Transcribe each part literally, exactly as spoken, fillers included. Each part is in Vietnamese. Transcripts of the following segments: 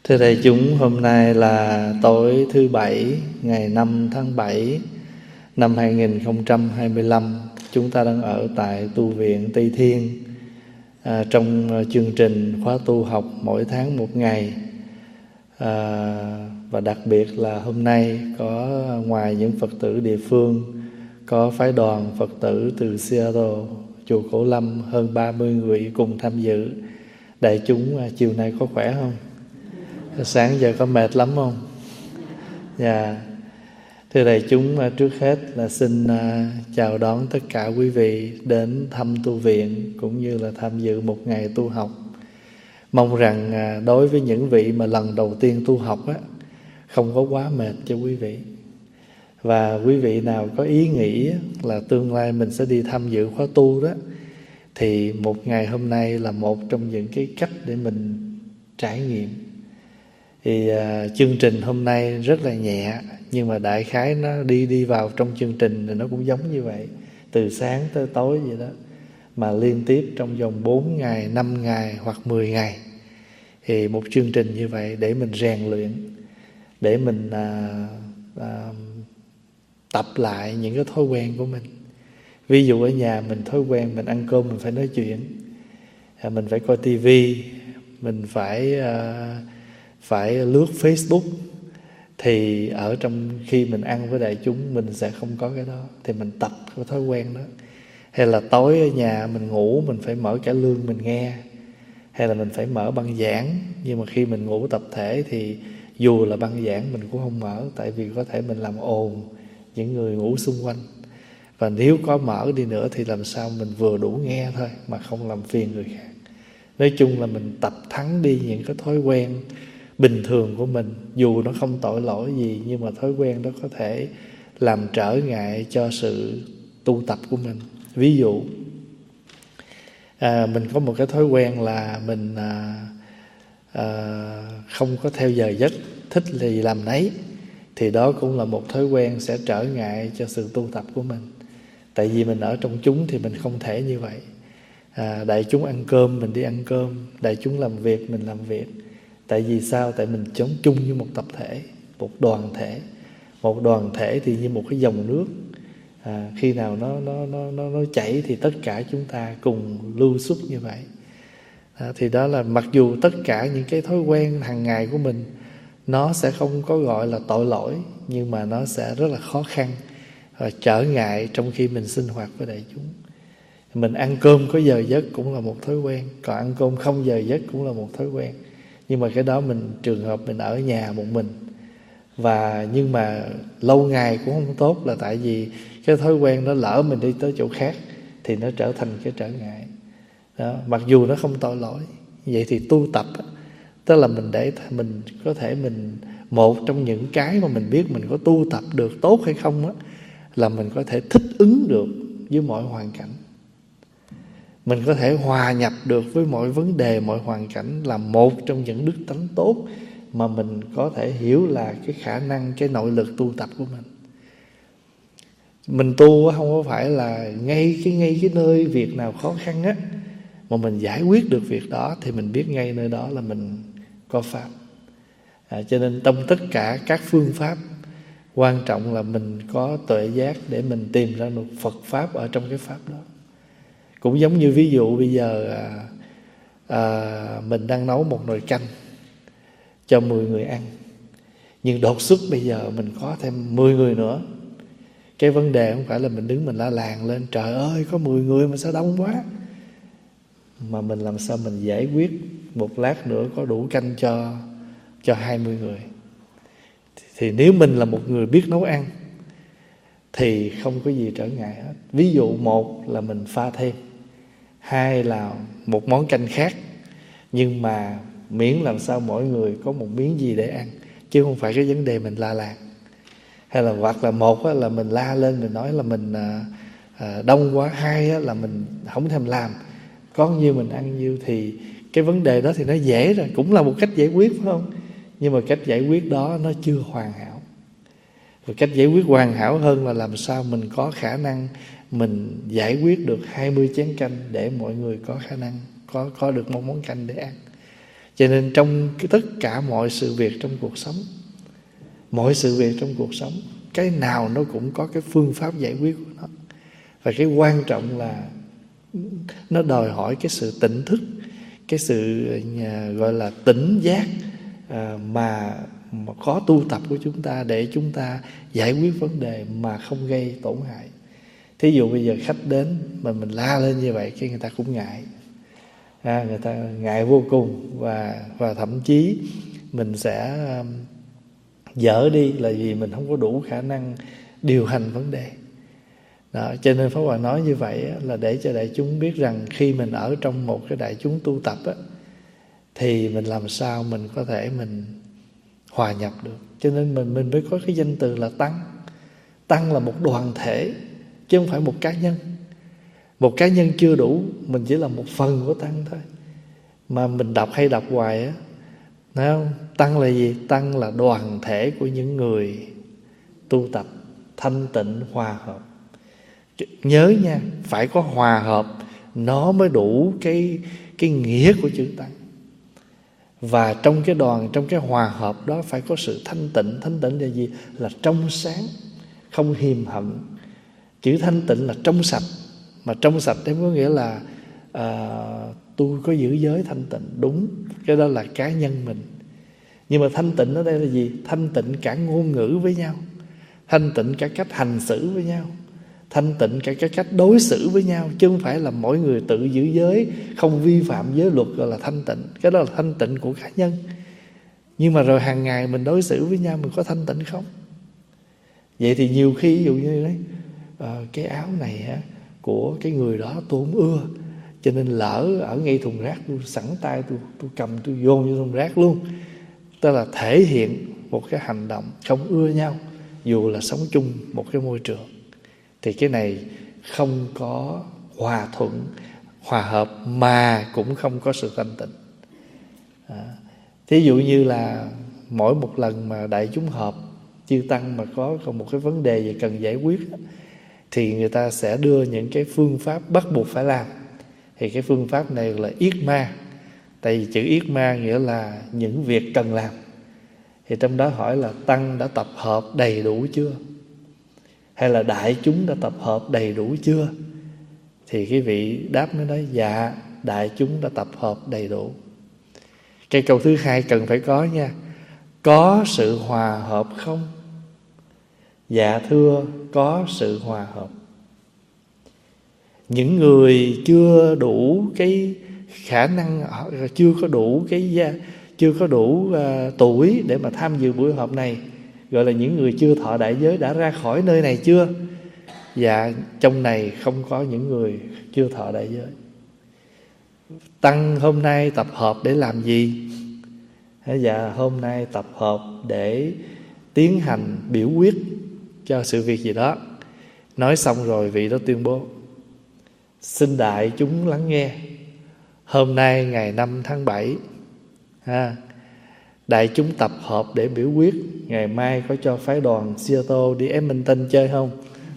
Thưa đại chúng, hôm nay là tối thứ Bảy, ngày năm tháng bảy năm hai nghìn không trăm hai mươi lăm. Chúng ta đang ở tại tu viện Tây Thiên à, trong chương trình khóa tu học mỗi tháng một ngày. à, Và đặc biệt là hôm nay có ngoài những Phật tử địa phương, có phái đoàn Phật tử từ Seattle, chùa Cổ Lâm, hơn ba mươi người cùng tham dự. Đại chúng chiều nay có khỏe không? Sáng giờ có mệt lắm không? Dạ. Thưa đại chúng, trước hết là xin chào đón tất cả quý vị đến thăm tu viện cũng như là tham dự một ngày tu học. Mong rằng đối với những vị mà lần đầu tiên tu học á, không có quá mệt cho quý vị. Và quý vị nào có ý nghĩ là tương lai mình sẽ đi tham dự khóa tu đó, thì một ngày hôm nay là một trong những cái cách để mình trải nghiệm. Thì uh, chương trình hôm nay rất là nhẹ, nhưng mà đại khái nó đi đi vào trong chương trình thì nó cũng giống như vậy, từ sáng tới tối vậy đó, mà liên tiếp trong vòng bốn ngày, năm ngày hoặc mười ngày. Thì một chương trình như vậy để mình rèn luyện, để mình uh, uh, tập lại những cái thói quen của mình. Ví dụ ở nhà mình thói quen mình ăn cơm mình phải nói chuyện, uh, mình phải coi tivi, mình phải uh, phải lướt Facebook, thì ở trong khi mình ăn với đại chúng mình sẽ không có cái đó, thì mình tập cái thói quen đó. Hay là tối ở nhà mình ngủ mình phải mở cải lương mình nghe, hay là mình phải mở băng giảng, nhưng mà khi mình ngủ tập thể thì dù là băng giảng mình cũng không mở, tại vì có thể mình làm ồn những người ngủ xung quanh. Và nếu có mở đi nữa thì làm sao mình vừa đủ nghe thôi mà không làm phiền người khác. Nói chung là mình tập thắng đi những cái thói quen bình thường của mình, dù nó không tội lỗi gì, nhưng mà thói quen đó có thể làm trở ngại cho sự tu tập của mình. Ví dụ à, mình có một cái thói quen là mình à, à, không có theo giờ giấc, thích gì làm nấy, thì đó cũng là một thói quen sẽ trở ngại cho sự tu tập của mình. Tại vì mình ở trong chúng thì mình không thể như vậy. à, Đại chúng ăn cơm mình đi ăn cơm, đại chúng làm việc mình làm việc. Tại vì sao? Tại mình sống chung như một tập thể, một đoàn thể. Một đoàn thể thì như một cái dòng nước, à, khi nào nó, nó, nó, nó, nó chảy thì tất cả chúng ta cùng lưu xuất như vậy. à, Thì đó là mặc dù tất cả những cái thói quen hàng ngày của mình nó sẽ không có gọi là tội lỗi, nhưng mà nó sẽ rất là khó khăn và trở ngại trong khi mình sinh hoạt với đại chúng. Mình ăn cơm có giờ giấc cũng là một thói quen, còn ăn cơm không giờ giấc cũng là một thói quen. Nhưng mà cái đó mình trường hợp mình ở nhà một mình. Và nhưng mà lâu ngày cũng không tốt, là tại vì cái thói quen đó lỡ mình đi tới chỗ khác thì nó trở thành cái trở ngại đó, mặc dù nó không tội lỗi. Vậy thì tu tập tức là mình để mình có thể mình, một trong những cái mà mình biết mình có tu tập được tốt hay không á, là mình có thể thích ứng được với mọi hoàn cảnh. Mình có thể hòa nhập được với mọi vấn đề, mọi hoàn cảnh, là một trong những đức tánh tốt mà mình có thể hiểu là cái khả năng, cái nội lực tu tập của mình. Mình tu không có phải là ngay cái ngay cái nơi việc nào khó khăn á, mà mình giải quyết được việc đó thì mình biết ngay nơi đó là mình có pháp. à, Cho nên trong tất cả các phương pháp, quan trọng là mình có tuệ giác để mình tìm ra được Phật Pháp ở trong cái pháp đó. Cũng giống như ví dụ bây giờ à, à, mình đang nấu một nồi canh cho mười người ăn, nhưng đột xuất bây giờ mình có thêm mười người nữa. Cái vấn đề không phải là mình đứng mình la làng lên, trời ơi có mười người mà sao đông quá, mà mình làm sao mình giải quyết một lát nữa có đủ canh cho cho hai mươi người. Thì nếu mình là một người biết nấu ăn thì không có gì trở ngại hết. Ví dụ một là mình pha thêm, hai là một món canh khác, nhưng mà miễn làm sao mỗi người có một miếng gì để ăn, chứ không phải cái vấn đề mình la làng. Hay là hoặc là một là mình la lên mình nói là mình à, đông quá, hai là mình không thèm làm, có nhiêu mình ăn nhiêu. Thì cái vấn đề đó thì nó dễ rồi, cũng là một cách giải quyết phải không? Nhưng mà cách giải quyết đó nó chưa hoàn hảo. Và cách giải quyết hoàn hảo hơn là làm sao mình có khả năng mình giải quyết được hai mươi chén canh để mọi người có khả năng có, có được một món canh để ăn. Cho nên trong cái tất cả mọi sự việc trong cuộc sống, mọi sự việc trong cuộc sống, cái nào nó cũng có cái phương pháp giải quyết của nó. Và cái quan trọng là nó đòi hỏi cái sự tỉnh thức, cái sự gọi là tỉnh giác mà, mà có tu tập của chúng ta, để chúng ta giải quyết vấn đề mà không gây tổn hại. Thí dụ bây giờ khách đến mà mình la lên như vậy, cái người ta cũng ngại, à, người ta ngại vô cùng. Và, và thậm chí mình sẽ dở đi là vì mình không có đủ khả năng điều hành vấn đề đó. Cho nên Pháp Hòa nói như vậy là để cho đại chúng biết rằng khi mình ở trong một cái đại chúng tu tập á, thì mình làm sao mình có thể mình hòa nhập được. Cho nên mình mình mới có cái danh từ là tăng. Tăng là một đoàn thể chứ không phải một cá nhân. Một cá nhân chưa đủ, mình chỉ là một phần của tăng thôi. Mà mình đọc hay đọc hoài á, thấy không? Tăng là gì? Tăng là đoàn thể của những người tu tập thanh tịnh hòa hợp. Nhớ nha, phải có hòa hợp nó mới đủ cái, cái nghĩa của chữ tăng. Và trong cái đoàn, trong cái hòa hợp đó phải có sự thanh tịnh. Thanh tịnh là gì? Là trong sáng, không hiềm hận. Chữ thanh tịnh là trong sạch. Mà trong sạch em có nghĩa là à, tôi có giữ giới thanh tịnh. Đúng, cái đó là cá nhân mình. Nhưng mà thanh tịnh ở đây là gì? Thanh tịnh cả ngôn ngữ với nhau, thanh tịnh cả cách hành xử với nhau, thanh tịnh cả cái cách đối xử với nhau. Chứ không phải là mỗi người tự giữ giới, không vi phạm giới luật gọi là thanh tịnh. Cái đó là thanh tịnh của cá nhân. Nhưng mà rồi hàng ngày mình đối xử với nhau, mình có thanh tịnh không? Vậy thì nhiều khi ví dụ như đấy, à, cái áo này á, của cái người đó tôi không ưa, cho nên lỡ ở ngay thùng rác tôi sẵn tay tôi, tôi cầm tôi dồn vô thùng rác luôn. Tức là thể hiện một cái hành động không ưa nhau dù là sống chung một cái môi trường. Thì cái này không có hòa thuận, hòa hợp, mà cũng không có sự thanh tịnh. à, Thí dụ như là mỗi một lần mà đại chúng họp chư tăng mà có một cái vấn đề gì cần giải quyết, thì người ta sẽ đưa những cái phương pháp bắt buộc phải làm. Thì cái phương pháp này là yết ma. Tại vì chữ yết ma nghĩa là những việc cần làm. Thì trong đó hỏi là tăng đã tập hợp đầy đủ chưa? Hay là đại chúng đã tập hợp đầy đủ chưa? Thì cái vị đáp mới nói dạ, đại chúng đã tập hợp đầy đủ. Cái câu thứ hai cần phải có nha. Có sự hòa hợp không? Dạ thưa, có sự hòa hợp. Những người chưa đủ cái khả năng, chưa có đủ cái chưa có đủ uh, tuổi để mà tham dự buổi họp này, gọi là những người chưa thọ đại giới, đã ra khỏi nơi này chưa? Dạ, trong này không có những người chưa thọ đại giới. Tăng hôm nay tập hợp để làm gì? Dạ, hôm nay tập hợp để tiến hành biểu quyết cho sự việc gì đó. Nói xong rồi vị đó tuyên bố: xin đại chúng lắng nghe. Hôm nay ngày năm tháng bảy, ha, đại chúng tập hợp để biểu quyết ngày mai có cho phái đoàn Seattle đi Edmonton chơi không?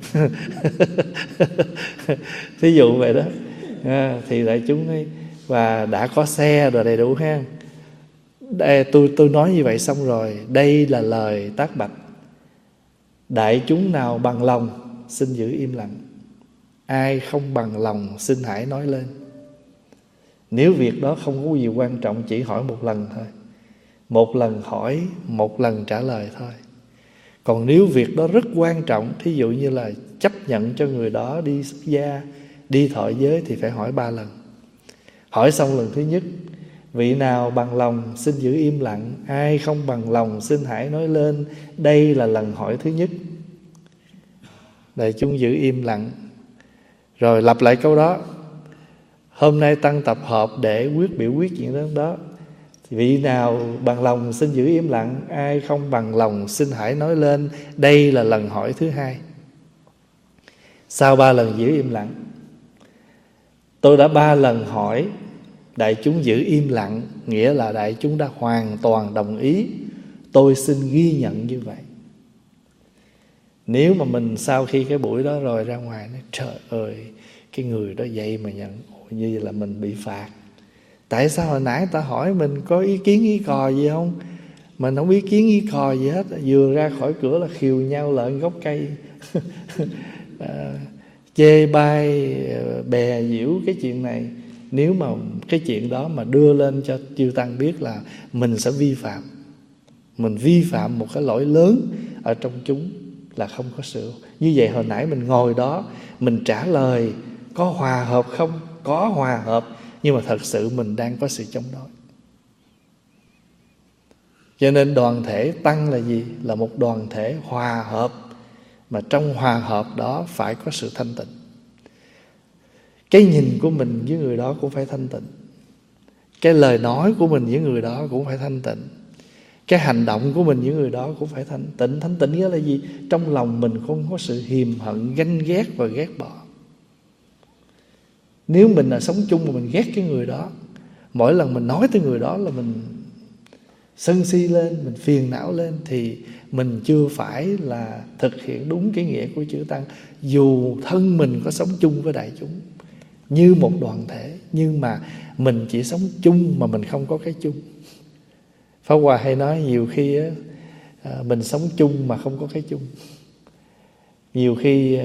Ví dụ vậy đó. À, thì đại chúng ấy, và đã có xe rồi đầy đủ ha. Đây, tôi tôi nói như vậy xong rồi, đây là lời tác bạch. Đại chúng nào bằng lòng xin giữ im lặng, ai không bằng lòng xin hãy nói lên. Nếu việc đó không có gì quan trọng, chỉ hỏi một lần thôi, một lần hỏi, một lần trả lời thôi. Còn nếu việc đó rất quan trọng, thí dụ như là chấp nhận cho người đó đi xuất gia, đi thọ giới, thì phải hỏi ba lần. Hỏi xong lần thứ nhất, vị nào bằng lòng xin giữ im lặng, ai không bằng lòng xin hãy nói lên. Đây là lần hỏi thứ nhất. Đại chúng giữ im lặng. Rồi lặp lại câu đó. Hôm nay tăng tập hợp để quyết biểu quyết chuyện đó, đó. Vị nào bằng lòng xin giữ im lặng, ai không bằng lòng xin hãy nói lên. Đây là lần hỏi thứ hai. Sau ba lần giữ im lặng, tôi đã ba lần hỏi, đại chúng giữ im lặng, nghĩa là đại chúng đã hoàn toàn đồng ý. Tôi xin ghi nhận như vậy. Nếu mà mình sau khi cái buổi đó rồi ra ngoài nói trời ơi, cái người đó vậy mà nhận, như là mình bị phạt. Tại sao hồi nãy ta hỏi mình có ý kiến ý cò gì không? Mình không ý kiến ý cò gì hết. Vừa ra khỏi cửa là khiều nhau lợn gốc cây. à, Chê bai bè giễu cái chuyện này. Nếu mà cái chuyện đó mà đưa lên cho chư tăng biết là mình sẽ vi phạm, mình vi phạm một cái lỗi lớn ở trong chúng, là không có sửa. Như vậy hồi nãy mình ngồi đó, mình trả lời có hòa hợp không? Có hòa hợp, nhưng mà thật sự mình đang có sự chống đối. Cho nên đoàn thể tăng là gì? Là một đoàn thể hòa hợp, mà trong hòa hợp đó phải có sự thanh tịnh. Cái nhìn của mình với người đó cũng phải thanh tịnh, cái lời nói của mình với người đó cũng phải thanh tịnh, cái hành động của mình với người đó cũng phải thanh tịnh. Thanh tịnh nghĩa là gì? Trong lòng mình không có sự hiềm hận, ganh ghét và ghét bỏ. Nếu mình là sống chung mà mình ghét cái người đó, mỗi lần mình nói tới người đó là mình sân si lên, mình phiền não lên, thì mình chưa phải là thực hiện đúng cái nghĩa của chữ tăng. Dù thân mình có sống chung với đại chúng như một đoàn thể, nhưng mà mình chỉ sống chung mà mình không có cái chung. Pháp Hòa hay nói nhiều khi á, mình sống chung mà không có cái chung. Nhiều khi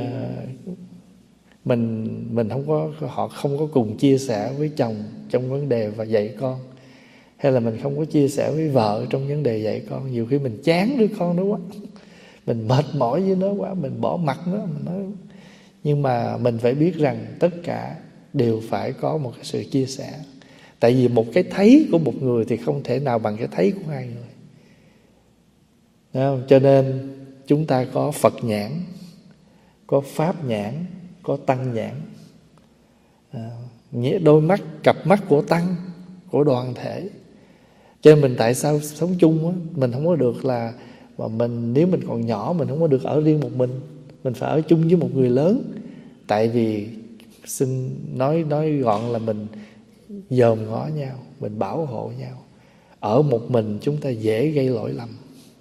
mình mình không có, họ không có cùng chia sẻ với chồng trong vấn đề và dạy con, hay là mình không có chia sẻ với vợ trong vấn đề dạy con. Nhiều khi mình chán đứa con đó quá, mình mệt mỏi với nó quá, mình bỏ mặt nó, mình nói. Nhưng mà mình phải biết rằng tất cả đều phải có một cái sự chia sẻ. Tại vì một cái thấy của một người thì không thể nào bằng cái thấy của hai người. Đúng không? Cho nên chúng ta có Phật nhãn, có Pháp nhãn, có Tăng nhãn. À, nghĩa đôi mắt, cặp mắt của Tăng, của đoàn thể. Cho nên mình tại sao sống chung á, mình không có được là mà mình, nếu mình còn nhỏ mình không có được ở riêng một mình, mình phải ở chung với một người lớn. Tại vì xin nói nói gọn là mình dòm ngó nhau, mình bảo hộ nhau. Ở một mình chúng ta dễ gây lỗi lầm.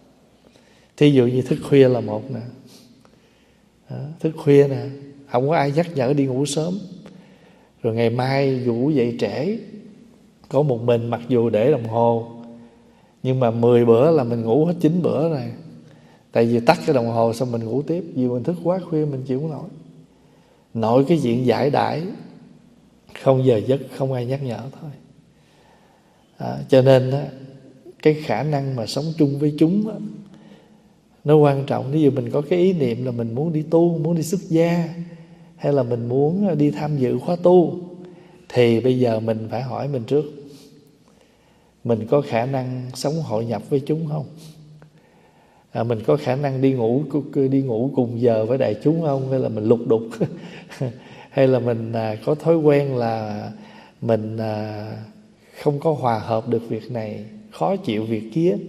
Thí dụ như thức khuya là một nè. Đó, thức khuya nè, không có ai nhắc nhở đi ngủ sớm. Rồi ngày mai ngủ dậy trễ, có một mình mặc dù để đồng hồ, nhưng mà mười bữa là mình ngủ hết chín bữa rồi. Tại vì tắt cái đồng hồ xong mình ngủ tiếp. Vì mình thức quá khuya mình chịu không nổi. Nội cái chuyện giải đãi, không giờ giấc, không ai nhắc nhở thôi. À, cho nên á, cái khả năng mà sống chung với chúng á, nó quan trọng. Ví dụ mình có cái ý niệm là mình muốn đi tu, muốn đi xuất gia, hay là mình muốn đi tham dự khóa tu, thì bây giờ mình phải hỏi mình trước, mình có khả năng sống hội nhập với chúng không? À, mình có khả năng đi ngủ đi ngủ cùng giờ với đại chúng không? Hay là mình lục đục? Hay là mình à, có thói quen là mình à, không có hòa hợp được việc này, khó chịu việc kia?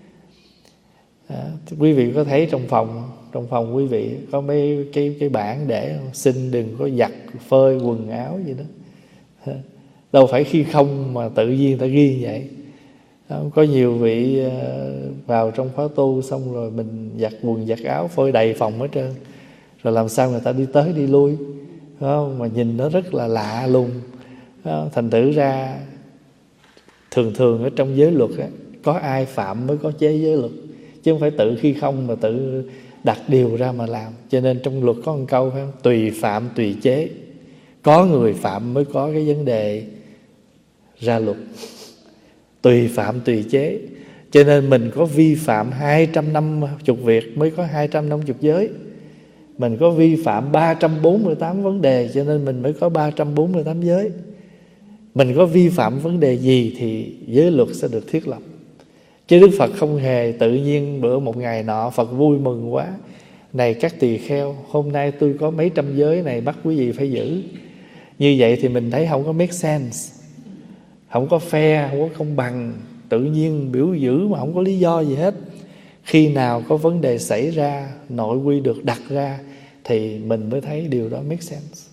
À, quý vị có thấy trong phòng trong phòng quý vị có mấy cái cái bảng để xin đừng có giặt phơi quần áo gì đó. Đâu phải khi không mà tự nhiên ta ghi vậy. Có nhiều vị vào trong khóa tu xong rồi mình giặt quần giặt áo phơi đầy phòng hết trơn, rồi làm sao người ta đi tới đi lui, không? Mà nhìn nó rất là lạ lùng. Thành thử ra thường thường ở trong giới luật á, có ai phạm mới có chế giới luật, chứ không phải tự khi không mà tự đặt điều ra mà làm. Cho nên trong luật có một câu phải không? Tùy phạm tùy chế. Có người phạm mới có cái vấn đề ra luật. Tùy phạm tùy chế. Cho nên mình có vi phạm hai trăm năm mươi việc mới có hai trăm năm mươi giới. Mình có vi phạm ba trăm bốn mươi tám vấn đề, cho nên mình mới có ba trăm bốn mươi tám giới. Mình có vi phạm vấn đề gì thì giới luật sẽ được thiết lập. Chứ Đức Phật không hề tự nhiên bữa một ngày nọ Phật vui mừng quá, này các tỳ kheo, hôm nay tôi có mấy trăm giới này bắt quý vị phải giữ. Như vậy thì mình thấy không có make sense, không có fair, không có công bằng. Tự nhiên biểu giữ mà không có lý do gì hết. Khi nào có vấn đề xảy ra, nội quy được đặt ra, thì mình mới thấy điều đó make sense.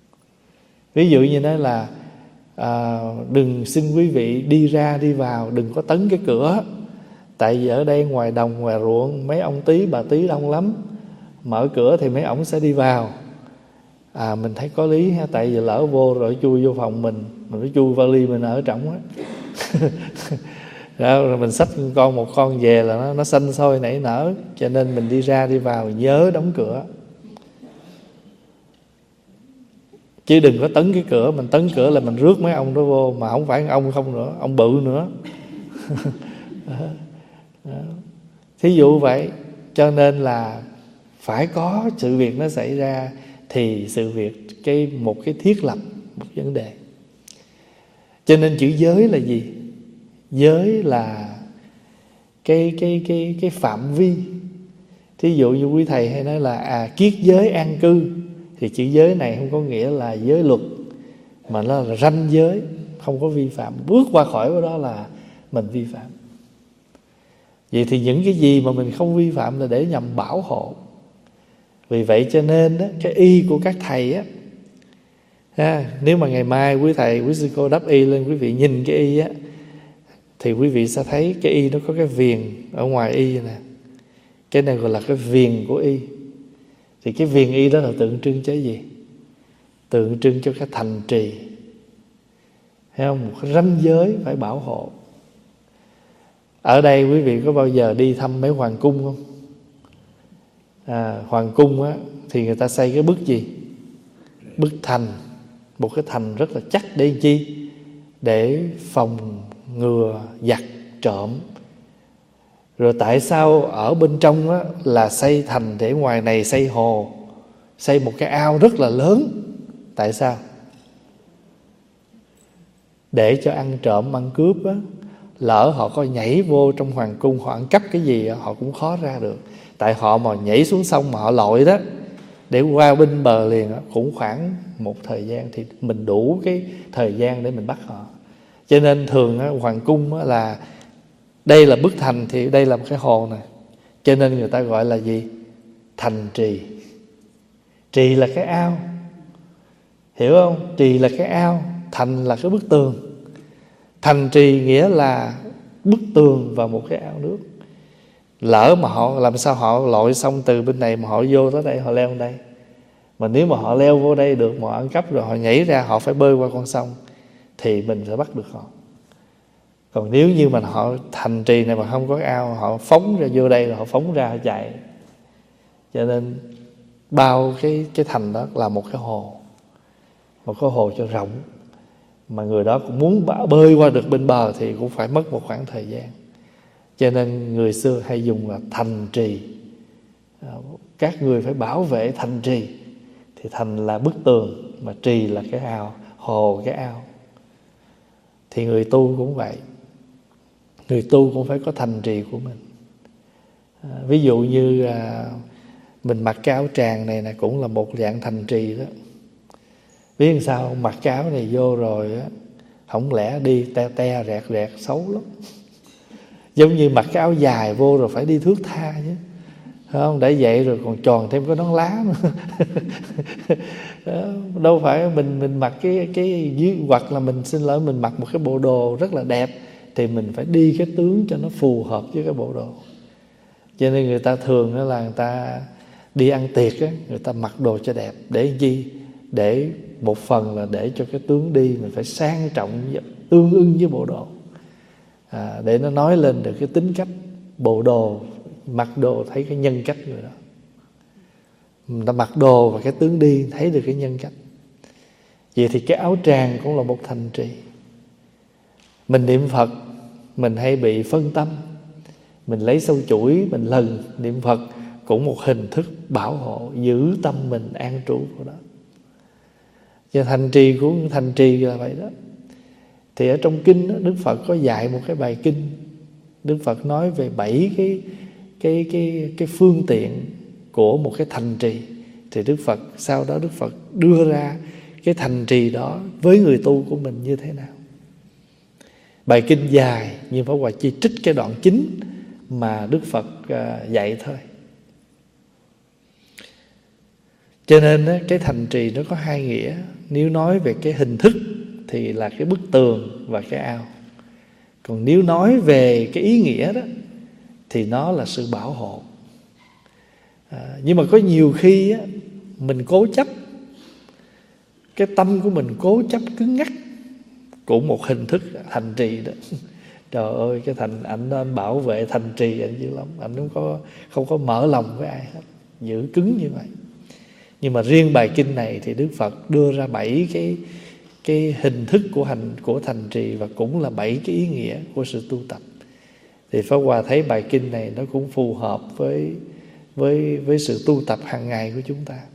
Ví dụ như nói là à, đừng xin quý vị đi ra đi vào, đừng có tấn cái cửa. Tại vì ở đây ngoài đồng ngoài ruộng mấy ông tí bà tí đông lắm, mở cửa thì mấy ổng sẽ đi vào. À mình thấy có lý ha, tại vì lỡ vô rồi chui vô phòng mình, mình nó chui vali mình ở trỏng á. Rồi mình xách con một con về là nó, nó xanh sôi nảy nở. Cho nên mình đi ra đi vào nhớ đóng cửa. Chứ đừng có tấn cái cửa. Mình tấn cửa là mình rước mấy ông đó vô. Mà không phải ông không nữa, ông bự nữa. Thí dụ vậy. Cho nên là phải có sự việc nó xảy ra thì sự việc cái một cái thiết lập một vấn đề. Cho nên chữ giới là gì? Giới là cái cái cái cái phạm vi. Thí dụ như quý thầy hay nói là à kiết giới an cư, thì chữ giới này không có nghĩa là giới luật, mà nó là ranh giới, không có vi phạm. Bước qua khỏi đó là mình vi phạm. Vậy thì những cái gì mà mình không vi phạm là để nhằm bảo hộ. Vì vậy cho nên đó, cái y của các thầy á, ha, nếu mà ngày mai quý thầy, quý sư cô đắp y lên, quý vị nhìn cái y á, thì quý vị sẽ thấy cái y nó có cái viền ở ngoài y nè. Cái này gọi là cái viền của y. Thì cái viền y đó là tượng trưng cho cái gì? Tượng trưng cho cái thành trì. Thấy không? Một cái ranh giới phải bảo hộ. Ở đây quý vị có bao giờ đi thăm mấy hoàng cung không? À, hoàng cung á, thì người ta xây cái bức gì? Bức thành. Một cái thành rất là chắc để chi? Để phòng ngừa giặc trộm. Rồi tại sao ở bên trong á, là xây thành để ngoài này xây hồ, xây một cái ao rất là lớn? Tại sao? Để cho ăn trộm ăn cướp á, lỡ họ có nhảy vô trong hoàng cung, họ ăn cắp cái gì họ cũng khó ra được. Tại họ mà nhảy xuống sông mà họ lội đó, để qua bên bờ liền đó, cũng khoảng một thời gian, thì mình đủ cái thời gian để mình bắt họ. Cho nên thường đó, hoàng cung đó là đây là bức thành, thì đây là một cái hồ này. Cho nên người ta gọi là gì? Thành trì. Trì là cái ao, hiểu không? Trì là cái ao, thành là cái bức tường. Thành trì nghĩa là bức tường và một cái ao nước. Lỡ mà họ làm sao họ lội xong từ bên này mà họ vô tới đây, họ leo lên đây. Mà nếu mà họ leo vô đây được mà họ ăn cắp rồi họ nhảy ra, họ phải bơi qua con sông, thì mình sẽ bắt được họ. Còn nếu như mà họ thành trì này mà không có ao, họ phóng ra vô đây rồi họ phóng ra họ chạy. Cho nên bao cái cái thành đó là một cái hồ, một cái hồ cho rộng, mà người đó cũng muốn bơi qua được bên bờ thì cũng phải mất một khoảng thời gian. Cho nên người xưa hay dùng là thành trì. Các người phải bảo vệ thành trì. Thì thành là bức tường, mà trì là cái ao, hồ cái ao. Thì người tu cũng vậy. Người tu cũng phải có thành trì của mình. à, Ví dụ như à, mình mặc cái áo tràng này nè, cũng là một dạng thành trì đó. Biết làm sao mặc cái áo này vô rồi á, không lẽ đi te te rẹt rẹt xấu lắm. Giống như mặc cái áo dài vô rồi phải đi thước tha chứ, không? Để vậy rồi còn tròn thêm cái nón lá nữa. Đâu phải mình mình mặc cái cái dưới, hoặc là mình xin lỗi mình mặc một cái bộ đồ rất là đẹp, thì mình phải đi cái tướng cho nó phù hợp với cái bộ đồ. Cho nên người ta thường là người ta đi ăn tiệc á, người ta mặc đồ cho đẹp. Để chi? Để một phần là để cho cái tướng đi mình phải sang trọng, tương ưng với bộ đồ. À, để nó nói lên được cái tính cách. Bộ đồ, mặc đồ thấy cái nhân cách người đó. Người ta mặc đồ và cái tướng đi thấy được cái nhân cách. Vậy thì cái áo tràng cũng là một thành trì. Mình niệm Phật, mình hay bị phân tâm, mình lấy sâu chuỗi, mình lần niệm Phật, cũng một hình thức bảo hộ, giữ tâm mình an trú của đó. Và thành trì của thành trì là vậy đó. Thì ở trong kinh đó, Đức Phật có dạy một cái bài kinh. Đức Phật nói về bảy cái cái cái cái phương tiện của một cái thành trì. Thì Đức Phật sau đó Đức Phật đưa ra cái thành trì đó với người tu của mình như thế nào. Bài kinh dài nhưng Pháp Hòa chỉ trích cái đoạn chính mà Đức Phật dạy thôi. Cho nên cái thành trì nó có hai nghĩa. Nếu nói về cái hình thức thì là cái bức tường và cái ao. Còn nếu nói về cái ý nghĩa đó thì nó là sự bảo hộ. à, Nhưng mà có nhiều khi á, mình cố chấp, cái tâm của mình cố chấp cứng ngắc, cũng một hình thức thành trì đó. Trời ơi, cái thành ảnh anh bảo vệ thành trì anh dữ lắm, anh không có không có mở lòng với ai hết, giữ cứng như vậy. Nhưng mà riêng bài kinh này thì Đức Phật đưa ra bảy cái cái hình thức của hành của thành trì, và cũng là bảy cái ý nghĩa của sự tu tập. Thì Pháp Hòa thấy bài kinh này nó cũng phù hợp với với với sự tu tập hàng ngày của chúng ta.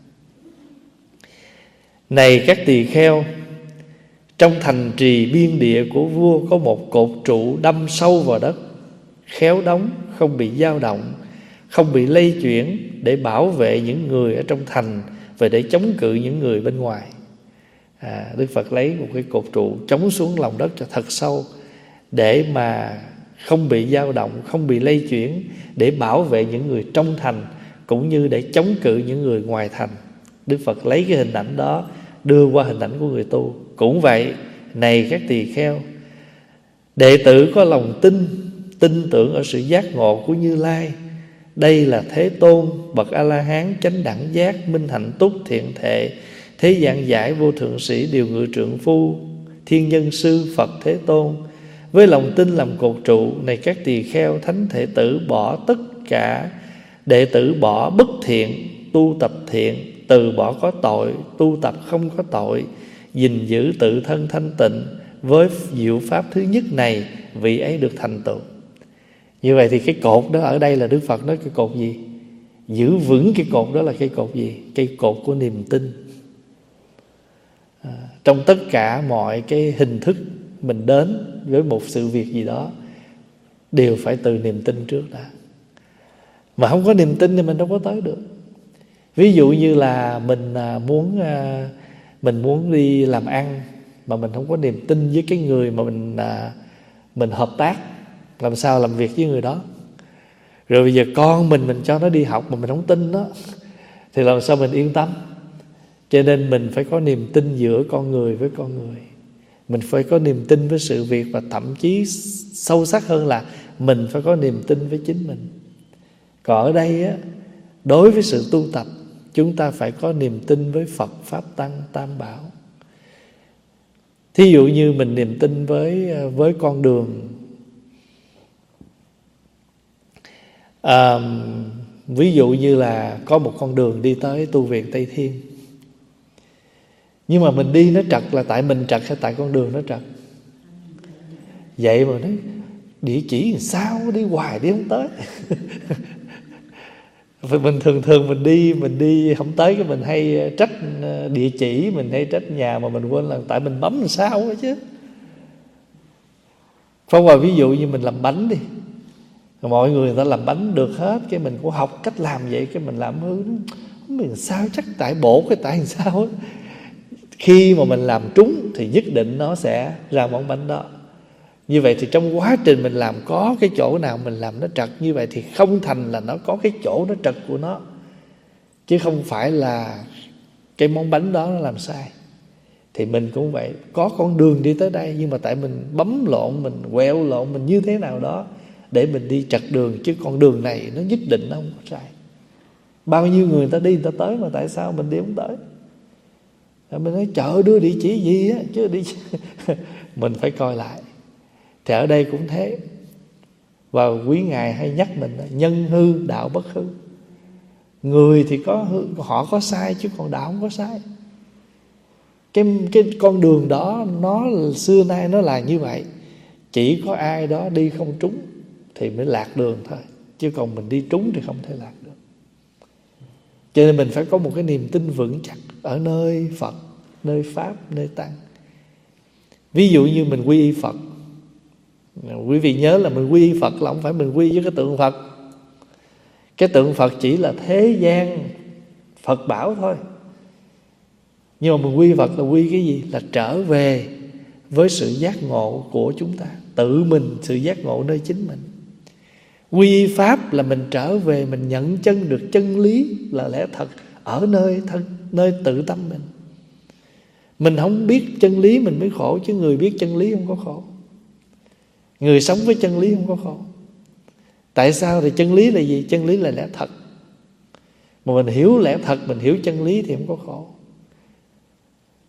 Này các tỳ kheo, trong thành trì biên địa của vua có một cột trụ đâm sâu vào đất, khéo đóng, không bị dao động, không bị lay chuyển, để bảo vệ những người ở trong thành và để chống cự những người bên ngoài. à, Đức Phật lấy một cái cột trụ chống xuống lòng đất cho thật sâu, để mà không bị dao động, không bị lay chuyển, để bảo vệ những người trong thành, cũng như để chống cự những người ngoài thành. Đức Phật lấy cái hình ảnh đó đưa qua hình ảnh của người tu. Cũng vậy, này các tỳ kheo, đệ tử có lòng tin, tin tưởng ở sự giác ngộ của Như Lai. Đây là Thế Tôn, bậc A-la-hán, chánh đẳng giác, minh hạnh túc, thiện thệ, thế gian giải, vô thượng sĩ, điều ngự trượng phu, thiên nhân sư, Phật Thế Tôn. Với lòng tin làm cột trụ, này các tỳ kheo, thánh đệ tử bỏ tất cả, đệ tử bỏ bất thiện, tu tập thiện, từ bỏ có tội, tu tập không có tội, gìn giữ tự thân thanh tịnh. Với diệu pháp thứ nhất này, vị ấy được thành tựu. Như vậy thì cái cột đó ở đây là Đức Phật nói cái cột gì? Giữ vững cái cột đó là cái cột gì? Cái cột của niềm tin. à, Trong tất cả mọi cái hình thức mình đến với một sự việc gì đó, đều phải từ niềm tin trước đã. Mà không có niềm tin thì mình đâu có tới được. Ví dụ như là mình muốn Mình muốn đi làm ăn, mà mình không có niềm tin với cái người mà mình Mình hợp tác, làm sao làm việc với người đó. Rồi bây giờ con mình Mình cho nó đi học mà mình không tin nó, thì làm sao mình yên tâm. Cho nên mình phải có niềm tin giữa con người với con người. Mình phải có niềm tin với sự việc, và thậm chí sâu sắc hơn là mình phải có niềm tin với chính mình. Còn ở đây á, đối với sự tu tập, chúng ta phải có niềm tin với Phật, Pháp, Tăng, Tam Bảo. Thí dụ như mình niềm tin với, với con đường. à, Ví dụ như là có một con đường đi tới tu viện Tây Thiên, nhưng mà mình đi nó trật là tại mình trật hay tại con đường nó trật? Vậy mà nói địa chỉ làm sao đi hoài đi không tới. Mình thường thường mình đi Mình đi không tới, cái mình hay trách địa chỉ, mình hay trách nhà, mà mình quên là tại mình bấm làm sao ấy chứ. Phong vào ví dụ như mình làm bánh đi, mọi người người ta làm bánh được hết, cái mình cũng học cách làm vậy, cái mình làm hư, không biết làm sao, chắc tại bột hay tại làm sao ấy. Khi mà mình làm trúng thì nhất định nó sẽ ra món bánh đó. Như vậy thì trong quá trình mình làm, có cái chỗ nào mình làm nó trật, như vậy thì không thành là nó có cái chỗ nó trật của nó, chứ không phải là cái món bánh đó nó làm sai. Thì mình cũng vậy, có con đường đi tới đây, nhưng mà tại mình bấm lộn, mình quẹo lộn, mình như thế nào đó để mình đi trật đường, chứ con đường này nó nhất định nó không có sai. Bao nhiêu người ta đi người ta tới, mà tại sao mình đi không tới? Mình nói chợ đưa địa chỉ gì á, chứ đi mình phải coi lại. Thì ở đây cũng thế. Và quý ngài hay nhắc mình, nhân hư đạo bất hư. Người thì có hư, họ có sai, chứ còn đạo không có sai. Cái, cái con đường đó nó xưa nay nó là như vậy. Chỉ có ai đó đi không trúng thì mới lạc đường thôi, chứ còn mình đi trúng thì không thể lạc được. Cho nên mình phải có một cái niềm tin vững chắc ở nơi Phật, nơi Pháp, nơi Tăng. Ví dụ như mình quy y Phật, quý vị nhớ là mình quy y Phật là không phải mình quy với cái tượng Phật. Cái tượng Phật chỉ là thế gian Phật bảo thôi. Nhưng mà mình quy Phật là quy cái gì? Là trở về với sự giác ngộ của chúng ta, tự mình, sự giác ngộ nơi chính mình. Quy y Pháp là mình trở về, mình nhận chân được chân lý là lẽ thật ở nơi thân, nơi tự tâm mình. Mình không biết chân lý mình mới khổ, chứ người biết chân lý không có khổ. Người sống với chân lý không có khổ. Tại sao? Thì chân lý là gì? Chân lý là lẽ thật. Mà mình hiểu lẽ thật, mình hiểu chân lý thì không có khổ.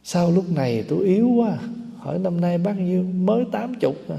Sao lúc này tôi yếu quá? Hỏi năm nay bao nhiêu? Mới tám chục à.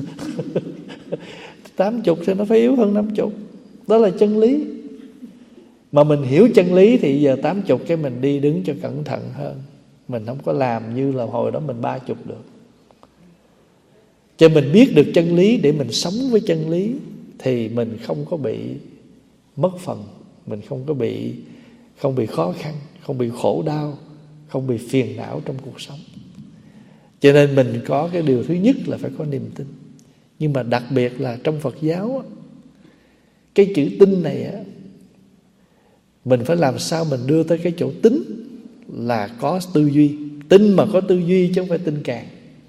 Tám chục thì nó phải yếu hơn năm chục. Đó là chân lý. Mà mình hiểu chân lý thì giờ tám chục cái mình đi đứng cho cẩn thận hơn. Mình không có làm như là hồi đó mình ba chục được. Cho mình biết được chân lý để mình sống với chân lý, thì mình không có bị mất phần, mình không có bị không bị khó khăn, không bị khổ đau, không bị phiền não trong cuộc sống. Cho nên mình có cái điều thứ nhất là phải có niềm tin. Nhưng mà đặc biệt là trong Phật giáo, cái chữ tin này á, mình phải làm sao mình đưa tới cái chỗ tính là có tư duy. Tin mà có tư duy chứ không phải tin càng.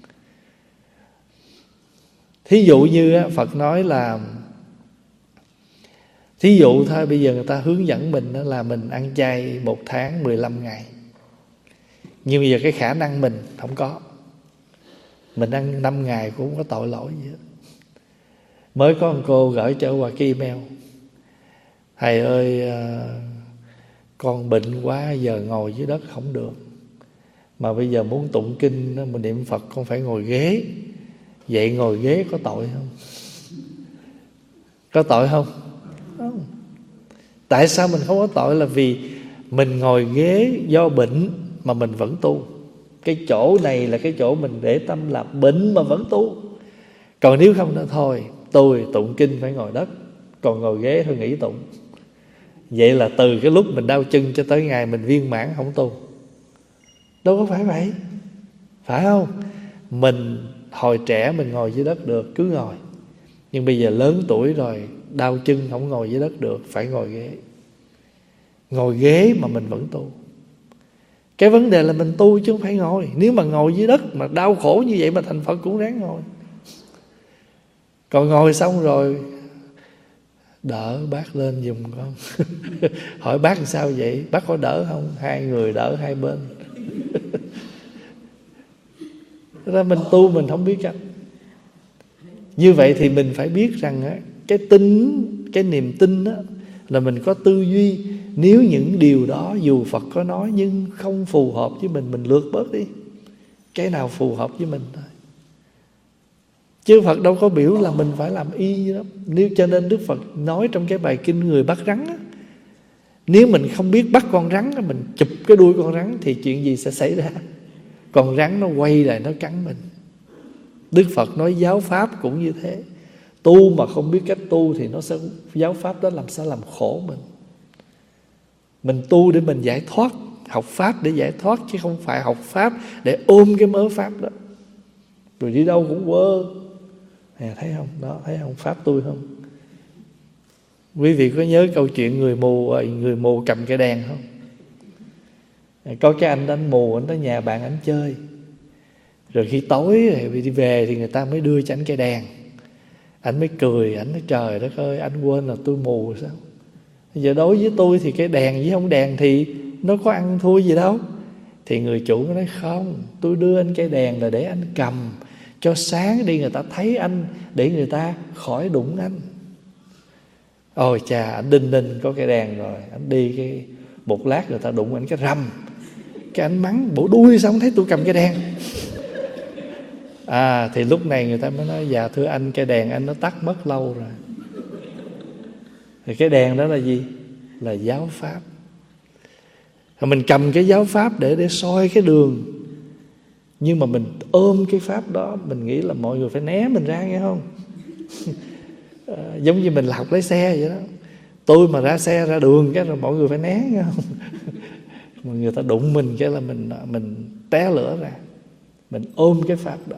Thí dụ như Phật nói là, thí dụ thôi, bây giờ người ta hướng dẫn mình là mình ăn chay một tháng mười lăm ngày. Nhưng bây giờ cái khả năng mình không có. Mình ăn năm ngày cũng không có tội lỗi gì hết. Mới có một cô gửi cho qua cái email: thầy ơi, con bệnh quá, giờ ngồi dưới đất không được. Mà bây giờ muốn tụng kinh, mình niệm Phật con phải ngồi ghế. Vậy ngồi ghế có tội không? Có tội không? Không. Tại sao mình không có tội? Là vì mình ngồi ghế do bệnh mà mình vẫn tu. Cái chỗ này là cái chỗ mình để tâm là bệnh mà vẫn tu. Còn nếu không nữa thôi, tôi tụng kinh phải ngồi đất, còn ngồi ghế thôi nghỉ tụng. Vậy là từ cái lúc mình đau chân cho tới ngày mình viên mãn không tu. Đâu có phải vậy. Phải không? Mình hồi trẻ mình ngồi dưới đất được, cứ ngồi. Nhưng bây giờ lớn tuổi rồi, đau chân không ngồi dưới đất được, phải ngồi ghế. Ngồi ghế mà mình vẫn tu. Cái vấn đề là mình tu chứ không phải ngồi. Nếu mà ngồi dưới đất mà đau khổ như vậy mà thành Phật cũng ráng ngồi. Còn ngồi xong rồi đỡ bác lên giùm con. Hỏi bác làm sao vậy? Bác có đỡ không? Hai người đỡ hai bên. Ra mình tu mình không biết cách. Như vậy thì mình phải biết rằng á, cái tin, cái niềm tin á, là mình có tư duy. Nếu những điều đó dù Phật có nói nhưng không phù hợp với mình, mình lược bớt đi. Cái nào phù hợp với mình thôi. Chứ Phật đâu có biểu là mình phải làm y như đó. Nếu cho nên Đức Phật nói trong cái bài kinh người bắt rắn á, nếu mình không biết bắt con rắn á, mình chụp cái đuôi con rắn thì chuyện gì sẽ xảy ra? Con rắn nó quay lại nó cắn mình. Đức Phật nói giáo pháp cũng như thế. Tu mà không biết cách tu thì nó sẽ, giáo pháp đó làm sao làm khổ mình. Mình tu để mình giải thoát, học pháp để giải thoát, chứ không phải học pháp để ôm cái mớ pháp đó rồi đi đâu cũng quơ. À, thấy không? Đó, thấy không? Pháp tôi không? Quý vị có nhớ câu chuyện người mù người mù cầm cái đèn không? Có cái anh anh mù, anh tới nhà bạn anh chơi. Rồi khi tối rồi đi về thì người ta mới đưa cho anh cái đèn. Anh mới cười, anh nói trời đất ơi, anh quên là tôi mù sao? Giờ đối với tôi thì cái đèn với không đèn thì nó có ăn thua gì đâu. Thì người chủ nói không, tôi đưa anh cái đèn là để anh cầm cho sáng đi, người ta thấy anh, để người ta khỏi đụng anh. Ôi chà, anh đinh ninh có cái đèn rồi, anh đi cái một lát người ta đụng anh cái rầm, cái anh mắng bộ đuôi sao không thấy tôi cầm cái đèn. À thì lúc này người ta mới nói dạ thưa anh, cái đèn anh nó tắt mất lâu rồi. Thì cái đèn đó là gì? Là giáo pháp. Mình cầm cái giáo pháp để để soi cái đường, nhưng mà mình ôm cái pháp đó, mình nghĩ là mọi người phải né mình ra, nghe không? À, giống như mình là học lái xe vậy đó. Tôi mà ra xe ra đường cái rồi mọi người phải né, nghe không? Mà người ta đụng mình cái là mình mình té lửa ra. Mình ôm cái pháp đó.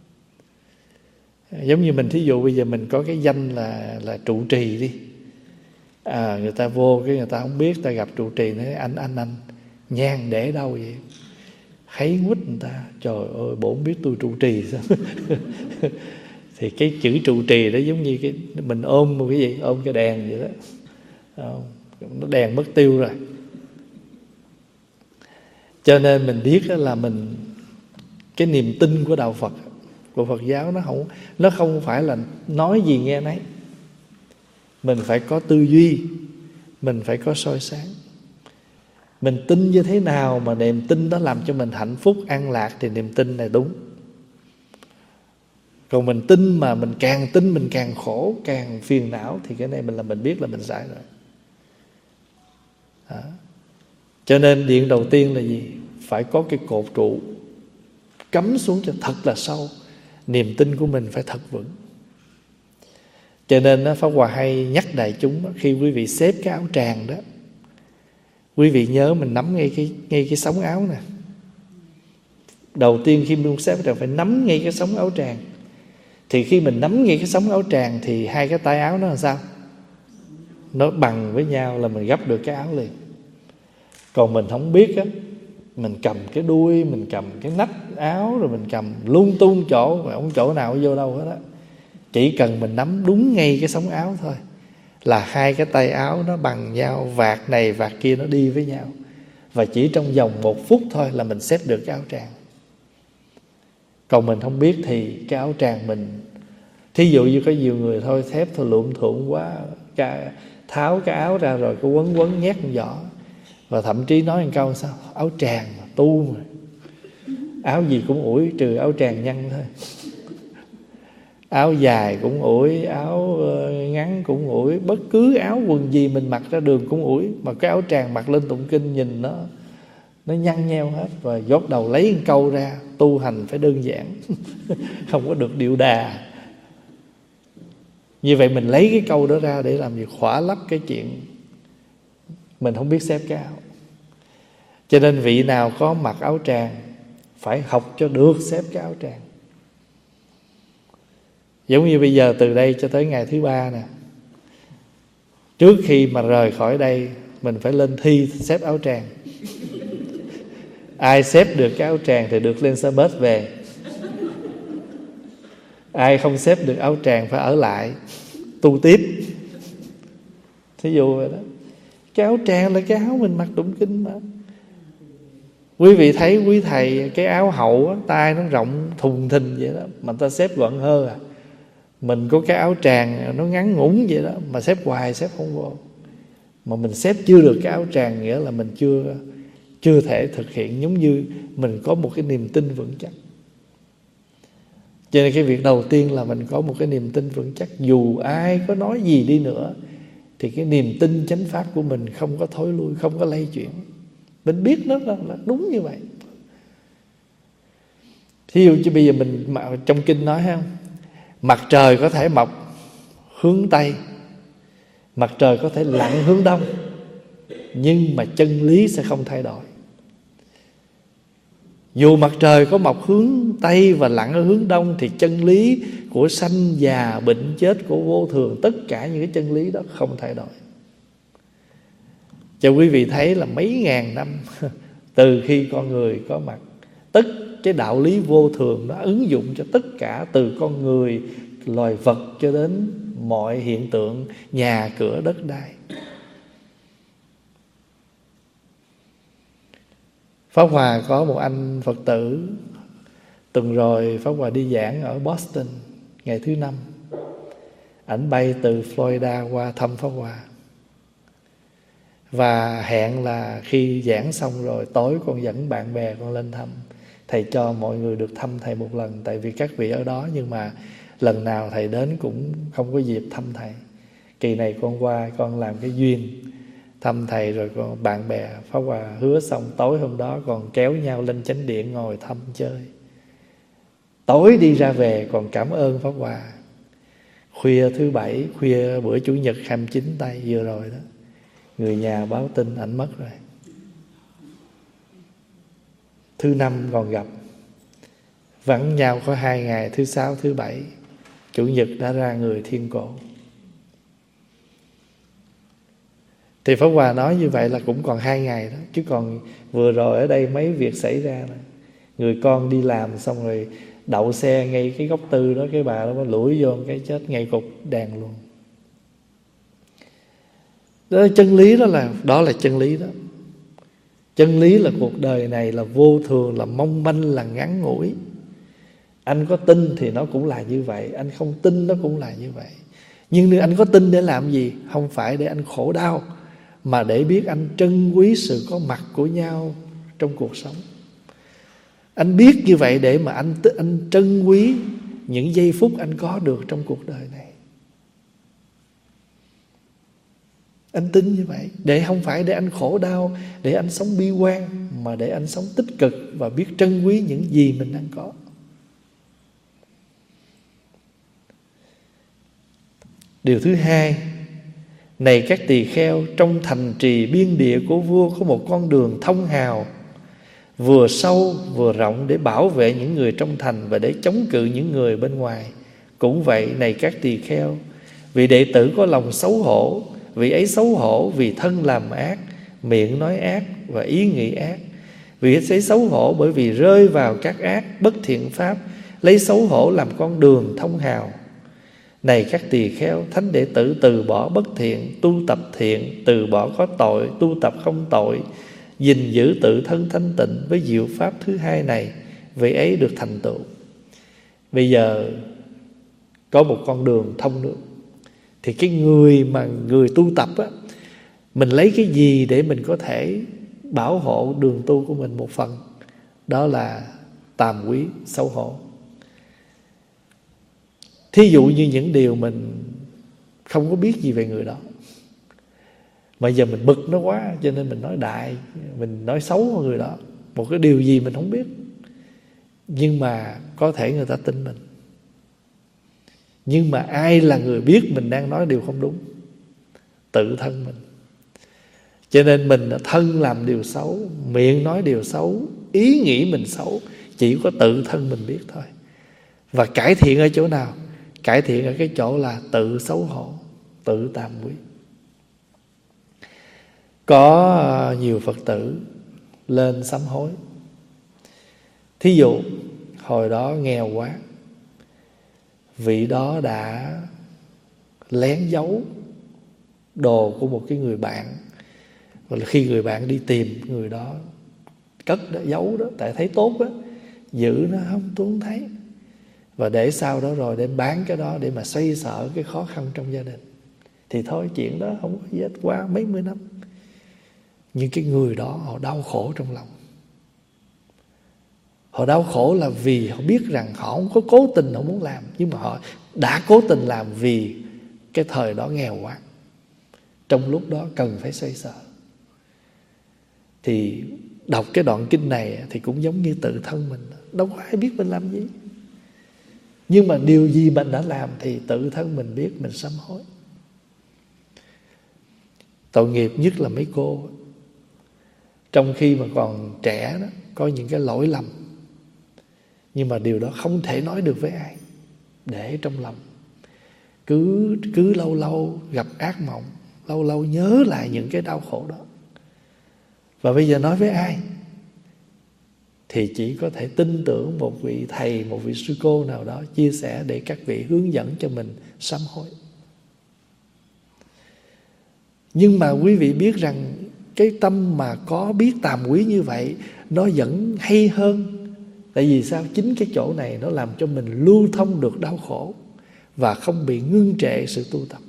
Giống như mình thí dụ bây giờ mình có cái danh là là trụ trì đi. À, người ta vô cái người ta không biết, ta gặp trụ trì nói anh anh anh nhang để đâu vậy? Thấy quýt người ta, trời ơi bổn biết tôi trụ trì sao? Thì cái chữ trụ trì đó giống như cái mình ôm một cái gì, ôm cái đèn vậy đó. Nó đèn mất tiêu rồi. Cho nên mình biết là mình, cái niềm tin của đạo Phật, của Phật giáo, nó không nó không phải là nói gì nghe nấy. Mình phải có tư duy, mình phải có soi sáng. Mình tin như thế nào mà niềm tin đó làm cho mình hạnh phúc, an lạc thì niềm tin này đúng. Còn mình tin mà mình càng tin mình càng khổ, càng phiền não, thì cái này mình là mình biết là mình sai rồi. Đó. Cho nên điện đầu tiên là gì? Phải có cái cột trụ cắm xuống cho thật là sâu. Niềm tin của mình phải thật vững. Cho nên đó, Pháp Hòa hay nhắc đại chúng đó, khi quý vị xếp cái áo tràng đó, quý vị nhớ mình nắm ngay cái, ngay cái sống áo nè. Đầu tiên khi mình xếp tràng phải nắm ngay cái sống áo tràng. Thì khi mình nắm ngay cái sống áo tràng thì hai cái tay áo nó làm sao? Nó bằng với nhau là mình gấp được cái áo liền. Còn mình không biết á, mình cầm cái đuôi, mình cầm cái nách áo, rồi mình cầm lung tung chỗ, mà không chỗ nào vô đâu hết á. Chỉ cần mình nắm đúng ngay cái sống áo thôi là hai cái tay áo nó bằng nhau, vạt này vạt kia nó đi với nhau. Và chỉ trong vòng một phút thôi là mình xếp được cái áo tràng. Còn mình không biết thì cái áo tràng mình, thí dụ như có nhiều người thôi xếp thôi lụm thuộm quá, cái, tháo cái áo ra rồi cái quấn quấn nhét một giỏ. Và thậm chí nói một câu sao? Áo tràng mà, tu mà, áo gì cũng ủi trừ áo tràng nhăn thôi. Áo dài cũng ủi, áo ngắn cũng ủi, bất cứ áo quần gì mình mặc ra đường cũng ủi. Mà cái áo tràng mặc lên tụng kinh nhìn nó Nó nhăn nheo hết. Và gót đầu lấy một câu ra, tu hành phải đơn giản, không có được điệu đà. Như vậy mình lấy cái câu đó ra để làm gì? Khỏa lấp cái chuyện mình không biết xếp cái áo. Cho nên vị nào có mặc áo tràng phải học cho được xếp cái áo tràng. Giống như bây giờ từ đây cho tới ngày thứ ba nè, trước khi mà rời khỏi đây mình phải lên thi xếp áo tràng. Ai xếp được cái áo tràng thì được lên xe bus về. Ai không xếp được áo tràng phải ở lại tu tiếp. Thí dụ vậy đó. Cái áo tràng là cái áo mình mặc tụng kinh mà. Quý vị thấy quý thầy cái áo hậu á, tay nó rộng thùng thình vậy đó, mà ta xếp gọn hơn à. Mình có cái áo tràng nó ngắn ngủn vậy đó, mà xếp hoài xếp không vô. Mà mình xếp chưa được cái áo tràng nghĩa là mình chưa chưa thể thực hiện giống như mình có một cái niềm tin vững chắc. Cho nên cái việc đầu tiên là mình có một cái niềm tin vững chắc. Dù ai có nói gì đi nữa thì cái niềm tin chánh pháp của mình không có thối lui, không có lay chuyển. Mình biết nó là, là đúng như vậy. Thí dụ như bây giờ mình trong kinh nói không, mặt trời có thể mọc hướng Tây, mặt trời có thể lặn hướng Đông, nhưng mà chân lý sẽ không thay đổi. Dù mặt trời có mọc hướng Tây và lặn ở hướng Đông thì chân lý của sanh già bệnh chết, của vô thường, tất cả những cái chân lý đó không thay đổi. Cho quý vị thấy là mấy ngàn năm từ khi con người có mặt, tất cái đạo lý vô thường nó ứng dụng cho tất cả, từ con người, loài vật cho đến mọi hiện tượng nhà cửa đất đai. Pháp Hòa có một anh Phật tử, tuần rồi Pháp Hòa đi giảng ở Boston ngày thứ năm. Ảnh bay từ Florida qua thăm Pháp Hòa. Và hẹn là khi giảng xong rồi tối con dẫn bạn bè con lên thăm. Thầy cho mọi người được thăm thầy một lần, tại vì các vị ở đó, nhưng mà lần nào thầy đến cũng không có dịp thăm thầy. Kỳ này con qua con làm cái duyên thăm thầy, rồi con bạn bè Pháp Hòa hứa xong tối hôm đó còn kéo nhau lên chánh điện ngồi thăm chơi. Tối đi ra về còn cảm ơn Pháp Hòa. Khuya thứ bảy, khuya bữa chủ nhật hai mươi chín tây vừa rồi đó, người nhà báo tin ảnh mất rồi. Thứ năm còn gặp, vắng nhau có hai ngày, thứ sáu, thứ bảy, chủ nhật đã ra người thiên cổ. Thì Pháp Hòa nói như vậy là cũng còn hai ngày đó, chứ còn vừa rồi ở đây mấy việc xảy ra này. Người con đi làm xong rồi đậu xe ngay cái góc tư đó, cái bà đó lủi vô cái chết ngay cục đèn luôn. Đó, chân lý đó là đó là chân lý đó. Chân lý là cuộc đời này là vô thường, là mong manh, là ngắn ngủi. Anh có tin thì nó cũng là như vậy, anh không tin nó cũng là như vậy. Nhưng nếu anh có tin để làm gì? Không phải để anh khổ đau, mà để biết anh trân quý sự có mặt của nhau trong cuộc sống. Anh biết như vậy để mà anh anh trân quý những giây phút anh có được trong cuộc đời này. Anh tin như vậy, để không phải để anh khổ đau, để anh sống bi quan, mà để anh sống tích cực và biết trân quý những gì mình đang có. Điều thứ hai, này các tỳ kheo, trong thành trì biên địa của vua có một con đường thông hào, vừa sâu vừa rộng, để bảo vệ những người trong thành và để chống cự những người bên ngoài. Cũng vậy, này các tỳ kheo, vị đệ tử có lòng xấu hổ, vị ấy xấu hổ vì thân làm ác, miệng nói ác và ý nghĩ ác. Vị ấy xấu hổ bởi vì rơi vào các ác bất thiện pháp, lấy xấu hổ làm con đường thông hào. Này các tỳ kheo, thánh đệ tử từ bỏ bất thiện, tu tập thiện, từ bỏ có tội, tu tập không tội, gìn giữ tự thân thanh tịnh với diệu pháp thứ hai này, vị ấy được thành tựu. Bây giờ có một con đường thông được, thì cái người mà người tu tập á, mình lấy cái gì để mình có thể bảo hộ đường tu của mình? Một phần đó là tàm quý, xấu hổ. Thí dụ như những điều mình không có biết gì về người đó, mà giờ mình bực nó quá cho nên mình nói đại, mình nói xấu người đó, một cái điều gì mình không biết, nhưng mà có thể người ta tin mình. Nhưng mà ai là người biết mình đang nói điều không đúng? Tự thân mình. Cho nên mình thân làm điều xấu, miệng nói điều xấu, ý nghĩ mình xấu, chỉ có tự thân mình biết thôi. Và cải thiện ở chỗ nào? Cải thiện ở cái chỗ là tự xấu hổ, tự tàm quý. Có nhiều Phật tử lên sám hối. Thí dụ hồi đó nghèo quá, vị đó đã lén giấu đồ của một cái người bạn, và khi người bạn đi tìm, người đó cất đó, giấu đó, tại thấy tốt á, giữ nó không, tôi không thấy, và để sau đó rồi đem bán cái đó để mà xoay sở cái khó khăn trong gia đình. Thì thôi, chuyện đó không có gì hết, qua mấy mươi năm. Nhưng cái người đó họ đau khổ trong lòng. Họ đau khổ là vì họ biết rằng họ không có cố tình, họ muốn làm, nhưng mà họ đã cố tình làm vì cái thời đó nghèo quá, trong lúc đó cần phải xoay sở. Thì đọc cái đoạn kinh này thì cũng giống như tự thân mình, đâu có ai biết mình làm gì, nhưng mà điều gì mình đã làm thì tự thân mình biết, mình sám hối. Tội nghiệp nhất là mấy cô, trong khi mà còn trẻ đó, có những cái lỗi lầm, nhưng mà điều đó không thể nói được với ai, để trong lòng. Cứ cứ lâu lâu gặp ác mộng, lâu lâu nhớ lại những cái đau khổ đó. Và bây giờ nói với ai? Thì chỉ có thể tin tưởng một vị thầy, một vị sư cô nào đó chia sẻ, để các vị hướng dẫn cho mình sám hối. Nhưng mà quý vị biết rằng cái tâm mà có biết tàm quý như vậy, nó vẫn hay hơn. Tại vì sao? Chính cái chỗ này nó làm cho mình lưu thông được đau khổ và không bị ngưng trệ sự tu tập.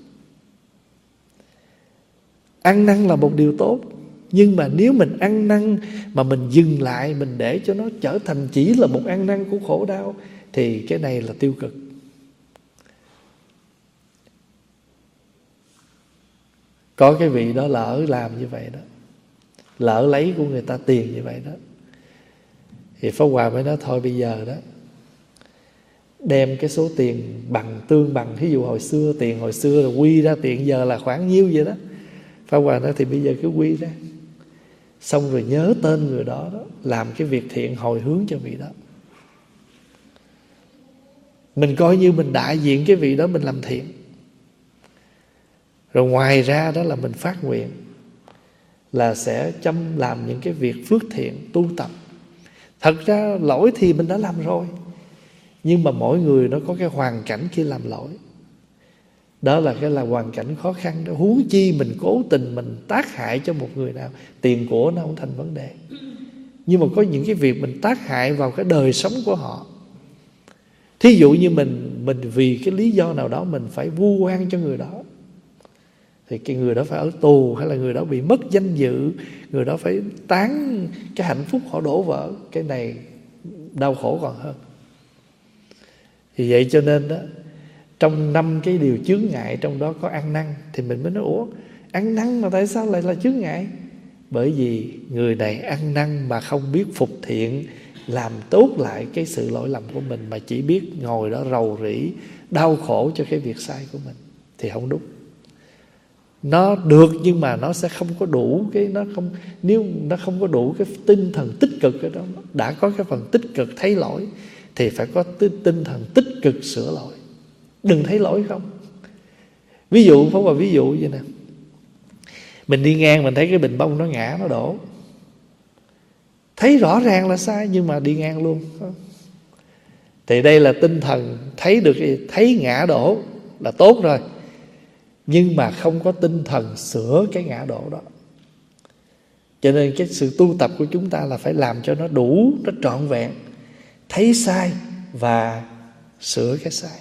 Ăn năn là một điều tốt, nhưng mà nếu mình ăn năn mà mình dừng lại, mình để cho nó trở thành chỉ là một ăn năn của khổ đau, thì cái này là tiêu cực. Có cái vị đó lỡ làm như vậy đó, lỡ lấy của người ta tiền như vậy đó, thì Pháp Hòa mới nói thôi bây giờ đó, đem cái số tiền bằng tương bằng. Ví dụ hồi xưa, tiền hồi xưa là quy ra tiền giờ là khoảng nhiêu vậy đó. Pháp Hòa nói thì bây giờ cứ quy ra, xong rồi nhớ tên người đó, đó làm cái việc thiện hồi hướng cho vị đó. Mình coi như mình đại diện cái vị đó, mình làm thiện. Rồi ngoài ra đó là mình phát nguyện là sẽ chăm làm những cái việc phước thiện, tu tập. Thật ra lỗi thì mình đã làm rồi, nhưng mà mỗi người nó có cái hoàn cảnh khi làm lỗi. Đó là cái là hoàn cảnh khó khăn đó. Huống chi mình cố tình mình tác hại cho một người nào, tiền của nó không thành vấn đề, nhưng mà có những cái việc mình tác hại vào cái đời sống của họ. Thí dụ như mình mình vì cái lý do nào đó mình phải vu oan cho người đó, thì cái người đó phải ở tù, hay là người đó bị mất danh dự, người đó phải tán cái hạnh phúc họ đổ vỡ. Cái này đau khổ còn hơn. Vì vậy cho nên đó, trong năm cái điều chướng ngại trong đó có ăn năn, thì mình mới nói ủa, ăn năn mà tại sao lại là chướng ngại? Bởi vì người này ăn năn mà không biết phục thiện, làm tốt lại cái sự lỗi lầm của mình, mà chỉ biết ngồi đó rầu rĩ, đau khổ cho cái việc sai của mình, thì không đúng. Nó được nhưng mà nó sẽ không có đủ cái nó không nếu nó không có đủ cái tinh thần tích cực ở đó. Đã có cái phần tích cực thấy lỗi thì phải có tinh thần tích cực sửa lỗi. Đừng thấy lỗi không. Ví dụ Pháp Hòa ví dụ vậy nè, mình đi ngang mình thấy cái bình bông nó ngã nó đổ, thấy rõ ràng là sai nhưng mà đi ngang luôn, thì đây là tinh thần thấy được, thấy ngã đổ là tốt rồi, nhưng mà không có tinh thần sửa cái ngã đổ đó. Cho nên cái sự tu tập của chúng ta là phải làm cho nó đủ, nó trọn vẹn, thấy sai và sửa cái sai.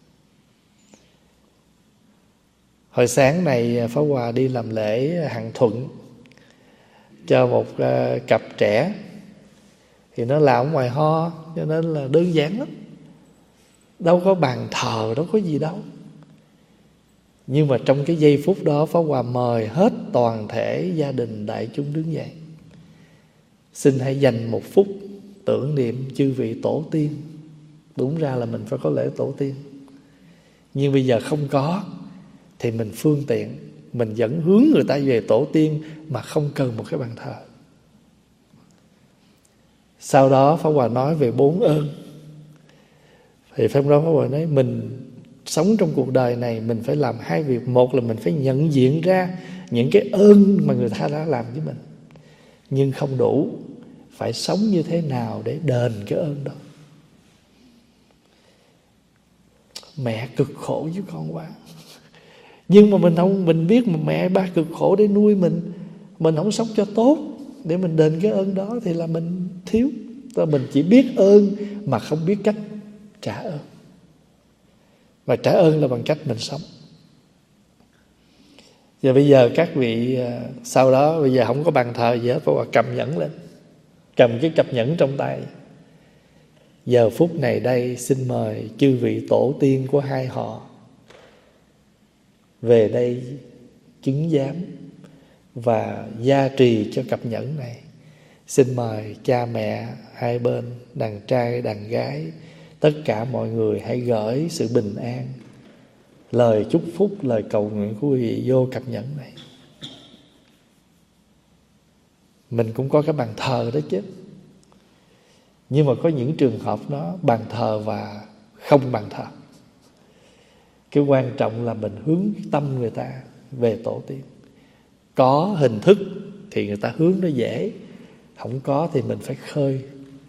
Hồi sáng này Pháp Hòa đi làm lễ Hằng Thuận cho một uh, cặp trẻ, thì nó làm ở ngoài ho, cho nên là đơn giản lắm, đâu có bàn thờ, đâu có gì đâu. Nhưng mà trong cái giây phút đó, Pháp Hòa mời hết toàn thể gia đình đại chúng đứng dậy. Xin hãy dành một phút tưởng niệm chư vị tổ tiên. Đúng ra là mình phải có lễ tổ tiên, nhưng bây giờ không có, thì mình phương tiện, mình vẫn hướng người ta về tổ tiên mà không cần một cái bàn thờ. Sau đó Pháp Hòa nói về bốn ơn. Thì Pháp Pháp Hòa nói mình sống trong cuộc đời này mình phải làm hai việc. Một là mình phải nhận diện ra những cái ơn mà người ta đã làm với mình, nhưng không đủ, phải sống như thế nào để đền cái ơn đó. Mẹ cực khổ với con quá, nhưng mà mình không, mình biết mà mẹ ba cực khổ để nuôi mình, mình không sống cho tốt để mình đền cái ơn đó thì là mình thiếu. Tức là mình chỉ biết ơn mà không biết cách trả ơn. Và trả ơn là bằng cách mình sống. Giờ bây giờ các vị sau đó, bây giờ không có bàn thờ gì hết, phải cầm nhẫn lên, cầm cái cặp nhẫn trong tay. Giờ phút này đây xin mời chư vị tổ tiên của hai họ về đây chứng giám và gia trì cho cặp nhẫn này. Xin mời cha mẹ hai bên, đàn trai đàn gái, tất cả mọi người hãy gửi sự bình an, lời chúc phúc, lời cầu nguyện của quý vị vô cặp nhẫn này. Mình cũng có cái bàn thờ đó chứ, nhưng mà có những trường hợp đó bàn thờ và không bàn thờ. Cái quan trọng là mình hướng tâm người ta về tổ tiên. Có hình thức thì người ta hướng nó dễ, không có thì mình phải khơi.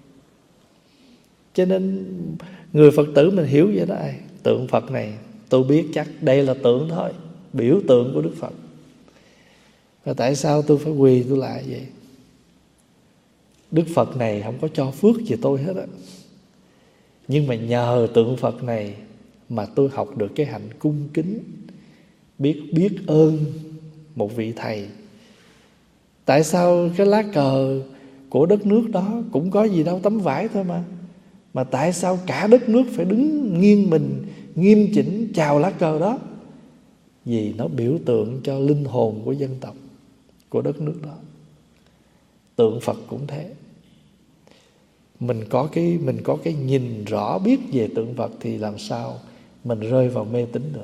Cho nên người Phật tử mình hiểu vậy đó. Tượng Phật này tôi biết chắc đây là tượng thôi, biểu tượng của Đức Phật. Và tại sao tôi phải quỳ tôi lại vậy? Đức Phật này không có cho phước gì tôi hết á, nhưng mà nhờ tượng Phật này mà tôi học được cái hạnh cung kính, biết biết ơn một vị thầy. Tại sao cái lá cờ của đất nước đó cũng có gì đâu, tấm vải thôi mà, mà tại sao cả đất nước phải đứng nghiêng mình, nghiêm chỉnh chào lá cờ đó? Vì nó biểu tượng cho linh hồn của dân tộc, của đất nước đó. Tượng Phật cũng thế. Mình có cái mình có cái nhìn rõ biết về tượng Phật thì làm sao mình rơi vào mê tín được?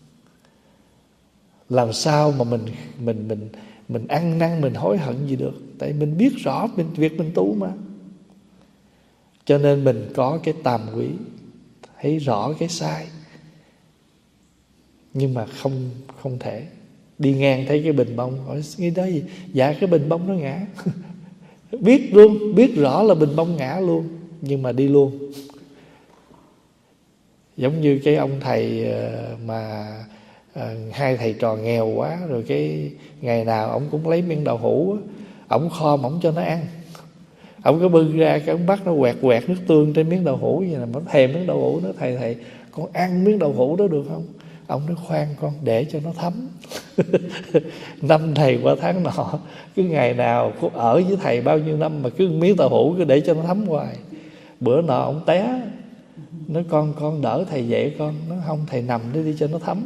Làm sao mà mình mình mình mình ăn năn, mình hối hận gì được? Tại mình biết rõ mình việc mình tu mà. Cho nên mình có cái tàm quý, thấy rõ cái sai, nhưng mà không không thể đi ngang thấy cái bình bông hỏi nghĩ đó gì? Dạ cái bình bông nó ngã. Biết luôn, biết rõ là bình bông ngã luôn, nhưng mà đi luôn. Giống như cái ông thầy mà à, hai thầy trò nghèo quá, rồi cái ngày nào ông cũng lấy miếng đậu hũ, ông kho ổng cho nó ăn. Ông cứ bưng ra cái ông bắt nó quẹt quẹt nước tương trên miếng đậu hũ vậy nè, nó thèm miếng đậu hũ, nó thầy thầy con ăn miếng đậu hũ đó được không? Ông nói khoan con, để cho nó thấm. Năm này qua tháng nọ, cứ ngày nào cô ở với thầy bao nhiêu năm mà cứ miếng tàu hũ cứ để cho nó thấm hoài. Bữa nọ ông té, nói con con đỡ thầy dậy con. Nó không, thầy nằm đi đi cho nó thấm.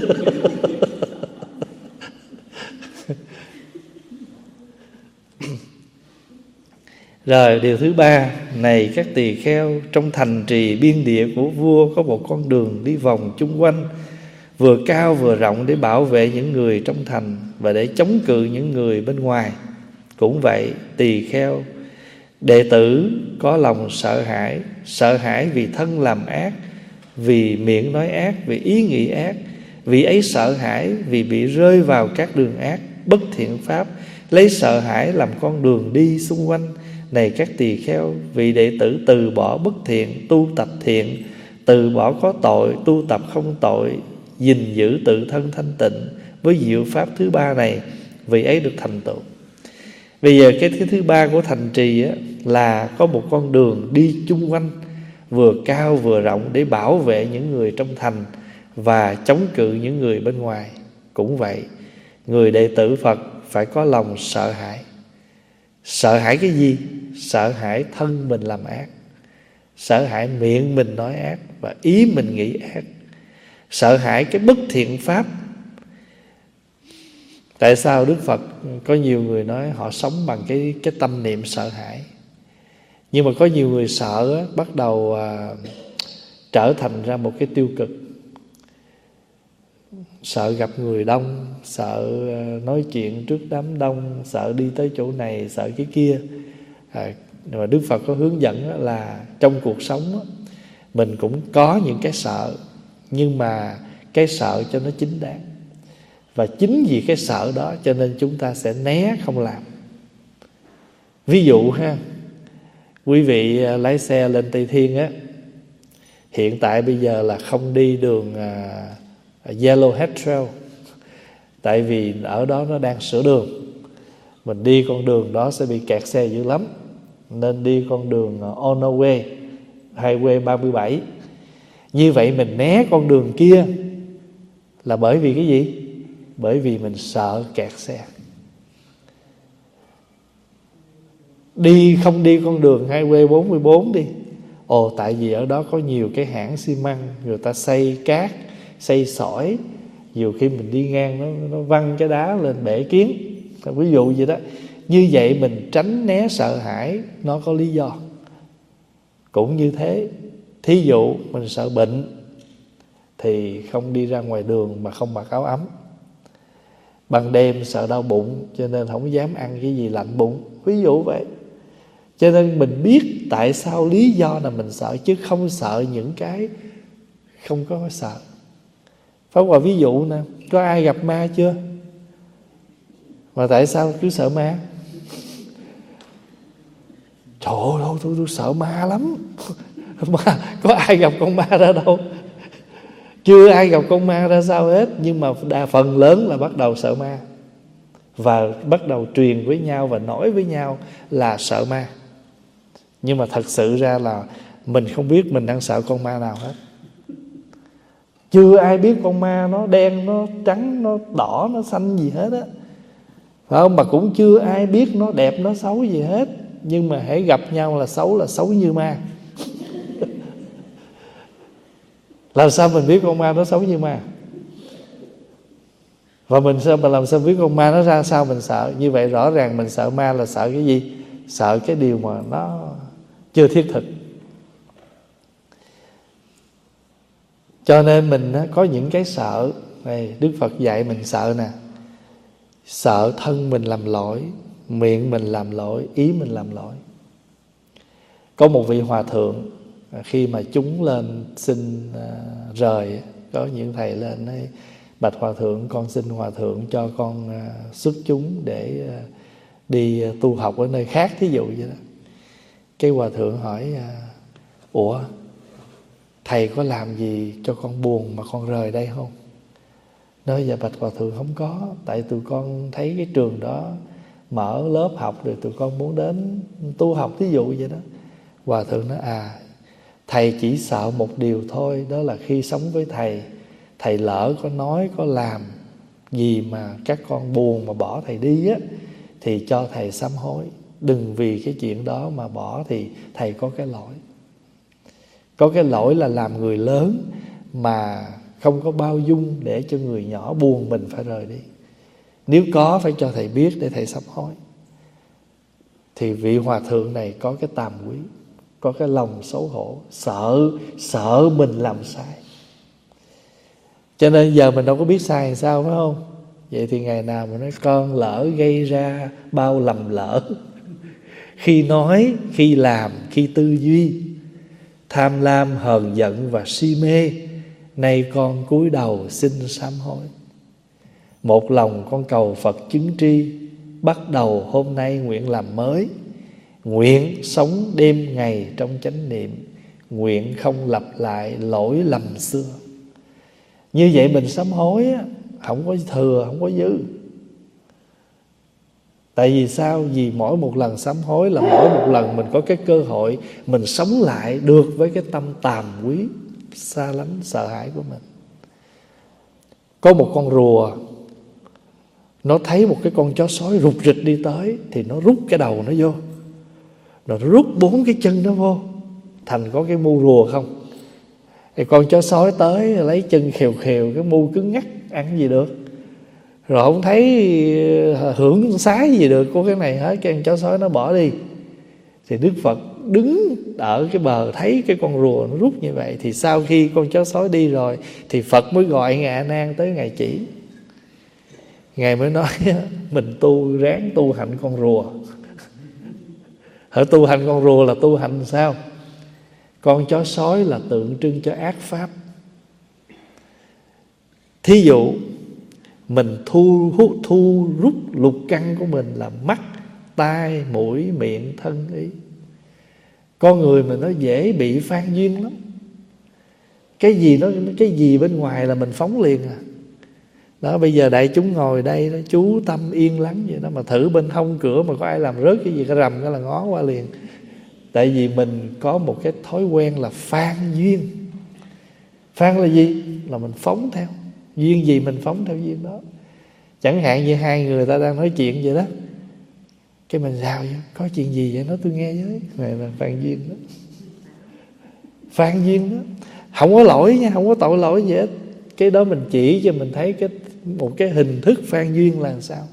Rồi điều thứ ba, này các tỳ kheo, trong thành trì biên địa của vua có một con đường đi vòng chung quanh, vừa cao vừa rộng để bảo vệ những người trong thành và để chống cự những người bên ngoài. Cũng vậy, tỳ kheo, đệ tử có lòng sợ hãi, sợ hãi vì thân làm ác, vì miệng nói ác, vì ý nghĩ ác. Vì ấy sợ hãi vì bị rơi vào các đường ác, bất thiện pháp, lấy sợ hãi làm con đường đi xung quanh. Này các tỳ kheo, vị đệ tử từ bỏ bất thiện, tu tập thiện, từ bỏ có tội, tu tập không tội, gìn giữ tự thân thanh tịnh với diệu pháp thứ ba này, vị ấy được thành tựu. Bây giờ cái thứ thứ ba của thành trì á, là có một con đường đi chung quanh, vừa cao vừa rộng để bảo vệ những người trong thành và chống cự những người bên ngoài. Cũng vậy, người đệ tử Phật phải có lòng sợ hãi. Sợ hãi cái gì? Sợ hãi thân mình làm ác, sợ hãi miệng mình nói ác và ý mình nghĩ ác, sợ hãi cái bất thiện pháp. Tại sao Đức Phật có nhiều người nói họ sống bằng cái, cái tâm niệm sợ hãi? Nhưng mà có nhiều người sợ á, bắt đầu à, trở thành ra một cái tiêu cực. Sợ gặp người đông, sợ nói chuyện trước đám đông, sợ đi tới chỗ này, sợ cái kia. à, Mà Đức Phật có hướng dẫn là trong cuộc sống á, mình cũng có những cái sợ, nhưng mà cái sợ cho nó chính đáng. Và chính vì cái sợ đó cho nên chúng ta sẽ né không làm. Ví dụ ha, quý vị lái xe lên Tây Thiên á, hiện tại bây giờ là không đi đường uh, Yellowhead Trail, tại vì ở đó nó đang sửa đường. Mình đi con đường đó sẽ bị kẹt xe dữ lắm, nên đi con đường uh, Onaway, Highway ba mươi bảy. Như vậy mình né con đường kia là bởi vì cái gì? Bởi vì mình sợ kẹt xe. Đi không đi con đường Highway bốn mươi bốn đi. Ồ, tại vì ở đó có nhiều cái hãng xi măng, người ta xây cát, xây sỏi, nhiều khi mình đi ngang nó, nó văng cái đá lên bể kiến, ví dụ vậy đó. Như vậy mình tránh né sợ hãi, nó có lý do. Cũng như thế, thí dụ mình sợ bệnh thì không đi ra ngoài đường mà không mặc áo ấm. Ban đêm sợ đau bụng cho nên không dám ăn cái gì lạnh bụng, ví dụ vậy. Cho nên mình biết tại sao lý do là mình sợ, chứ không sợ những cái không có sợ. Pháp Hòa ví dụ nè, có ai gặp ma chưa? Mà tại sao cứ sợ ma? Trời ơi, tôi, tôi sợ ma lắm. Ma, có ai gặp con ma ra đâu? Chưa ai gặp con ma ra sao hết. Nhưng mà đa phần lớn là bắt đầu sợ ma, và bắt đầu truyền với nhau và nói với nhau là sợ ma. Nhưng mà thật sự ra là mình không biết mình đang sợ con ma nào hết. Chưa ai biết con ma nó đen, nó trắng, nó đỏ, nó xanh gì hết á, phải không? Mà cũng chưa ai biết nó đẹp, nó xấu gì hết. Nhưng mà hễ gặp nhau là xấu, là xấu như ma. Làm sao mình biết con ma nó xấu như ma? Và mình sao mà làm sao biết con ma nó ra sao mình sợ? Như vậy rõ ràng mình sợ ma là sợ cái gì? Sợ cái điều mà nó chưa thiết thực. Cho nên mình có những cái sợ này, Đức Phật dạy mình sợ nè. Sợ thân mình làm lỗi, miệng mình làm lỗi, ý mình làm lỗi. Có một vị hòa thượng, khi mà chúng lên xin uh, rời, có những thầy lên nói: bạch hòa thượng, con xin hòa thượng cho con uh, xuất chúng để uh, đi uh, tu học ở nơi khác, thí dụ vậy đó. Cái hòa thượng hỏi: uh, ủa, thầy có làm gì cho con buồn mà con rời đây không? Nói: dạ bạch hòa thượng, không có. Tại tụi con thấy cái trường đó mở lớp học rồi tụi con muốn đến tu học, thí dụ vậy đó. Hòa thượng nói: à, thầy chỉ sợ một điều thôi, đó là khi sống với thầy, thầy lỡ có nói, có làm Vì mà các con buồn mà bỏ thầy đi á, thì cho thầy sám hối. Đừng vì cái chuyện đó mà bỏ, thì thầy có cái lỗi. Có cái lỗi là làm người lớn mà không có bao dung để cho người nhỏ buồn mình phải rời đi. Nếu có phải cho thầy biết để thầy sám hối. Thì vị hòa thượng này có cái tàm quý, có cái lòng xấu hổ, sợ sợ mình làm sai. Cho nên giờ mình đâu có biết sai làm sao, phải không? Vậy thì ngày nào mà nói con lỡ gây ra bao lầm lỡ, khi nói, khi làm, khi tư duy, tham lam, hờn giận và si mê, nay con cúi đầu xin sám hối. Một lòng con cầu Phật chứng tri, bắt đầu hôm nay nguyện làm mới. Nguyện sống đêm ngày trong chánh niệm, nguyện không lặp lại lỗi lầm xưa. Như vậy mình sám hối á, không có thừa, không có dư. Tại vì sao? Vì mỗi một lần sám hối là mỗi một lần mình có cái cơ hội mình sống lại được với cái tâm tàm quý, xa lánh, sợ hãi của mình. Có một con rùa, nó thấy một cái con chó sói rụt rịch đi tới, thì nó rút cái đầu nó vô, rồi nó rút bốn cái chân nó vô, thành có cái mu rùa không. Thì con chó sói tới lấy chân khều khều, cái mu cứng ngắc, ăn gì được. Rồi không thấy hưởng xá gì được của cái này hết, cái con chó sói nó bỏ đi. Thì Đức Phật đứng ở cái bờ thấy cái con rùa nó rút như vậy. Thì sau khi con chó sói đi rồi, thì Phật mới gọi Ngài A Nan tới Ngài chỉ. Ngài mới nói mình tu ráng tu hạnh con rùa. Ở tu hành con rùa là tu hành sao? Con chó sói là tượng trưng cho ác pháp. Thí dụ mình thu hút thu rút lục căn của mình là mắt, tai, mũi, miệng, thân, ý. Con người mình nó dễ bị phan duyên lắm. Cái gì nó cái gì bên ngoài là mình phóng liền à. Đó, bây giờ đại chúng ngồi đây đó, chú tâm yên lắng vậy đó, mà thử bên hông cửa mà có ai làm rớt cái gì cái rầm cái là ngó qua liền. Tại vì mình có một cái thói quen là phan duyên. Phan là gì? Là mình phóng theo. Duyên gì mình phóng theo duyên đó. Chẳng hạn như hai người ta đang nói chuyện vậy đó, cái mình sao vậy? Có chuyện gì vậy? Nói tôi nghe với. Này là phan duyên đó. Phan duyên đó. Không có lỗi nha, không có tội lỗi gì hết. Cái đó mình chỉ cho mình thấy cái một cái hình thức phan duyên là sao.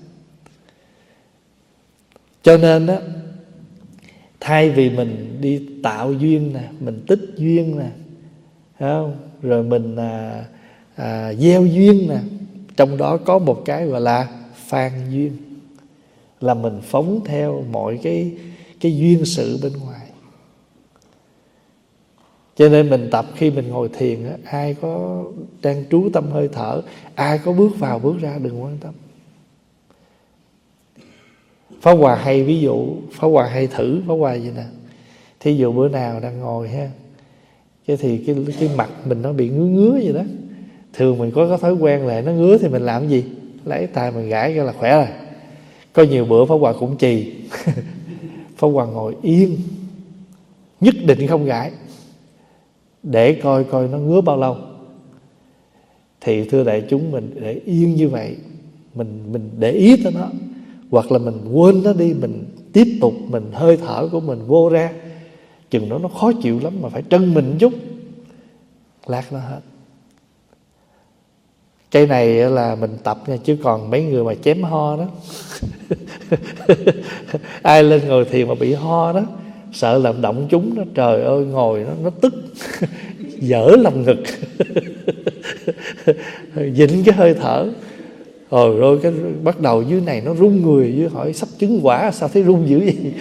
Cho nên đó, thay vì mình đi tạo duyên nè, mình tích duyên nè, không? Rồi mình à, à, gieo duyên nè, trong đó có một cái gọi là phan duyên, là mình phóng theo mọi cái cái duyên sự bên ngoài. Cho nên mình tập khi mình ngồi thiền á, ai có đang trú tâm hơi thở, ai có bước vào bước ra đừng quan tâm. Pháp Hòa hay ví dụ, Pháp Hòa hay thử Pháp Hòa vậy nè. Thí dụ bữa nào đang ngồi ha, cái thì cái cái mặt mình nó bị ngứa ngứa vậy đó. Thường mình có cái thói quen là nó ngứa thì mình làm gì? Lấy tay mình gãi cái là khỏe rồi. Có nhiều bữa Pháp Hòa cũng trì. Pháp Hòa ngồi yên, nhất định không gãi, để coi coi nó ngứa bao lâu. Thì thưa đại chúng, mình để yên như vậy, mình mình để ý tới nó, hoặc là mình quên nó đi, mình tiếp tục mình hơi thở của mình vô ra, chừng đó nó khó chịu lắm mà phải trân mình chút, lát nó hết. Cái này là mình tập nha, chứ còn mấy người mà chém ho đó ai lên ngồi thiền mà bị ho đó, sợ làm động chúng nó, trời ơi ngồi nó, nó tức dở lòng ngực dịnh cái hơi thở. Rồi rồi cái bắt đầu dưới này nó run người, dưới hỏi sắp chứng quả sao thấy run dữ vậy.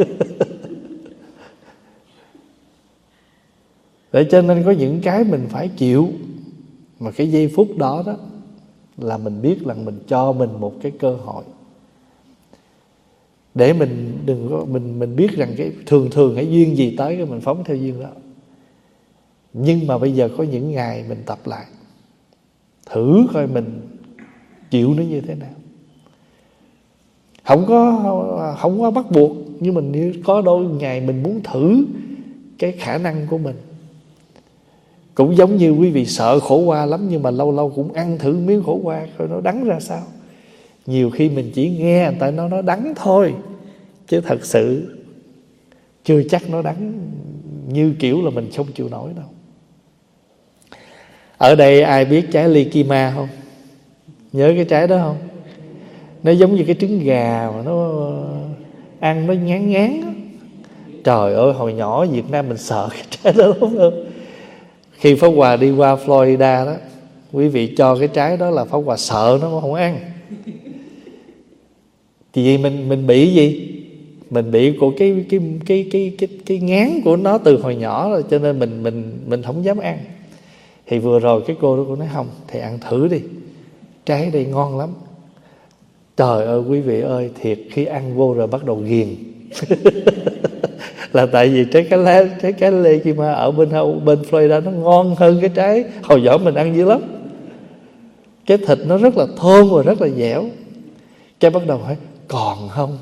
Để cho nên có những cái mình phải chịu, mà cái giây phút đó đó là mình biết là mình cho mình một cái cơ hội để mình đừng có mình mình biết rằng cái thường thường cái duyên gì tới cái mình phóng theo duyên đó. Nhưng mà bây giờ có những ngày mình tập lại, thử coi mình chịu nó như thế nào. Không có không có bắt buộc, nhưng mình có đôi ngày mình muốn thử cái khả năng của mình. Cũng giống như quý vị sợ khổ qua lắm, nhưng mà lâu lâu cũng ăn thử miếng khổ qua coi nó đắng ra sao. Nhiều khi mình chỉ nghe người ta nói nó đắng thôi, chứ thật sự chưa chắc nó đắng như kiểu là mình không chịu nổi đâu. Ở đây ai biết trái Likima không? Nhớ cái trái đó không? Nó giống như cái trứng gà mà nó ăn nó ngán ngán đó. Trời ơi, hồi nhỏ Việt Nam mình sợ cái trái đó lắm không? Khi Pháp Hòa đi qua Florida đó, quý vị cho cái trái đó là Pháp Hòa sợ nó không ăn. Thì vì mình mình bị gì? Mình bị của cái cái cái cái cái cái ngán của nó từ hồi nhỏ rồi, cho nên mình mình mình không dám ăn. Thì vừa rồi cái cô đó cô nói không, thầy ăn thử đi, trái đây ngon lắm. Trời ơi quý vị ơi, thiệt khi ăn vô rồi bắt đầu ghiền. Là tại vì trái cá lá, trái cá lê kia mà ở bên bên Florida nó ngon hơn cái trái hồi nhỏ mình ăn dữ lắm. Cái thịt nó rất là thơm và rất là dẻo. Cái bắt đầu hỏi còn không?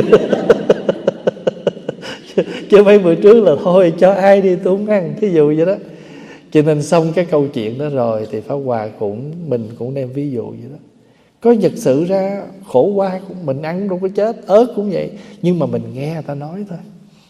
Chứ mấy bữa trước là thôi cho ai đi tôi không ăn, thí dụ vậy đó. Cho nên xong cái câu chuyện đó rồi thì Pháp Hòa cũng mình cũng đem ví dụ vậy đó. Có thật sự ra khổ qua cũng mình ăn đâu có chết, ớt cũng vậy, nhưng mà mình nghe người ta nói thôi.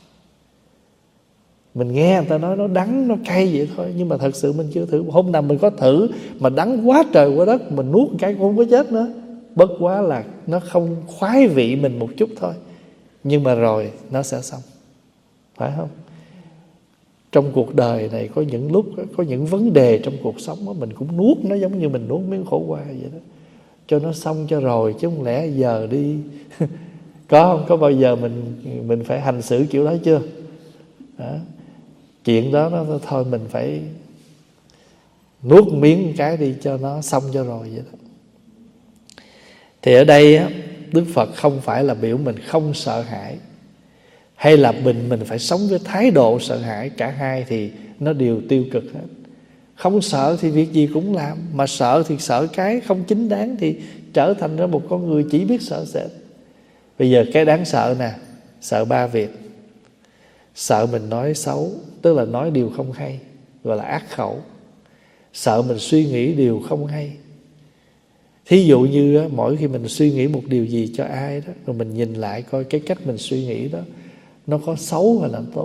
Mình nghe người ta nói nó đắng, nó cay vậy thôi, nhưng mà thật sự mình chưa thử. Hôm nào mình có thử mà đắng quá trời quá đất, mình nuốt một cái cũng không có chết nữa. Bất quá là nó không khoái vị mình một chút thôi, nhưng mà rồi nó sẽ xong, phải không? Trong cuộc đời này có những lúc, có những vấn đề trong cuộc sống đó, mình cũng nuốt nó giống như mình nuốt miếng khổ qua vậy đó, cho nó xong cho rồi, chứ không lẽ giờ đi có không? Có bao giờ mình mình phải hành xử kiểu đó chưa? Đó. Chuyện đó nó thôi mình phải nuốt miếng một cái đi cho nó xong cho rồi vậy đó. Thì ở đây á, Đức Phật không phải là biểu mình không sợ hãi, hay là mình mình phải sống với thái độ sợ hãi. Cả hai thì nó đều tiêu cực hết. Không sợ thì việc gì cũng làm, mà sợ thì sợ cái không chính đáng thì trở thành ra một con người chỉ biết sợ sệt. Bây giờ cái đáng sợ nè, sợ ba việc. Sợ mình nói xấu, tức là nói điều không hay, gọi là ác khẩu. Sợ mình suy nghĩ điều không hay. Thí dụ như á, mỗi khi mình suy nghĩ một điều gì cho ai đó, rồi mình nhìn lại coi cái cách mình suy nghĩ đó nó có xấu hay là tốt.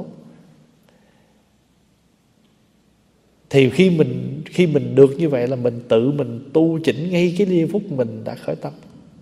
Thì khi mình khi mình được như vậy là mình tự mình tu chỉnh ngay cái giây phút mình đã khởi tâm.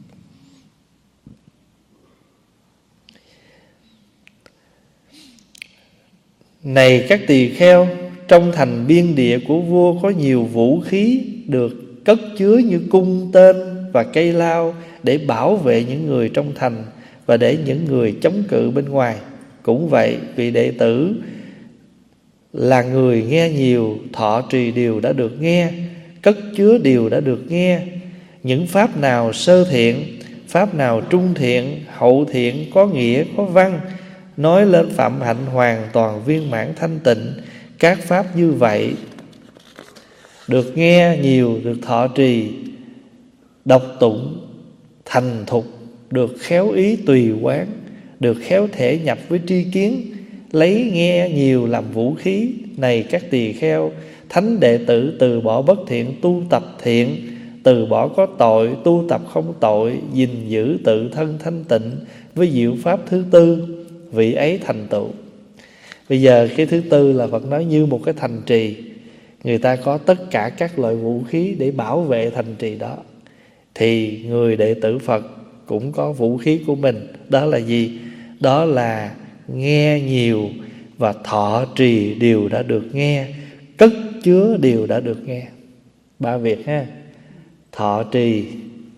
Này các tỳ kheo, trong thành biên địa của vua có nhiều vũ khí được cất chứa như cung tên và cây lao để bảo vệ những người trong thành và để những người chống cự bên ngoài. Cũng vậy, vị đệ tử là người nghe nhiều, thọ trì điều đã được nghe, cất chứa điều đã được nghe. Những pháp nào sơ thiện, pháp nào trung thiện, hậu thiện, có nghĩa, có văn, nói lên phạm hạnh hoàn toàn viên mãn thanh tịnh. Các pháp như vậy được nghe nhiều, được thọ trì, đọc tụng, thành thục, được khéo ý tùy quán, được khéo thể nhập với tri kiến, lấy nghe nhiều làm vũ khí. Này các tỳ kheo, thánh đệ tử từ bỏ bất thiện, tu tập thiện, từ bỏ có tội, tu tập không tội, gìn giữ tự thân thanh tịnh với diệu pháp thứ tư, vị ấy thành tựu. Bây giờ cái thứ tư là Phật nói như một cái thành trì, người ta có tất cả các loại vũ khí để bảo vệ thành trì đó, thì người đệ tử Phật cũng có vũ khí của mình. Đó là gì? Đó là nghe nhiều và thọ trì điều đã được nghe, cất chứa điều đã được nghe. Ba việc ha: thọ trì,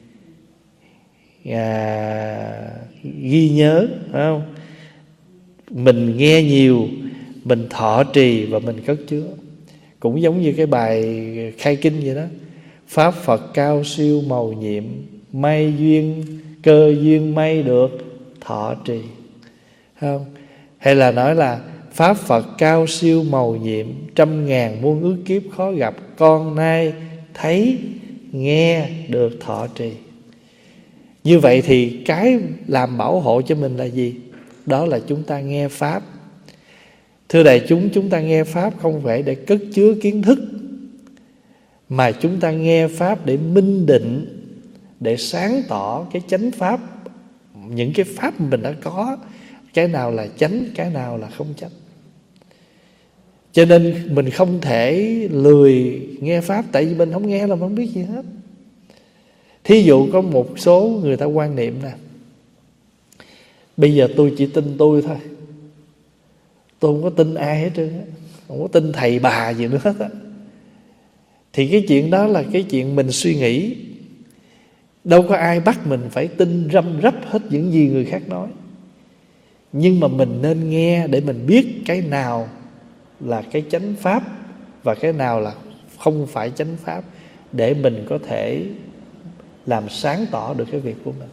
à, ghi nhớ, phải không? Mình nghe nhiều, mình thọ trì và mình cất chứa. Cũng giống như cái bài khai kinh vậy đó: pháp Phật cao siêu mầu nhiệm, may duyên cơ duyên may được thọ trì, không? Hay là nói là pháp Phật cao siêu mầu nhiệm, trăm ngàn muôn ước kiếp khó gặp, con nay thấy nghe được thọ trì. Như vậy thì cái làm bảo hộ cho mình là gì? Đó là chúng ta nghe pháp. Thưa đại chúng, chúng ta nghe Pháp không phải để cất chứa kiến thức, mà chúng ta nghe Pháp để minh định, để sáng tỏ cái chánh Pháp. Những cái Pháp mình đã có, cái nào là chánh, cái nào là không chánh. Cho nên mình không thể lười nghe Pháp, tại vì mình không nghe là mình không biết gì hết. Thí dụ có một số người ta quan niệm nè, bây giờ tôi chỉ tin tôi thôi, tôi không có tin ai hết trơn á, không có tin thầy bà gì nữa hết á. Thì cái chuyện đó là cái chuyện mình suy nghĩ. Đâu có ai bắt mình phải tin răm rắp hết những gì người khác nói. Nhưng mà mình nên nghe để mình biết cái nào là cái chánh Pháp và cái nào là không phải chánh Pháp, để mình có thể làm sáng tỏ được cái việc của mình.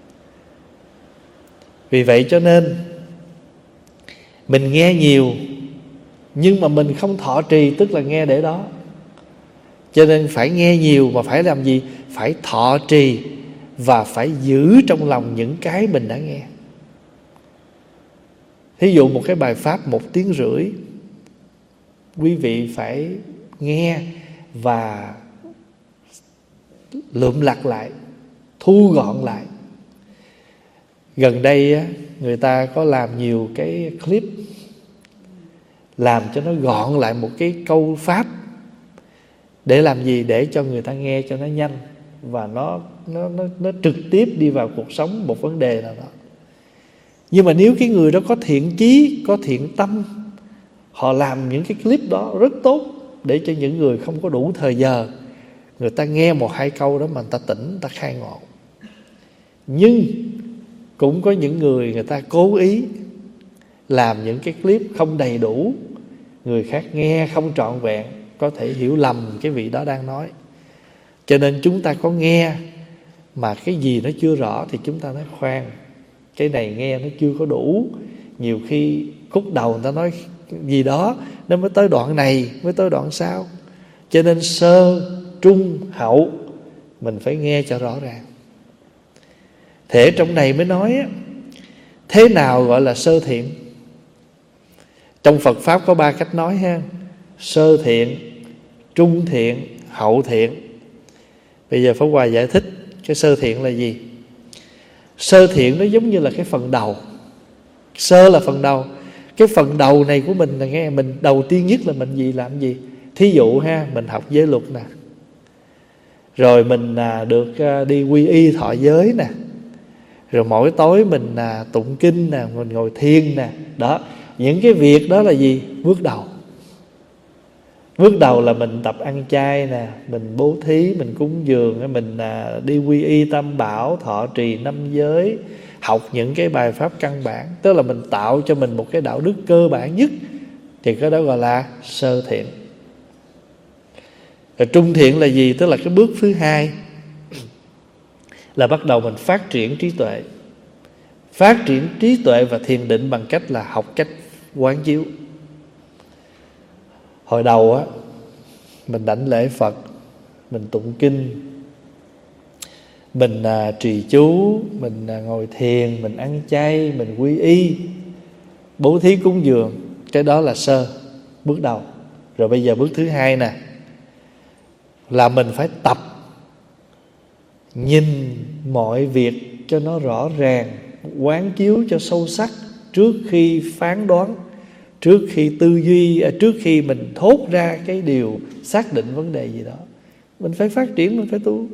Vì vậy cho nên mình nghe nhiều, nhưng mà mình không thọ trì, tức là nghe để đó. Cho nên phải nghe nhiều mà phải làm gì? Phải thọ trì và phải giữ trong lòng những cái mình đã nghe. Thí dụ một cái bài Pháp một tiếng rưỡi, quý vị phải nghe và lượm lặt lại, thu gọn lại. Gần đây á, người ta có làm nhiều cái clip làm cho nó gọn lại một cái câu Pháp. Để làm gì? Để cho người ta nghe cho nó nhanh và nó, nó, nó, nó trực tiếp đi vào cuộc sống một vấn đề nào đó. Nhưng mà nếu cái người đó có thiện chí, có thiện tâm, họ làm những cái clip đó rất tốt, để cho những người không có đủ thời giờ, người ta nghe một hai câu đó mà người ta tỉnh, người ta khai ngộ. Nhưng cũng có những người người ta cố ý làm những cái clip không đầy đủ, người khác nghe không trọn vẹn, có thể hiểu lầm cái vị đó đang nói. Cho nên chúng ta có nghe mà cái gì nó chưa rõ thì chúng ta nói khoan, cái này nghe nó chưa có đủ. Nhiều khi khúc đầu người ta nói gì đó, nó mới tới đoạn này, mới tới đoạn sau. Cho nên sơ, trung, hậu mình phải nghe cho rõ ràng. Thế trong này mới nói á, thế nào gọi là sơ thiện? Trong Phật Pháp có ba cách nói ha: sơ thiện, trung thiện, hậu thiện. Bây giờ Pháp Hòa giải thích cái sơ thiện là gì. Sơ thiện nó giống như là cái phần đầu. Sơ là phần đầu. Cái phần đầu này của mình là nghe, mình đầu tiên nhất là mình gì làm gì. Thí dụ ha, mình học giới luật nè, rồi mình à, được à, đi quy y thọ giới nè, rồi mỗi tối mình à, tụng kinh nè, mình ngồi thiền nè. Đó, những cái việc đó là gì? Bước đầu. Bước đầu là mình tập ăn chay nè, mình bố thí, mình cúng dường, mình à, đi quy y tam bảo, thọ trì năm giới, học những cái bài pháp căn bản. Tức là mình tạo cho mình một cái đạo đức cơ bản nhất, thì cái đó gọi là sơ thiện. Rồi trung thiện là gì? Tức là cái bước thứ hai, là bắt đầu mình phát triển trí tuệ. Phát triển trí tuệ và thiền định bằng cách là học cách quán chiếu. Hồi đầu á, mình đảnh lễ Phật, mình tụng kinh, mình à, trì chú, mình à, ngồi thiền, mình ăn chay, mình quy y, bố thí cúng dường. Cái đó là sơ, bước đầu. Rồi bây giờ bước thứ hai nè, là mình phải tập nhìn mọi việc cho nó rõ ràng, quán chiếu cho sâu sắc trước khi phán đoán, trước khi tư duy, trước khi mình thốt ra cái điều xác định vấn đề gì đó. Mình phải phát triển, mình phải tu.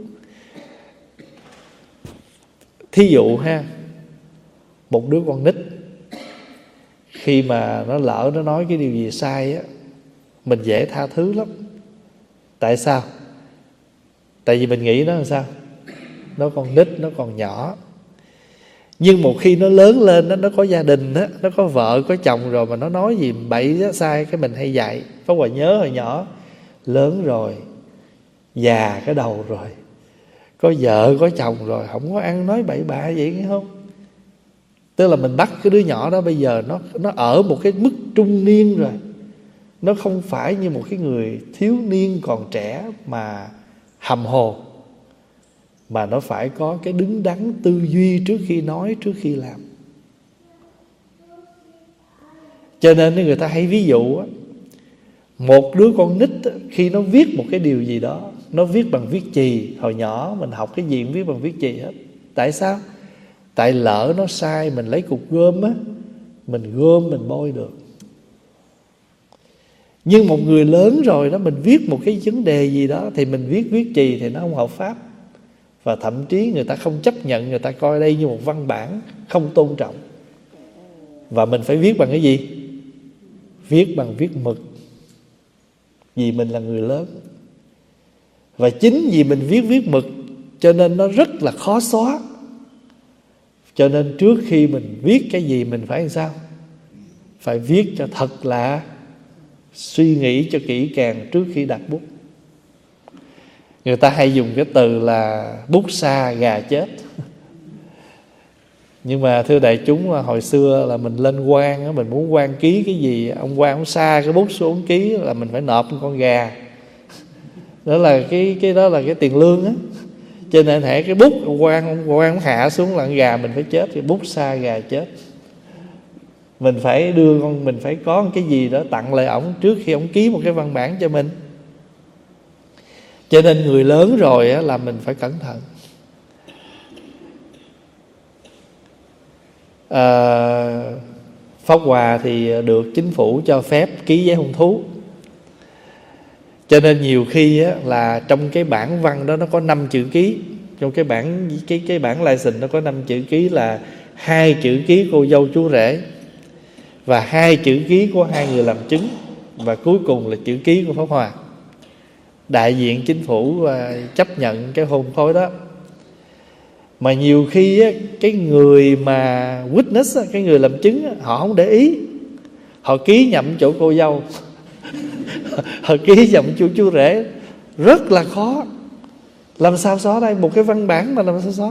Thí dụ ha, một đứa con nít khi mà nó lỡ nó nói cái điều gì sai á, mình dễ tha thứ lắm. Tại sao? Tại vì mình nghĩ nó làm sao? Nó còn nít, nó còn nhỏ. Nhưng một khi nó lớn lên đó, nó có gia đình đó, nó có vợ có chồng rồi mà nó nói gì bậy đó, sai, cái mình hay dạy. Pháp Hòa nhớ hồi nhỏ, lớn rồi, già cái đầu rồi, có vợ có chồng rồi, không có ăn nói bậy bạ vậy nghe không? Tức là mình bắt cái đứa nhỏ đó bây giờ nó nó ở một cái mức trung niên rồi. Nó không phải như một cái người thiếu niên còn trẻ mà hầm hồ, mà nó phải có cái đứng đắn tư duy trước khi nói, trước khi làm. Cho nên người ta hay ví dụ á, một đứa con nít á, khi nó viết một cái điều gì đó, nó viết bằng viết chì. Hồi nhỏ mình học cái gì cũng viết bằng viết chì hết. Tại sao? Tại lỡ nó sai, mình lấy cục gôm á, mình gom mình bôi được. Nhưng một người lớn rồi đó, mình viết một cái vấn đề gì đó thì mình viết viết chì thì nó không hợp pháp. Và thậm chí người ta không chấp nhận, người ta coi đây như một văn bản, không tôn trọng. Và mình phải viết bằng cái gì? Viết bằng viết mực. Vì mình là người lớn. Và chính vì mình viết viết mực cho nên nó rất là khó xóa. Cho nên trước khi mình viết cái gì mình phải làm sao? Phải viết cho thật là suy nghĩ cho kỹ càng trước khi đặt bút. Người ta hay dùng cái từ là bút sa gà chết. Nhưng mà thưa đại chúng, hồi xưa là mình lên quan, mình muốn quan ký cái gì, ông quan ông sa cái bút xuống ký là mình phải nộp một con gà. Đó là cái cái đó là cái tiền lương á. Cho nên hễ cái bút ông quan ông quan ông hạ xuống là con gà mình phải chết, thì bút sa gà chết. Mình phải đưa con mình phải có cái gì đó tặng lại ổng trước khi ổng ký một cái văn bản cho mình. Cho nên người lớn rồi á, là mình phải cẩn thận. À, Pháp Hòa thì được chính phủ cho phép ký giấy hôn thú. Cho nên nhiều khi á, là trong cái bản văn đó nó có năm chữ ký. Trong cái bản cái cái bản license nó có năm chữ ký, là hai chữ ký cô dâu chú rể và hai chữ ký của hai người làm chứng, và cuối cùng là chữ ký của Pháp Hòa. Đại diện chính phủ chấp nhận cái hôn phối đó. Mà nhiều khi á, cái người mà witness á, cái người làm chứng á, họ không để ý, họ ký nhầm chỗ cô dâu họ ký nhầm chú chú rể, rất là khó. Làm sao xóa đây? Một cái văn bản mà làm sao xóa?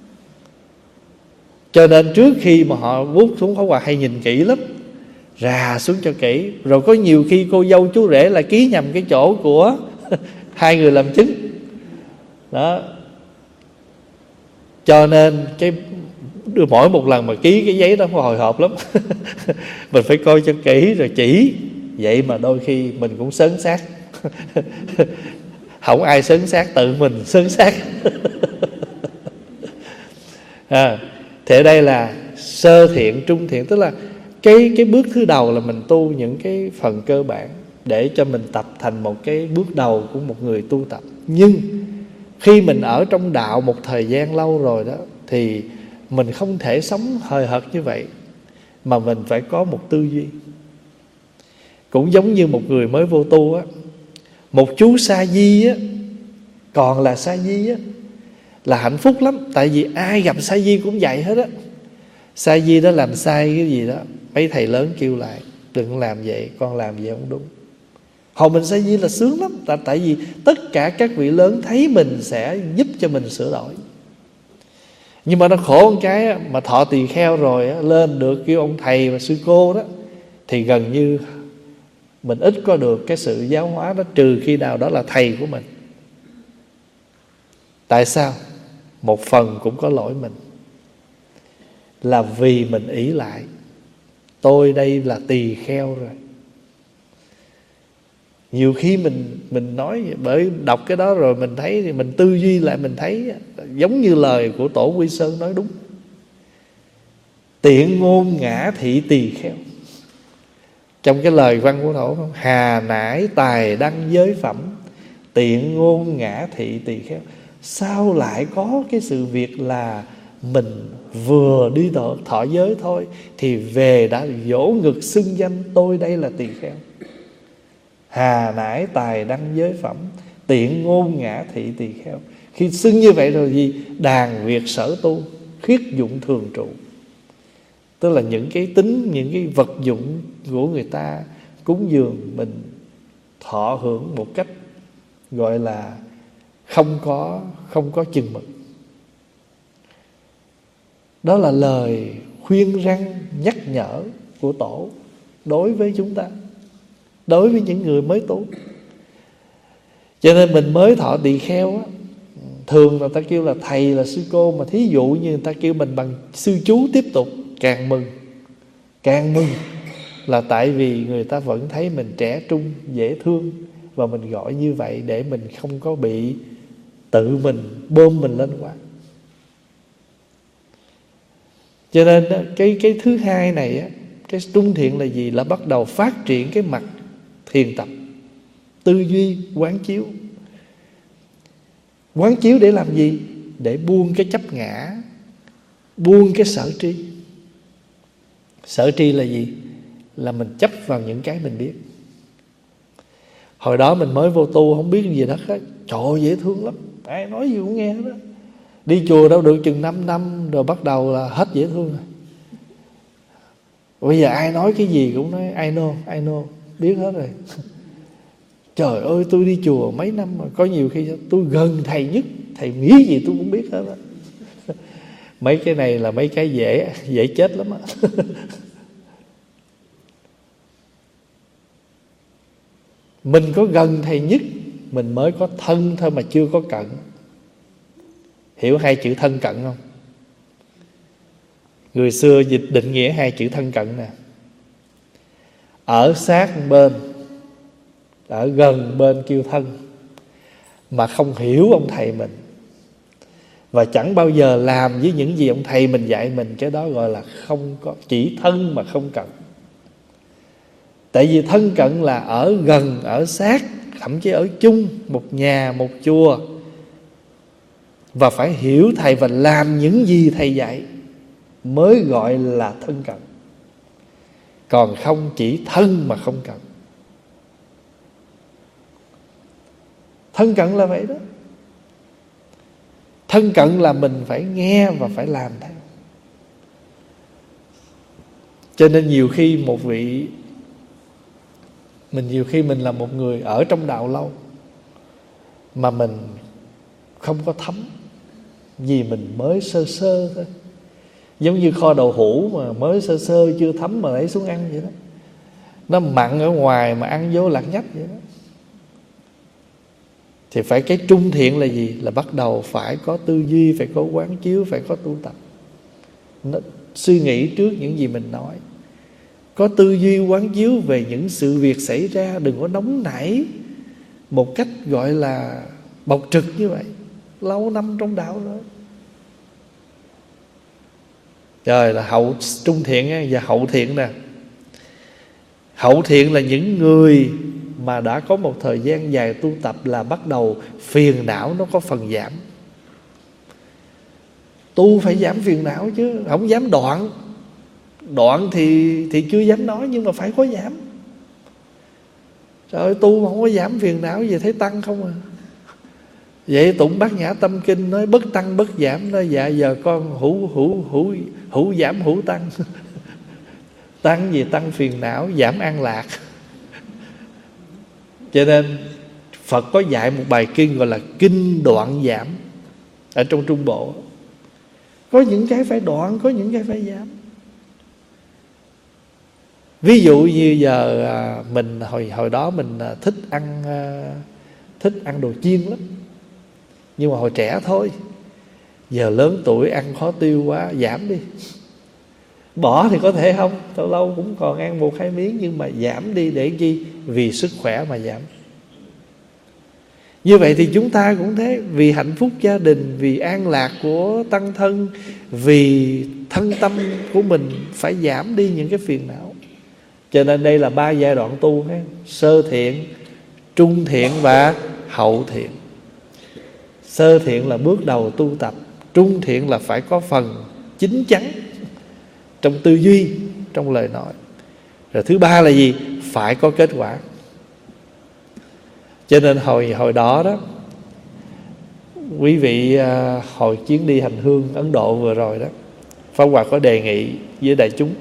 Cho nên trước khi mà họ bút xuống Pháp Hòa hay nhìn kỹ lắm, rà xuống cho kỹ. Rồi có nhiều khi cô dâu chú rể là ký nhầm cái chỗ của hai người làm chứng đó. Cho nên cái mỗi một lần mà ký cái giấy đó hồi hộp lắm mình phải coi cho kỹ rồi chỉ. Vậy mà đôi khi mình cũng sớn xác không ai sớn xác, tự mình sớn xác à, thì ở đây là sơ thiện, trung thiện. Tức là cái, cái bước thứ đầu là mình tu những cái phần cơ bản để cho mình tập thành một cái bước đầu của một người tu tập. Nhưng khi mình ở trong đạo một thời gian lâu rồi đó, thì mình không thể sống hời hợt như vậy, mà mình phải có một tư duy. Cũng giống như một người mới vô tu á, một chú sa di á, còn là sa di á, là hạnh phúc lắm. Tại vì ai gặp sa di cũng vậy hết á. Sa di đó làm sai cái gì đó, mấy thầy lớn kêu lại, đừng làm vậy, con làm vậy không đúng. Hồi mình sa di là sướng lắm. Tại, tại vì tất cả các vị lớn thấy mình sẽ giúp cho mình sửa đổi. Nhưng mà nó khổ một cái á, mà thọ tỳ kheo rồi á, lên được kêu ông thầy và sư cô đó, thì gần như mình ít có được cái sự giáo hóa đó, trừ khi nào đó là thầy của mình. Tại sao? Một phần cũng có lỗi mình, là vì mình ỷ lại. Tôi đây là tỳ kheo rồi. Nhiều khi mình mình nói, bởi đọc cái đó rồi mình thấy, thì mình tư duy lại, mình thấy giống như lời của Tổ Quy Sơn nói đúng. Tiện ngôn ngã thị tỳ kheo. Trong cái lời văn của Tổ, hà nải tài đăng giới phẩm, tiện ngôn ngã thị tỳ kheo. Sao lại có cái sự việc là mình vừa đi thọ, thọ giới thôi thì về đã vỗ ngực xưng danh tôi đây là tỳ kheo? Hà nải tài đăng giới phẩm, tiện ngôn ngã thị tỳ kheo. Khi xưng như vậy rồi gì? Đàn việc sở tu, khuyết dụng thường trụ. Tức là những cái tính, những cái vật dụng của người ta cúng dường, mình thọ hưởng một cách gọi là không có, không có chừng mực. Đó là lời khuyên răn nhắc nhở của Tổ đối với chúng ta, đối với những người mới tu. Cho nên mình mới thọ tỳ kheo á, thường là ta kêu là thầy, là sư cô. Mà thí dụ như người ta kêu mình bằng sư chú tiếp tục, càng mừng, càng mừng. là tại vì người ta vẫn thấy mình trẻ trung, dễ thương, và mình gọi như vậy để mình không có bị tự mình bơm mình lên quá. Cho nên cái cái thứ hai này á, cái trung thiện là gì? Là bắt đầu phát triển cái mặt thiền tập, tư duy, quán chiếu. Quán chiếu để làm gì? Để buông cái chấp ngã, buông cái sở tri. Sở tri là gì? Là mình chấp vào những cái mình biết. Hồi đó mình mới vô tu không biết gì đó hết, trời ơi dễ thương lắm, ai nói gì cũng nghe hết đó. Đi chùa đâu được chừng năm năm rồi bắt đầu là hết dễ thương rồi. Bây giờ ai nói cái gì cũng nói I know, I know, biết hết rồi. Trời ơi tôi đi chùa mấy năm mà có nhiều khi tôi gần thầy nhất, thầy nghĩ gì tôi cũng biết hết đó. Mấy cái này là mấy cái dễ dễ chết lắm á. Mình có gần thầy nhất, mình mới có thân thôi mà chưa có cận. Hiểu hai chữ thân cận không? Người xưa dịch định nghĩa hai chữ thân cận nè: ở sát bên, ở gần bên kêu thân, mà không hiểu ông thầy mình, và chẳng bao giờ làm với những gì ông thầy mình dạy mình, cái đó gọi là không có, chỉ thân mà không cận. Tại vì thân cận là ở gần, ở sát, thậm chí ở chung một nhà, một chùa, và phải hiểu thầy và làm những gì thầy dạy mới gọi là thân cận. Còn không chỉ thân mà không cận. Thân cận là vậy đó. Thân cận là mình phải nghe và phải làm theo. Cho nên nhiều khi một vị Mình nhiều khi mình là một người ở trong đạo lâu mà mình không có thấm, vì mình mới sơ sơ thôi. Giống như kho đậu hũ mà mới sơ sơ chưa thấm mà lấy xuống ăn vậy đó. Nó mặn ở ngoài mà ăn vô lạc nhách vậy đó. Thì phải cái trung thiện là gì? Là bắt đầu phải có tư duy, phải có quán chiếu, phải có tu tập. Nó suy nghĩ trước những gì mình nói, có tư duy quán chiếu về những sự việc xảy ra. Đừng có nóng nảy một cách gọi là bộc trực như vậy. Lâu năm trong đạo rồi. Rồi là hậu trung thiện và hậu thiện nè. Hậu thiện là những người mà đã có một thời gian dài tu tập là bắt đầu phiền não nó có phần giảm. Tu phải giảm phiền não chứ, không dám đoạn. Đoạn thì thì chưa dám nói, nhưng mà phải có giảm. Trời ơi, tu mà không có giảm phiền não gì thấy tăng không à. Vậy tụng Bát Nhã Tâm Kinh nói bất tăng bất giảm, nói dạ giờ con hữu hữu hữu hữu giảm hữu tăng. Tăng gì? Tăng phiền não, giảm an lạc. Cho nên Phật có dạy một bài kinh gọi là kinh đoạn giảm. Ở trong Trung Bộ có những cái phải đoạn, có những cái phải giảm. Ví dụ như giờ mình hồi hồi đó mình thích ăn thích ăn đồ chiên lắm, nhưng mà hồi trẻ thôi. Giờ lớn tuổi ăn khó tiêu quá, giảm đi. Bỏ thì có thể không, lâu lâu cũng còn ăn một hai miếng, nhưng mà giảm đi để chi? Vì sức khỏe mà giảm. Như vậy thì chúng ta cũng thế, vì hạnh phúc gia đình, vì an lạc của tăng thân, vì thân tâm của mình phải giảm đi những cái phiền não. Cho nên đây là ba giai đoạn tu ha: sơ thiện, trung thiện và hậu thiện. Sơ thiện là bước đầu tu tập, trung thiện là phải có phần chín chắn trong tư duy, trong lời nói. Rồi thứ ba là gì? Phải có kết quả. Cho nên hồi hồi đó đó, quý vị hồi chuyến đi hành hương Ấn Độ vừa rồi đó, Pháp Hòa có đề nghị với đại chúng.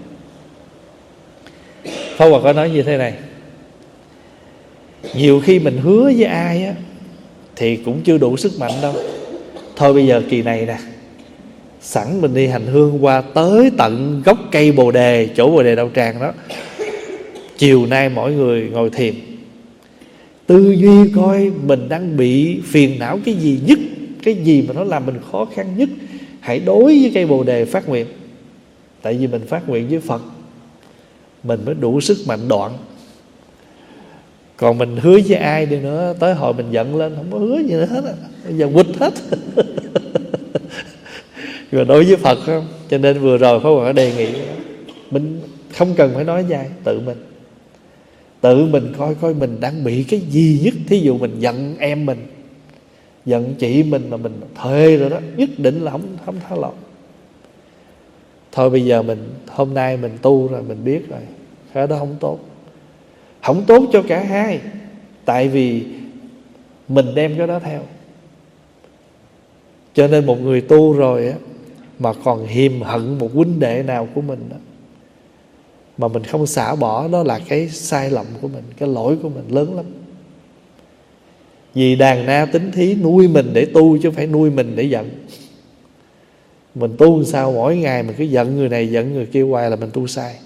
Pháp Hòa có nói như thế này: nhiều khi mình hứa với ai á thì cũng chưa đủ sức mạnh đâu. Thôi bây giờ kỳ này nè, sẵn mình đi hành hương qua tới tận gốc cây Bồ Đề, chỗ Bồ Đề Đạo Tràng đó, chiều nay mỗi người ngồi thiền, tư duy coi mình đang bị phiền não cái gì nhất, cái gì mà nó làm mình khó khăn nhất. Hãy đối với cây Bồ Đề phát nguyện. Tại vì mình phát nguyện với Phật, mình mới đủ sức mạnh đoạn. Còn mình hứa với ai đi nữa, tới hồi mình giận lên không có hứa gì nữa hết á, bây giờ quýt hết. Rồi đối với Phật không, cho nên vừa rồi Pháp Hòa đề nghị mình không cần phải nói dài, tự mình tự mình coi coi mình đang bị cái gì nhất. Thí dụ mình giận em mình, giận chị mình mà mình thề rồi đó, nhất định là không không tha lỗi. Thôi bây giờ mình hôm nay mình tu rồi, mình biết rồi cái đó không tốt, không tốt cho cả hai. Tại vì mình đem cái đó theo. Cho nên một người tu rồi á, mà còn hiềm hận một huynh đệ nào của mình đó, mà mình không xả bỏ, đó là cái sai lầm của mình, cái lỗi của mình lớn lắm. Vì đàn na tính thí nuôi mình để tu, chứ không phải nuôi mình để giận. Mình tu sao mỗi ngày mình cứ giận người này giận người kia hoài là mình tu sai.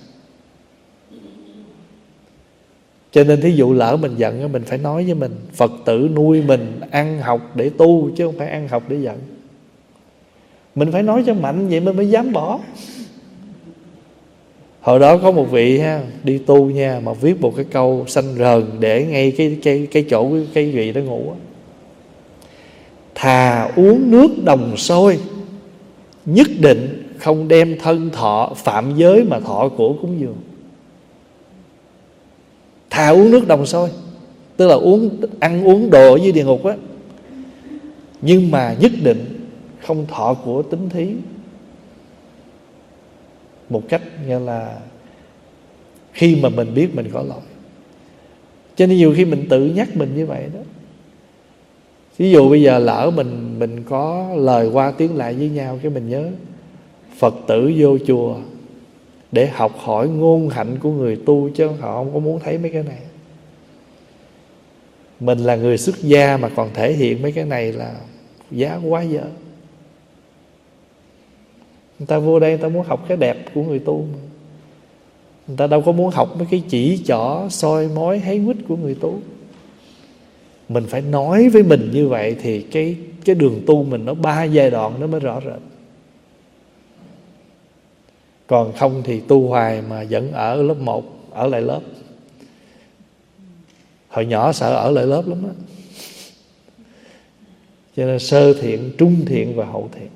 Cho nên thí dụ lỡ mình giận, mình phải nói với mình, Phật tử nuôi mình ăn học để tu, chứ không phải ăn học để giận. Mình phải nói cho mạnh vậy mình mới dám bỏ. Hồi đó có một vị ha, đi tu nha, mà viết một cái câu xanh rờn để ngay cái, cái, cái chỗ cái vị đó ngủ. Thà uống nước đồng sôi, nhất định không đem thân thọ phạm giới mà thọ của cúng dường. Thà uống nước đồng sôi, tức là uống ăn uống đồ ở dưới địa ngục á, nhưng mà nhất định không thọ của tín thí. Một cách như là khi mà mình biết mình có lỗi. Cho nên nhiều khi mình tự nhắc mình như vậy đó. Ví dụ bây giờ lỡ mình mình có lời qua tiếng lại với nhau, cái mình nhớ Phật tử vô chùa để học hỏi ngôn hạnh của người tu, chứ họ không có muốn thấy mấy cái này. Mình là người xuất gia mà còn thể hiện mấy cái này là giá quá dở. Người ta vô đây người ta muốn học cái đẹp của người tu mà. Người ta đâu có muốn học mấy cái chỉ trỏ soi mói háy quýt của người tu. Mình phải nói với mình như vậy thì cái, cái đường tu mình nó ba giai đoạn nó mới rõ rệt. Còn không thì tu hoài mà vẫn ở lớp một, ở lại lớp. Hồi nhỏ sợ ở lại lớp lắm á. Cho nên sơ thiện, trung thiện và hậu thiện.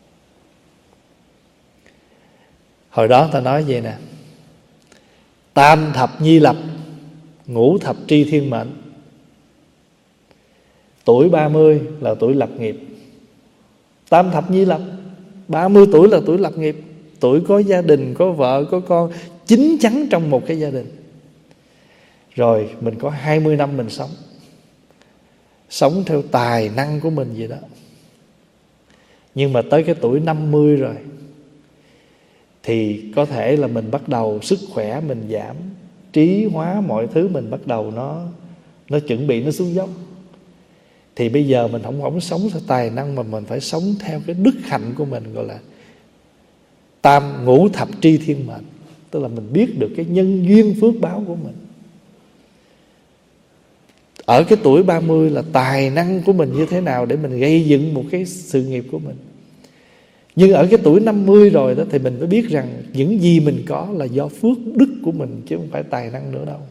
Hồi đó ta nói vậy nè: tam thập nhi lập, ngũ thập tri thiên mệnh. Tuổi ba mươi là tuổi lập nghiệp. Tam thập nhi lập, ba mươi tuổi là tuổi lập nghiệp. Tuổi có gia đình, có vợ, có con, chín chắn trong một cái gia đình. Rồi mình có hai mươi năm mình sống, sống theo tài năng của mình vậy đó. Nhưng mà tới cái tuổi năm mươi rồi thì có thể là mình bắt đầu sức khỏe mình giảm, trí hóa mọi thứ mình bắt đầu nó nó chuẩn bị nó xuống dốc. Thì bây giờ mình không không sống theo tài năng mà mình phải sống theo cái đức hạnh của mình, gọi là tam ngũ thập tri thiên mệnh. Tức là mình biết được cái nhân duyên phước báo của mình. Ở cái tuổi ba mươi là tài năng của mình như thế nào để mình gây dựng một cái sự nghiệp của mình. Nhưng ở cái tuổi năm mươi rồi đó thì mình mới biết rằng những gì mình có là do phước đức của mình, chứ không phải tài năng nữa đâu.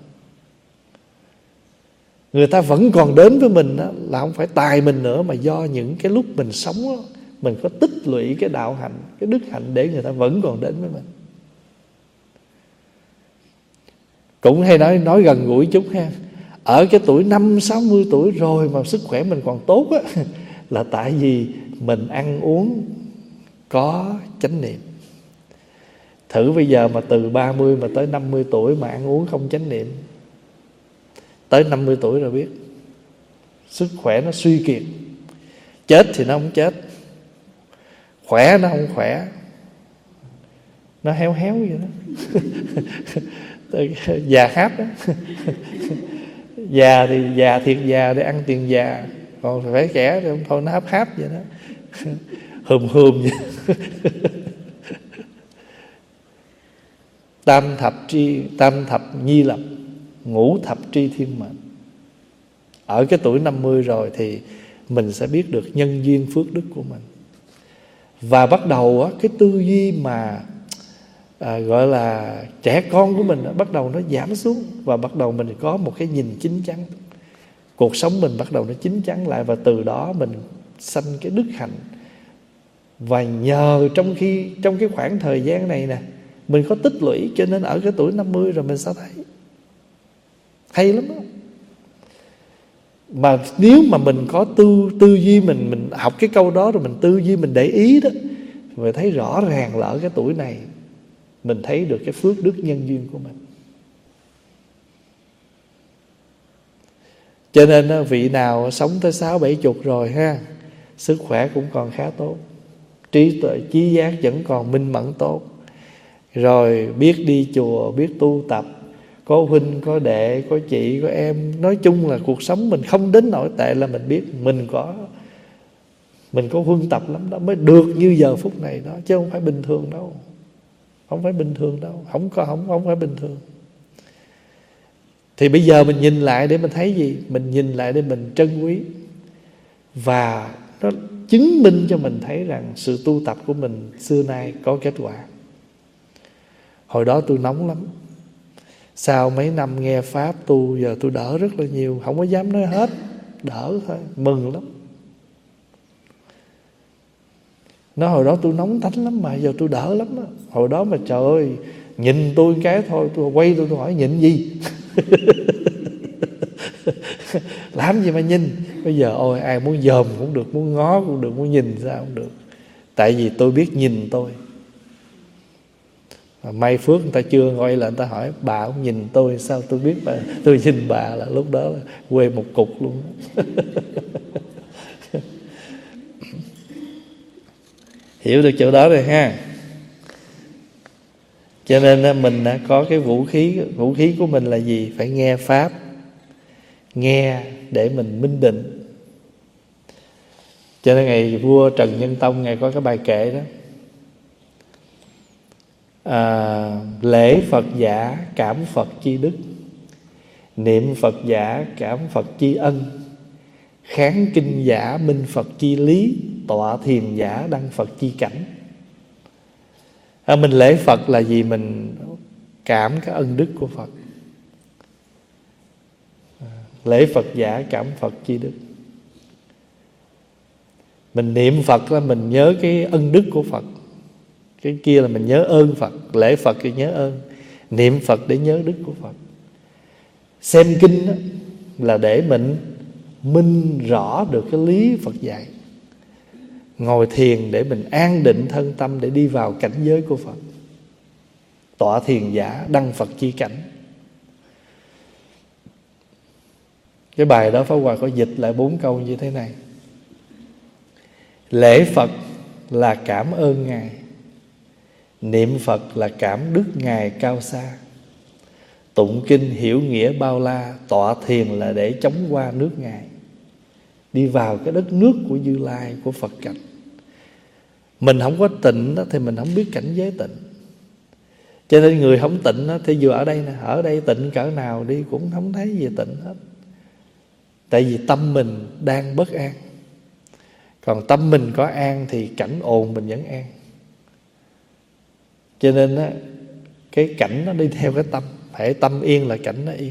Người ta vẫn còn đến với mình đó, là không phải tài mình nữa, mà do những cái lúc mình sống đó, mình có tích lũy cái đạo hạnh, cái đức hạnh để người ta vẫn còn đến với mình. Cũng hay nói nói gần gũi chút ha. Ở cái tuổi năm sáu mươi tuổi rồi mà sức khỏe mình còn tốt á, là tại vì mình ăn uống có chánh niệm. Thử bây giờ mà từ ba mươi mà tới năm mươi tuổi mà ăn uống không chánh niệm, tới năm mươi tuổi rồi biết sức khỏe nó suy kiệt. Chết thì nó không chết, khỏe nó không khỏe, nó héo héo vậy đó. Già háp đó. Già thì già thiệt già để ăn tiền già, còn phải trẻ thì thôi nó háp háp vậy đó. Hùm hùm vậy. Tam thập tri, tam thập nhi lập, ngũ thập tri thiên mệnh. Ở cái tuổi năm mươi rồi thì mình sẽ biết được nhân duyên phước đức của mình. Và bắt đầu á, cái tư duy mà à, gọi là trẻ con của mình đó, bắt đầu nó giảm xuống, và bắt đầu mình có một cái nhìn chín chắn. Cuộc sống mình bắt đầu nó chín chắn lại, và từ đó mình sanh cái đức hạnh. Và nhờ trong khi trong cái khoảng thời gian này nè, mình có tích lũy, cho nên ở cái tuổi năm mươi rồi mình sao thấy hay lắm đó. Mà nếu mà mình có tư tư duy, mình mình học cái câu đó rồi mình tư duy, mình để ý đó, mình thấy rõ ràng là ở cái tuổi này mình thấy được cái phước đức nhân duyên của mình. Cho nên vị nào sống tới sáu bảy chục rồi ha, sức khỏe cũng còn khá tốt, trí tuệ trí giác vẫn còn minh mẫn tốt, rồi biết đi chùa, biết tu tập, có huynh, có đệ, có chị, có em. Nói chung là cuộc sống mình không đến nỗi tệ, là mình biết mình có Mình có huân tập lắm đó, mới được như giờ phút này đó, chứ không phải bình thường đâu. Không phải bình thường đâu, không có không không phải bình thường. Thì bây giờ mình nhìn lại để mình thấy gì? Mình nhìn lại để mình trân quý, và nó chứng minh cho mình thấy rằng sự tu tập của mình xưa nay có kết quả. Hồi đó tôi nóng lắm, sau mấy năm nghe Pháp tu, giờ tôi đỡ rất là nhiều. Không có dám nói hết, đỡ thôi, mừng lắm. Nói hồi đó tôi nóng tánh lắm, mà giờ tôi đỡ lắm á. Hồi đó mà trời ơi, nhìn tôi cái thôi, tôi quay tôi, tôi hỏi nhịn gì? Làm gì mà nhìn? Bây giờ ôi, ai muốn dòm cũng được, muốn ngó cũng được, muốn nhìn sao cũng được. Tại vì tôi biết nhìn tôi. Mà may phước người ta chưa quay lại, người ta hỏi bà cũng nhìn tôi, sao tôi biết bà, tôi nhìn bà là lúc đó là quê một cục luôn. Hiểu được chỗ đó rồi ha. Cho nên mình đã có cái vũ khí. Vũ khí của mình là gì? Phải nghe Pháp, nghe để mình minh định. Cho nên ngày vua Trần Nhân Tông, ngày có cái bài kệ đó, à, lễ Phật giả cảm Phật chi đức, niệm Phật giả cảm Phật chi ân, kháng kinh giả minh Phật chi lý, tọa thiền giả đăng Phật chi cảnh. À, mình lễ Phật là gì? Mình cảm cái ân đức của Phật. À, lễ Phật giả cảm Phật chi đức. Mình niệm Phật là mình nhớ cái ân đức của Phật. Cái kia là mình nhớ ơn Phật. Lễ Phật thì nhớ ơn, niệm Phật để nhớ đức của Phật. Xem kinh đó là để mình minh rõ được cái lý Phật dạy. Ngồi thiền để mình an định thân tâm, để đi vào cảnh giới của Phật. Tọa thiền giả đăng Phật chi cảnh. Cái bài đó Pháp Hòa có dịch lại bốn câu như thế này: lễ Phật là cảm ơn Ngài, niệm Phật là cảm đức Ngài cao xa, tụng kinh hiểu nghĩa bao la, tọa thiền là để chống qua nước Ngài, đi vào cái đất nước của Như Lai, của Phật cảnh. Mình không có tịnh đó, thì mình không biết cảnh giới tịnh. Cho nên người không tịnh đó, thì dù ở đây nè, ở đây tịnh cỡ nào đi cũng không thấy gì tịnh hết. Tại vì tâm mình đang bất an. Còn tâm mình có an thì cảnh ồn mình vẫn an. Cho nên á, cái cảnh nó đi theo cái tâm. Hễ tâm yên là cảnh nó yên.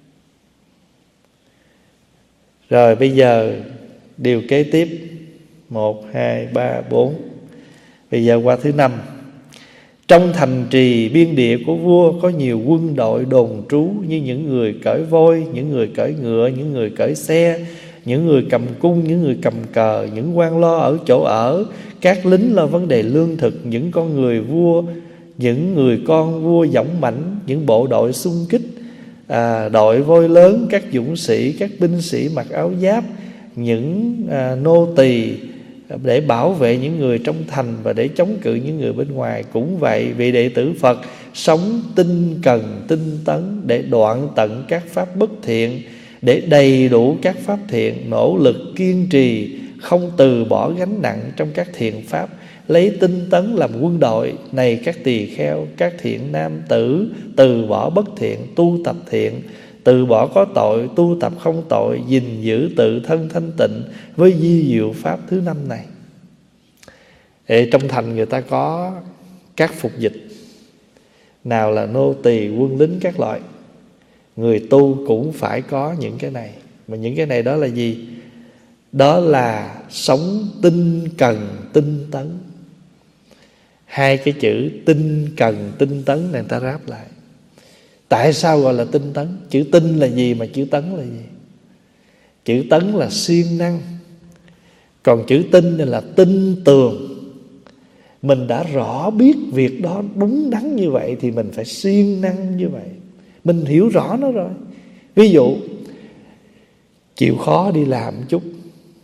Rồi bây giờ điều kế tiếp, một, hai, ba, bốn. Bây giờ qua thứ năm. Trong thành trì biên địa của vua có nhiều quân đội đồn trú, như những người cởi voi, những người cởi ngựa, những người cởi xe, những người cầm cung, những người cầm cờ, những quan lo ở chỗ ở, các lính lo vấn đề lương thực, những con người vua, những người con vua dõng mãnh, những bộ đội xung kích, à, đội voi lớn, các dũng sĩ, các binh sĩ mặc áo giáp, những à, nô tỳ để bảo vệ những người trong thành và để chống cự những người bên ngoài. Cũng vậy, vị đệ tử Phật sống tinh cần tinh tấn để đoạn tận các pháp bất thiện, để đầy đủ các pháp thiện, nỗ lực kiên trì, không từ bỏ gánh nặng trong các thiện pháp, lấy tinh tấn làm quân đội. Này các tỳ kheo, các thiện nam tử, từ bỏ bất thiện, tu tập thiện, từ bỏ có tội, tu tập không tội, gìn giữ tự thân thanh tịnh với di diệu pháp thứ năm này. Ê, trong thành người ta có các phục dịch, nào là nô tỳ, quân lính các loại. Người tu cũng phải có những cái này. Mà những cái này đó là gì? Đó là sống tinh cần tinh tấn. Hai cái chữ tinh cần tinh tấn này người ta ráp lại. Tại sao gọi là tinh tấn? Chữ tinh là gì mà chữ tấn là gì? Chữ tấn là siêng năng, còn chữ tinh là tin tường. Mình đã rõ biết việc đó đúng đắn như vậy thì mình phải siêng năng như vậy. Mình hiểu rõ nó rồi. Ví dụ chịu khó đi làm một chút,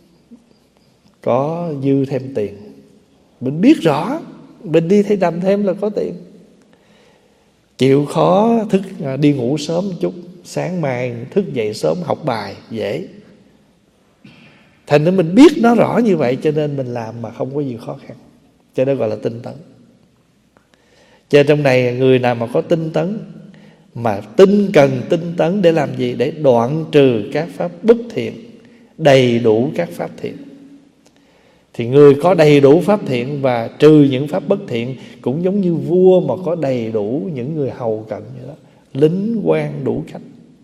có dư thêm tiền, mình biết rõ mình đi thêm làm thêm là có tiền. Chịu khó thức đi ngủ sớm một chút, sáng mai thức dậy sớm học bài dễ. Thành nên mình biết nó rõ như vậy cho nên mình làm mà không có gì khó khăn. Cho nên gọi là tinh tấn. Cho trong này người nào mà có tinh tấn, mà tinh cần tinh tấn để làm gì? Để đoạn trừ các pháp bất thiện, đầy đủ các pháp thiện. Thì người có đầy đủ pháp thiện và trừ những pháp bất thiện cũng giống như vua mà có đầy đủ những người hầu cận vậy đó, lính quan đủ cách.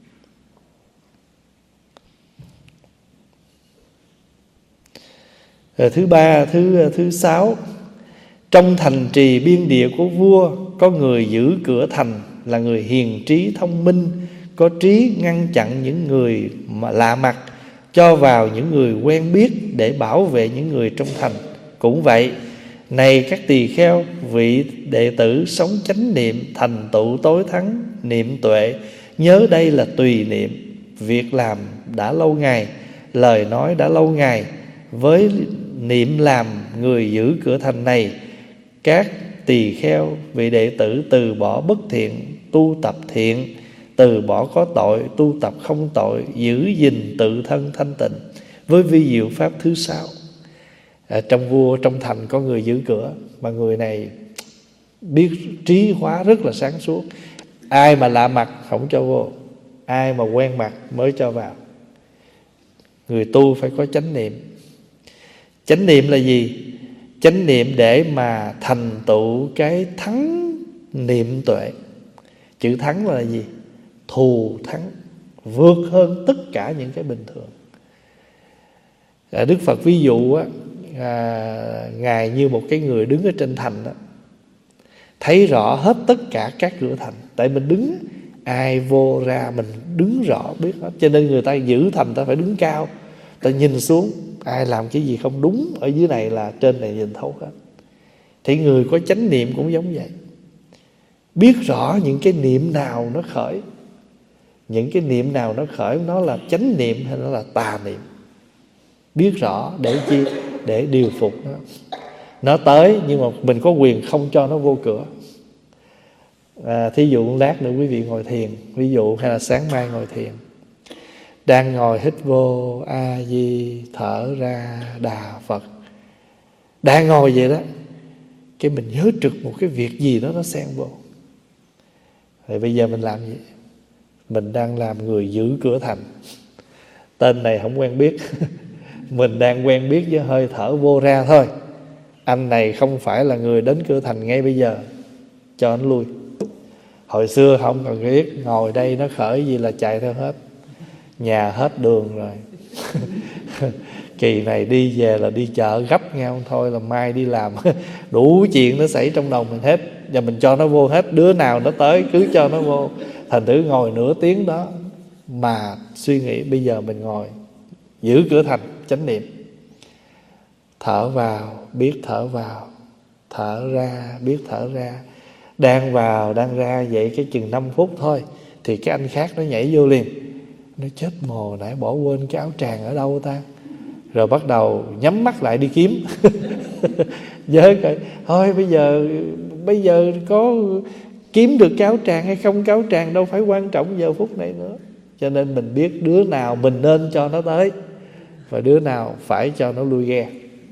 Rồi thứ ba, thứ thứ sáu, trong thành trì biên địa của vua có người giữ cửa thành, là người hiền trí thông minh, có trí ngăn chặn những người mà lạ mặt, cho vào những người quen biết để bảo vệ những người trong thành. Cũng vậy, này các tỳ kheo, vị đệ tử sống chánh niệm, thành tựu tối thắng niệm tuệ, nhớ đây là tùy niệm, việc làm đã lâu ngày, lời nói đã lâu ngày. Với niệm làm người giữ cửa thành này, các tỳ kheo vị đệ tử từ bỏ bất thiện, tu tập thiện, từ bỏ có tội, tu tập không tội, giữ gìn tự thân thanh tịnh. Với vi diệu pháp thứ sáu, à, trong vua trong thành có người giữ cửa, mà người này biết trí hóa rất là sáng suốt. Ai mà lạ mặt không cho vô, ai mà quen mặt mới cho vào. Người tu phải có chánh niệm. Chánh niệm là gì? Chánh niệm để mà thành tựu cái thắng niệm tuệ. Chữ thắng là gì? Thù thắng, vượt hơn tất cả những cái bình thường. à, Đức Phật ví dụ á, à, Ngài như một cái người đứng ở trên thành đó, thấy rõ hết tất cả các cửa thành. Tại mình đứng, ai vô ra mình đứng rõ biết hết. Cho nên người ta giữ thành ta phải đứng cao, ta nhìn xuống, ai làm cái gì không đúng ở dưới này là trên này nhìn thấu hết. Thì người có chánh niệm cũng giống vậy, biết rõ những cái niệm nào nó khởi, những cái niệm nào nó khởi, nó là chánh niệm hay nó là tà niệm. Biết rõ để chi? Để điều phục nó. Nó tới nhưng mà mình có quyền không cho nó vô cửa. à, Thí dụ lát nữa quý vị ngồi thiền, ví dụ hay là sáng mai ngồi thiền, đang ngồi hít vô A Di, thở ra Đà Phật, đang ngồi vậy đó, cái mình nhớ trực một cái việc gì đó nó xen vô. Thì bây giờ mình làm gì? Mình đang làm người giữ cửa thành. Tên này không quen biết mình đang quen biết với hơi thở vô ra thôi. Anh này không phải là người đến cửa thành ngay bây giờ, cho anh lui. Hồi xưa không cần biết, ngồi đây nó khởi gì là chạy theo hết, nhà hết đường rồi kỳ này đi về là đi chợ gấp nhau thôi, là mai đi làm đủ chuyện nó xảy trong đầu mình hết, và mình cho nó vô hết. Đứa nào nó tới cứ cho nó vô. Thành thử ngồi nửa tiếng đó mà suy nghĩ. Bây giờ mình ngồi giữ cửa thành, chánh niệm, thở vào biết thở vào, thở ra biết thở ra. Đang vào đang ra vậy cái chừng năm phút thôi thì cái anh khác nó nhảy vô liền. Nó chết mồ, nãy bỏ quên cái áo tràng ở đâu ta. Rồi bắt đầu nhắm mắt lại đi kiếm nhớ coi, thôi bây giờ Bây giờ có kiếm được cái áo tràng hay không, cái áo tràng đâu phải quan trọng giờ phút này nữa. Cho nên mình biết đứa nào mình nên cho nó tới và đứa nào phải cho nó lui ghe.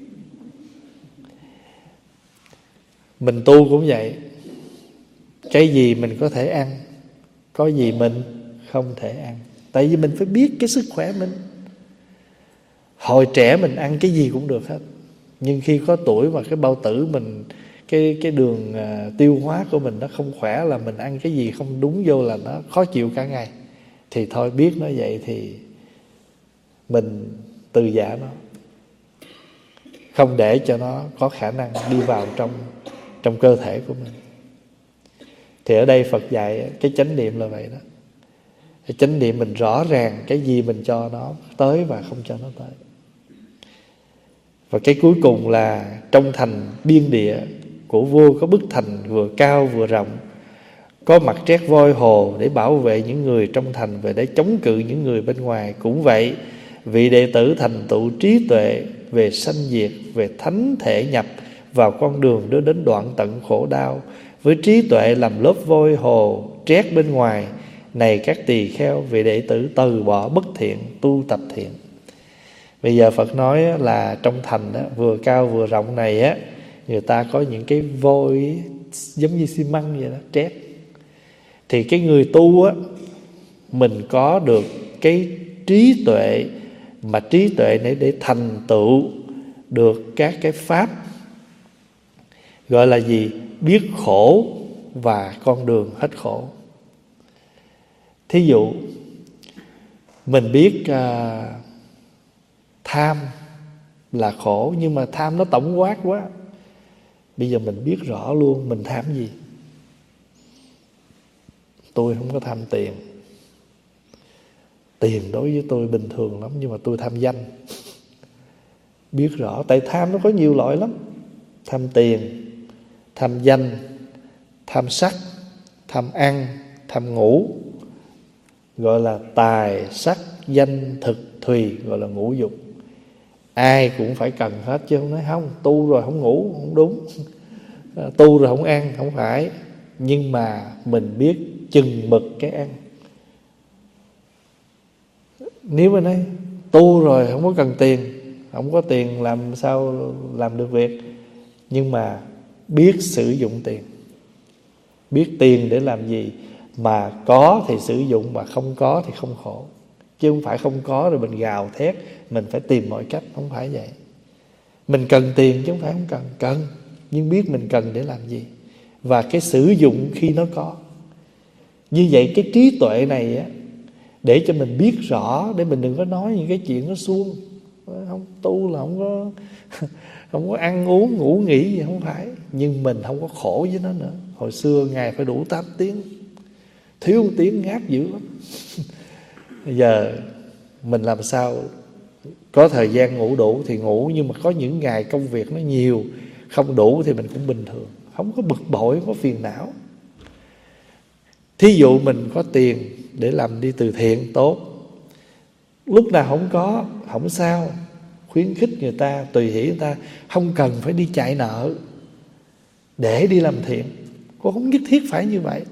Mình tu cũng vậy. Cái gì mình có thể ăn, có gì mình không thể ăn. Tại vì mình phải biết cái sức khỏe mình. Hồi trẻ mình ăn cái gì cũng được hết, nhưng khi có tuổi mà cái bao tử mình, cái cái đường à, tiêu hóa của mình nó không khỏe, là mình ăn cái gì không đúng vô là nó khó chịu cả ngày, thì thôi biết nó vậy thì mình từ giã nó, không để cho nó có khả năng đi vào trong trong cơ thể của mình. Thì ở đây Phật dạy cái chánh niệm là vậy đó. Cái chánh niệm mình rõ ràng cái gì mình cho nó tới và không cho nó tới. Và cái cuối cùng là trong thành biên địa của vua có bức thành vừa cao vừa rộng, có mặt trét voi hồ để bảo vệ những người trong thành và để chống cự những người bên ngoài. Cũng vậy, vị đệ tử thành tựu trí tuệ về sanh diệt, về thánh thể nhập vào con đường đưa đến đoạn tận khổ đau, với trí tuệ làm lớp vôi hồ trét bên ngoài. Này các tỳ kheo, vị đệ tử từ bỏ bất thiện, tu tập thiện. Bây giờ Phật nói là trong thành đó, vừa cao vừa rộng này á, người ta có những cái vôi giống như xi măng vậy đó, trét. Thì cái người tu á, mình có được cái trí tuệ, mà trí tuệ này để thành tựu được các cái pháp gọi là gì? Biết khổ và con đường hết khổ. Thí dụ mình biết à, tham là khổ, nhưng mà tham nó tổng quát quá. Bây giờ mình biết rõ luôn mình tham gì. Tôi không có tham tiền. Tiền đối với tôi bình thường lắm, nhưng mà tôi tham danh. Biết rõ, tại tham nó có nhiều loại lắm. Tham tiền, tham danh, tham sắc, tham ăn, tham ngủ, gọi là tài, sắc, danh, thực, thùy, gọi là ngũ dục. Ai cũng phải cần hết, chứ không nói không, tu rồi không ngủ, không đúng. Tu rồi không ăn, không phải. Nhưng mà mình biết chừng mực cái ăn. Nếu mà nói tu rồi không có cần tiền, không có tiền làm sao làm được việc. Nhưng mà biết sử dụng tiền, biết tiền để làm gì, mà có thì sử dụng, mà không có thì không khổ. Chứ không phải không có rồi mình gào thét, mình phải tìm mọi cách, không phải vậy. Mình cần tiền chứ không phải không cần, cần, nhưng biết mình cần để làm gì, và cái sử dụng khi nó có. Như vậy cái trí tuệ này á, để cho mình biết rõ, để mình đừng có nói những cái chuyện nó suông. Không tu là không có không có ăn uống ngủ nghỉ gì, không phải. Nhưng mình không có khổ với nó nữa. Hồi xưa ngày phải đủ tám tiếng, thiếu một tiếng ngáp dữ lắm. Bây giờ mình làm sao có thời gian ngủ đủ thì ngủ, nhưng mà có những ngày công việc nó nhiều, không đủ thì mình cũng bình thường, không có bực bội, không có phiền não. Thí dụ mình có tiền để làm đi từ thiện tốt, lúc nào không có không sao, khuyến khích người ta, tùy hỷ người ta, không cần phải đi chạy nợ để đi làm thiện. Cô không nhất thiết phải như vậy.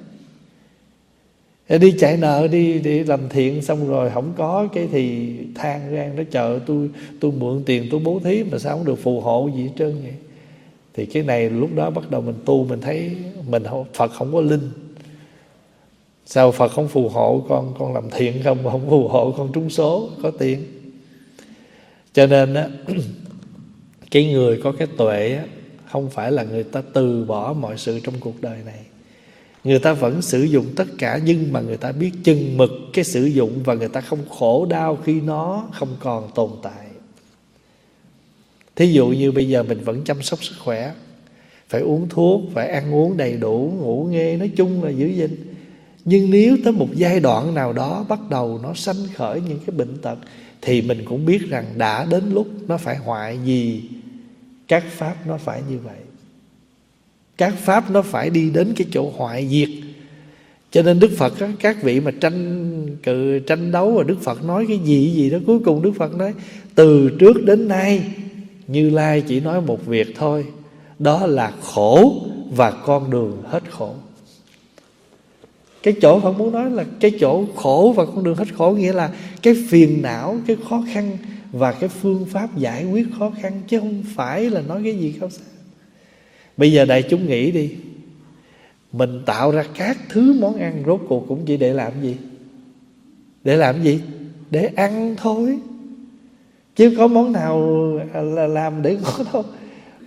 Đi chạy nợ đi để làm thiện xong rồi không có cái thì than gan nó chờ tôi tôi mượn tiền tôi bố thí mà sao không được phù hộ gì hết trơn vậy. Thì cái này lúc đó bắt đầu mình tu, mình thấy mình Phật không có linh. Sao Phật không phù hộ con con làm thiện không, mà không phù hộ con trúng số có tiền. Cho nên á, cái người có cái tuệ á, không phải là người ta từ bỏ mọi sự trong cuộc đời này. Người ta vẫn sử dụng tất cả, nhưng mà người ta biết chừng mực cái sử dụng, và người ta không khổ đau khi nó không còn tồn tại. Thí dụ như bây giờ mình vẫn chăm sóc sức khỏe, phải uống thuốc, phải ăn uống đầy đủ, ngủ nghê, nói chung là giữ gìn. Nhưng nếu tới một giai đoạn nào đó bắt đầu nó sanh khởi những cái bệnh tật, thì mình cũng biết rằng đã đến lúc nó phải hoại, vì các pháp nó phải như vậy. Các pháp nó phải đi đến cái chỗ hoại diệt. Cho nên Đức Phật á, các vị mà tranh cự tranh đấu, và Đức Phật nói cái gì gì đó, cuối cùng Đức Phật nói từ trước đến nay Như Lai chỉ nói một việc thôi, đó là khổ và con đường hết khổ. Cái chỗ Phật muốn nói là cái chỗ khổ và con đường hết khổ, nghĩa là cái phiền não, cái khó khăn và cái phương pháp giải quyết khó khăn, chứ không phải là nói cái gì cao xa. Bây giờ đại chúng nghĩ đi, mình tạo ra các thứ món ăn rốt cuộc cũng chỉ để làm gì? Để làm gì? Để ăn thôi. Chứ có món nào là làm để ngon đâu.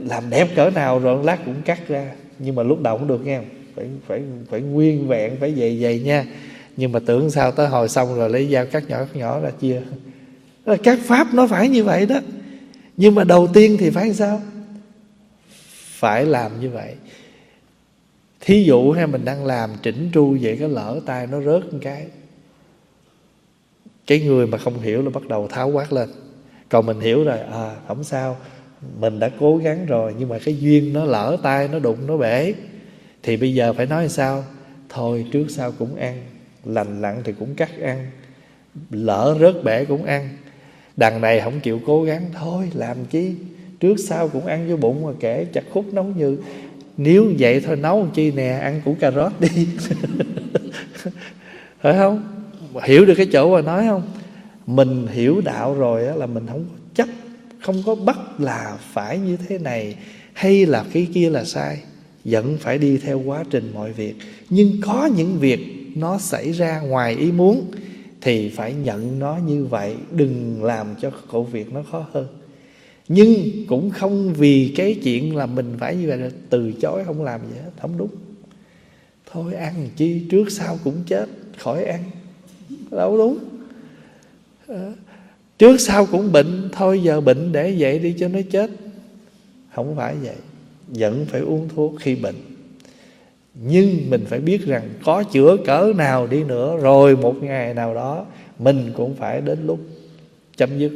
làm đẹp cỡ nào rồi lát cũng cắt ra, nhưng mà lúc đầu cũng được nha, phải phải phải nguyên vẹn, phải dày dày nha. Nhưng mà tưởng sao tới hồi xong rồi lấy dao cắt nhỏ cắt nhỏ ra chia. Các pháp nó phải như vậy đó. Nhưng mà đầu tiên thì phải sao? Phải làm như vậy. Thí dụ hay mình đang làm chỉnh tru vậy, cái lỡ tay nó rớt một cái, cái người mà không hiểu là bắt đầu tháo quát lên. Còn mình hiểu rồi, à không sao, mình đã cố gắng rồi, nhưng mà cái duyên nó lỡ tay, nó đụng, nó bể, thì bây giờ phải nói sao? Thôi trước sau cũng ăn, lành lặn thì cũng cắt ăn, lỡ rớt bể cũng ăn. Đằng này không chịu cố gắng, thôi làm chi, trước sau cũng ăn vô bụng, mà kể chặt khúc nấu như. Nếu vậy thôi nấu chi nè, ăn củ cà rốt đi. Phải không? Hiểu được cái chỗ mà nói không? Mình hiểu đạo rồi á, là mình không có chấp, không có bắt là phải như thế này hay là cái kia là sai. Vẫn phải đi theo quá trình mọi việc. Nhưng có những việc nó xảy ra ngoài ý muốn thì phải nhận nó như vậy, đừng làm cho công việc nó khó hơn. Nhưng cũng không vì cái chuyện là mình phải như vậy là từ chối không làm gì hết, không đúng. Thôi ăn chi, trước sau cũng chết, khỏi ăn, đâu đúng. à, Trước sau cũng bệnh, thôi giờ bệnh để vậy đi cho nó chết. Không phải vậy, vẫn phải uống thuốc khi bệnh. Nhưng mình phải biết rằng có chữa cỡ nào đi nữa, rồi một ngày nào đó mình cũng phải đến lúc chấm dứt.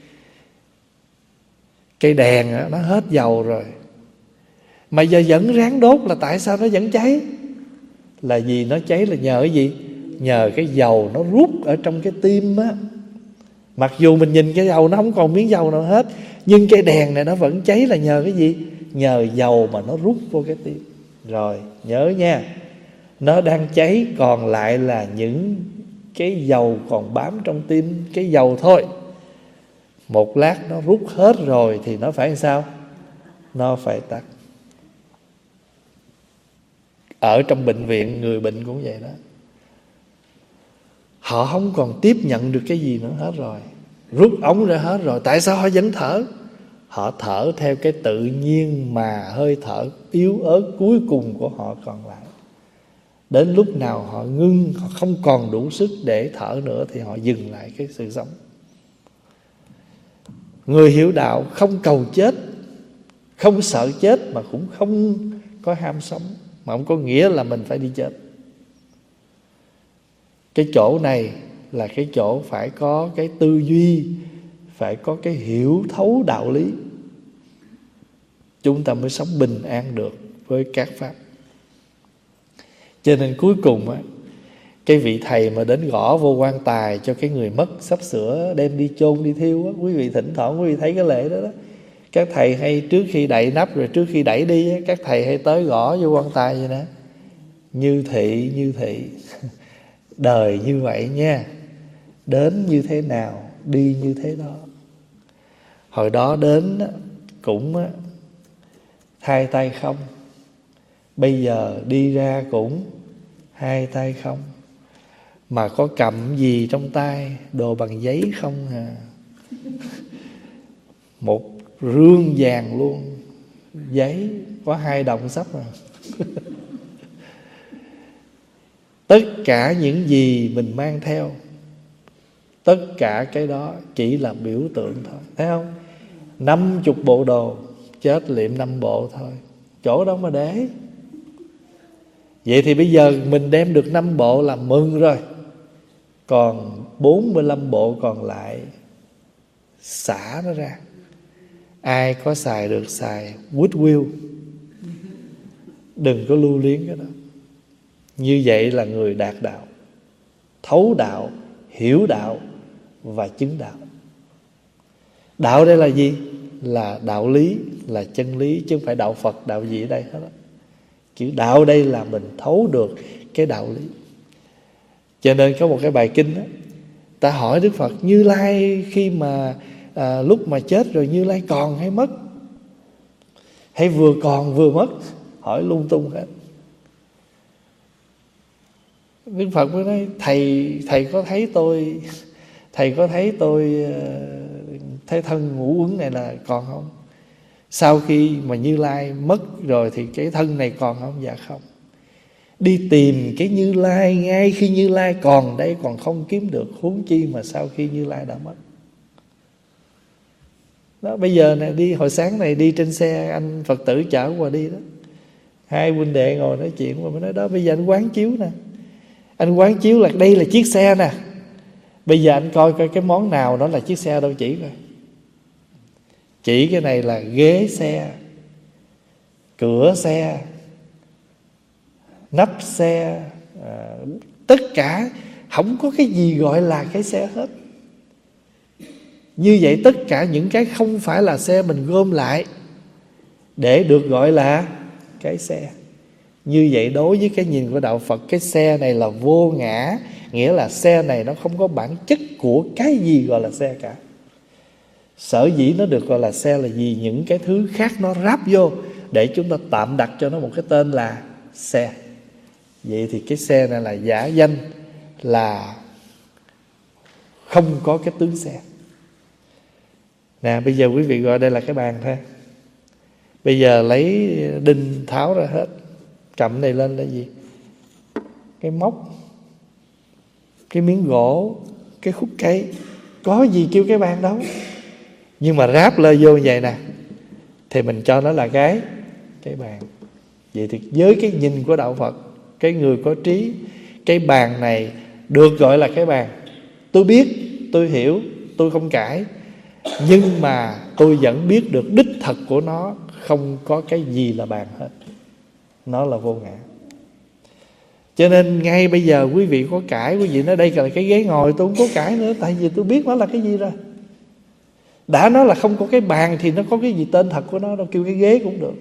Cây đèn đó, nó hết dầu rồi mà giờ vẫn ráng đốt, là tại sao nó vẫn cháy? Là vì nó cháy là nhờ cái gì? Nhờ cái dầu nó rút ở trong cái tim á. Mặc dù mình nhìn cái dầu nó không còn miếng dầu nào hết, nhưng cái đèn này nó vẫn cháy là nhờ cái gì? Nhờ dầu mà nó rút vô cái tim. Rồi nhớ nha, nó đang cháy, còn lại là những cái dầu còn bám trong tim, cái dầu thôi. Một lát nó rút hết rồi thì nó phải sao? Nó phải tắt. Ở trong bệnh viện, người bệnh cũng vậy đó. Họ không còn tiếp nhận được cái gì nữa hết rồi, rút ống ra hết rồi. Tại sao họ vẫn thở? Họ thở theo cái tự nhiên mà hơi thở yếu ớt cuối cùng của họ còn lại. Đến lúc nào họ ngưng, họ không còn đủ sức để thở nữa thì họ dừng lại cái sự sống. Người hiểu đạo không cầu chết, không sợ chết, mà cũng không có ham sống. Mà không có nghĩa là mình phải đi chết. Cái chỗ này là cái chỗ phải có cái tư duy, phải có cái hiểu thấu đạo lý, chúng ta mới sống bình an được với các pháp. Cho nên cuối cùng á, cái vị thầy mà đến gõ vô quan tài cho cái người mất sắp sửa đem đi chôn đi thiêu á, quý vị thỉnh thoảng quý vị thấy cái lễ đó đó. Các thầy hay trước khi đậy nắp rồi trước khi đẩy đi á, các thầy hay tới gõ vô quan tài vậy nè. Như thị, như thị. Đời như vậy nha, đến như thế nào đi như thế đó. Hồi đó đến cũng hai tay không, bây giờ đi ra cũng hai tay không. Mà có cầm gì trong tay? Đồ bằng giấy không à. Một rương vàng luôn, giấy có hai đồng sắp à. Tất cả những gì mình mang theo, tất cả cái đó chỉ là biểu tượng thôi, thấy không? Năm chục bộ đồ, chết liệm năm bộ thôi, chỗ đó mà để. Vậy thì bây giờ mình đem được năm bộ là mừng rồi. Còn bốn mươi lăm bộ còn lại xả nó ra. Ai có xài được xài, goodwill, đừng có lưu luyến cái đó. Như vậy là người đạt đạo, thấu đạo, hiểu đạo và chứng đạo. Đạo đây là gì? Là đạo lý, là chân lý, chứ không phải đạo Phật, đạo gì ở đây hết đó. Chữ đạo đây là mình thấu được cái đạo lý. Cho nên có một cái bài kinh đó, ta hỏi Đức Phật, Như Lai khi mà à, lúc mà chết rồi Như Lai còn hay mất? Hay vừa còn vừa mất? Hỏi lung tung hết. Đức Phật mới nói, Thầy thầy có thấy tôi Thầy có thấy tôi Thấy thân ngũ uẩn này là còn không? Sau khi mà Như Lai mất rồi thì cái thân này còn không? Dạ không. Đi tìm cái Như Lai ngay khi Như Lai còn đây còn không kiếm được, huống chi mà sau khi Như Lai đã mất. Đó, bây giờ này đi, hồi sáng này đi trên xe anh Phật tử chở qua đi đó, hai huynh đệ ngồi nói chuyện và mới nói đó, bây giờ anh quán chiếu nè, anh quán chiếu là đây là chiếc xe nè, bây giờ anh coi coi cái món nào đó là chiếc xe đâu, chỉ coi. Chỉ cái này là ghế xe, cửa xe, nắp xe, à, tất cả không có cái gì gọi là cái xe hết. Như vậy tất cả những cái không phải là xe mình gom lại để được gọi là cái xe. Như vậy đối với cái nhìn của đạo Phật, cái xe này là vô ngã, nghĩa là xe này nó không có bản chất của cái gì gọi là xe cả. Sở dĩ nó được gọi là xe là vì những cái thứ khác nó ráp vô để chúng ta tạm đặt cho nó một cái tên là xe. Vậy thì cái xe này là giả danh, là không có cái tướng xe. Nè, bây giờ quý vị gọi đây là cái bàn thôi. Bây giờ lấy đinh tháo ra hết. Cầm này lên là gì? Cái móc, cái miếng gỗ, cái khúc cây. Có gì kêu cái bàn đâu. Nhưng mà ráp lơ vô như vậy nè, thì mình cho nó là cái Cái bàn. Vậy thì với cái nhìn của đạo Phật, cái người có trí, cái bàn này được gọi là cái bàn. Tôi biết, tôi hiểu, tôi không cãi, nhưng mà tôi vẫn biết được đích thật của nó không có cái gì là bàn hết. Nó là vô ngã. Cho nên ngay bây giờ quý vị có cãi, quý vị nói đây là cái ghế ngồi, tôi không có cãi nữa, tại vì tôi biết nó là cái gì rồi. Đã nói là không có cái bàn thì nó có cái gì tên thật của nó đâu, kêu cái ghế cũng được.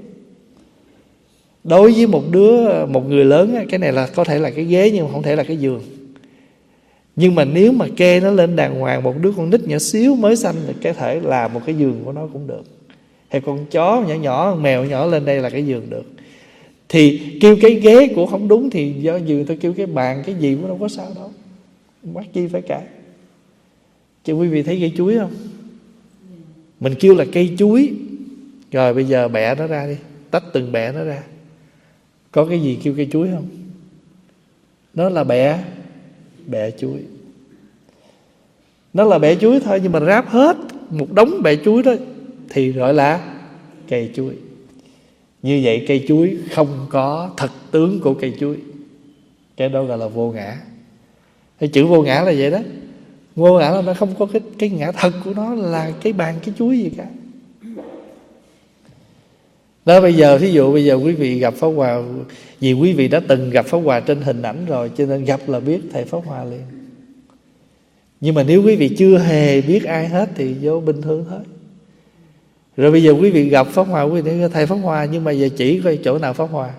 Đối với một đứa, một người lớn, cái này là có thể là cái ghế nhưng mà không thể là cái giường. Nhưng mà nếu mà kê nó lên đàng hoàng, một đứa con nít nhỏ xíu mới sanh thì có thể là một cái giường của nó cũng được. Hay con chó nhỏ nhỏ, mèo nhỏ lên đây là cái giường được. Thì kêu cái ghế của không đúng thì do giường tôi kêu cái bàn, cái gì cũng đâu có sao đâu, bắt chi phải cãi. Chứ quý vị thấy cây chuối không? Mình kêu là cây chuối, rồi bây giờ bẻ nó ra đi, tách từng bẻ nó ra. Có cái gì kêu cây chuối không? Nó là bẻ Bẻ chuối. Nó là bẻ chuối thôi, nhưng mà ráp hết một đống bẻ chuối đó thì gọi là cây chuối. Như vậy cây chuối không có thật tướng của cây chuối. Cái đó gọi là vô ngã. Cái chữ vô ngã là vậy đó. Vô ngã là nó không có cái, cái ngã thật của nó là cái bàn cái chuối gì cả. Đó, bây giờ ví dụ bây giờ quý vị gặp Pháp Hòa, vì quý vị đã từng gặp Pháp Hòa trên hình ảnh rồi, cho nên gặp là biết thầy Pháp Hòa liền. Nhưng mà nếu quý vị chưa hề biết ai hết thì vô bình thường thôi. Rồi bây giờ quý vị gặp Pháp Hòa, quý vị nói thầy Pháp Hòa, nhưng mà giờ chỉ coi chỗ nào Pháp Hòa.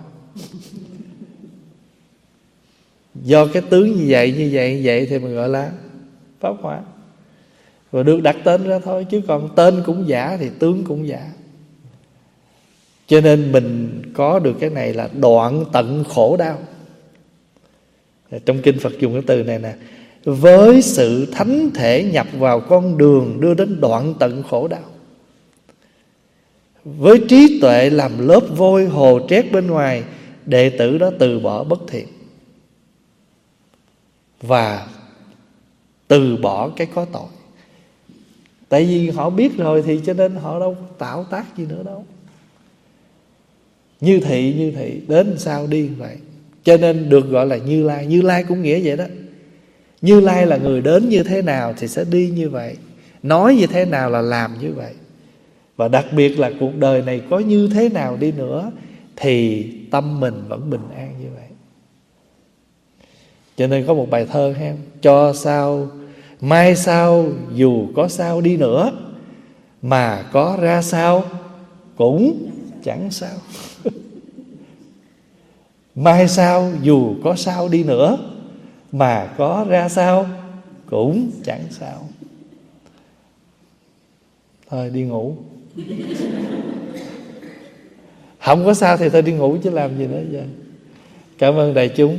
Do cái tướng như vậy, như vậy, như vậy thì mình gọi là Pháp Hòa. Rồi được đặt tên ra thôi, chứ còn tên cũng giả thì tướng cũng giả. Cho nên mình có được cái này là đoạn tận khổ đau. Trong kinh Phật dùng cái từ này nè: với sự thánh thể nhập vào con đường đưa đến đoạn tận khổ đau. Với trí tuệ làm lớp vôi hồ trét bên ngoài, đệ tử đó từ bỏ bất thiện và từ bỏ cái có tội. Tại vì họ biết rồi thì cho nên họ đâu tạo tác gì nữa đâu. Như thị, như thị, đến sao đi vậy. Cho nên được gọi là Như Lai. Như Lai cũng nghĩa vậy đó. Như Lai là người đến như thế nào thì sẽ đi như vậy, nói như thế nào là làm như vậy. Và đặc biệt là cuộc đời này có như thế nào đi nữa thì tâm mình vẫn bình an như vậy. Cho nên có một bài thơ ha: cho sao mai sau dù có sao đi nữa, mà có ra sao cũng chẳng sao. Mai sau dù có sao đi nữa, mà có ra sao cũng chẳng sao. Thôi đi ngủ. Không có sao thì thôi đi ngủ chứ làm gì nữa giờ. Cảm ơn đại chúng.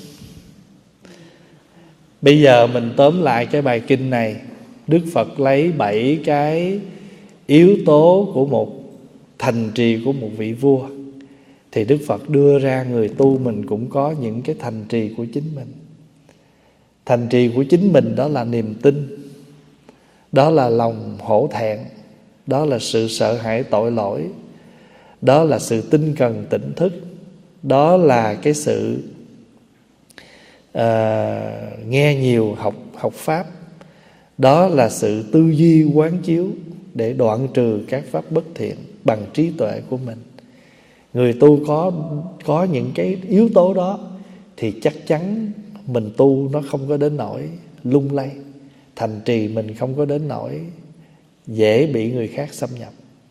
Bây giờ mình tóm lại cái bài kinh này. Đức Phật lấy bảy cái yếu tố của một thành trì của một vị vua, thì Đức Phật đưa ra người tu mình cũng có những cái thành trì của chính mình. Thành trì của chính mình đó là niềm tin, đó là lòng hổ thẹn, đó là sự sợ hãi tội lỗi, đó là sự tinh cần tỉnh thức, đó là cái sự uh, nghe nhiều học học pháp, đó là sự tư duy quán chiếu để đoạn trừ các pháp bất thiện bằng trí tuệ của mình. Người tu có có những cái yếu tố đó thì chắc chắn mình tu nó không có đến nỗi lung lay, thành trì mình không có đến nỗi dễ bị người khác xâm nhập.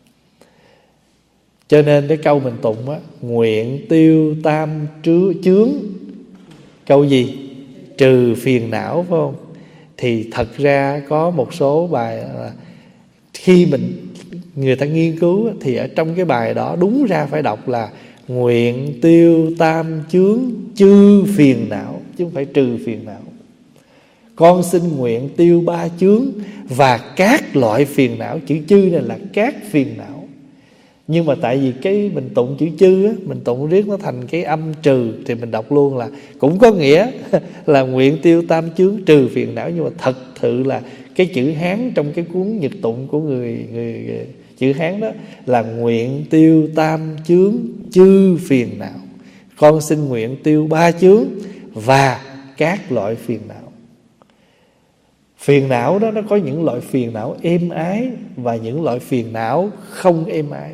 Cho nên cái câu mình tụng á, nguyện tiêu tam trứ chướng, câu gì? Trừ phiền não, phải không? Thì thật ra có một số bài là khi mình người ta nghiên cứu thì ở trong cái bài đó đúng ra phải đọc là nguyện tiêu tam chướng chư phiền não, chứ không phải trừ phiền não. Con xin nguyện tiêu ba chướng và các loại phiền não. Chữ chư này là các phiền não. Nhưng mà tại vì cái mình tụng chữ chư á, mình tụng riết nó thành cái âm trừ, thì mình đọc luôn là cũng có nghĩa là nguyện tiêu tam chướng trừ phiền não. Nhưng mà thật sự là cái chữ Hán trong cái cuốn Nhật tụng của người, người, người chữ Hán đó là nguyện tiêu tam chướng chư phiền não. Con xin nguyện tiêu ba chướng và các loại phiền não. Phiền não đó nó có những loại phiền não êm ái và những loại phiền não không êm ái.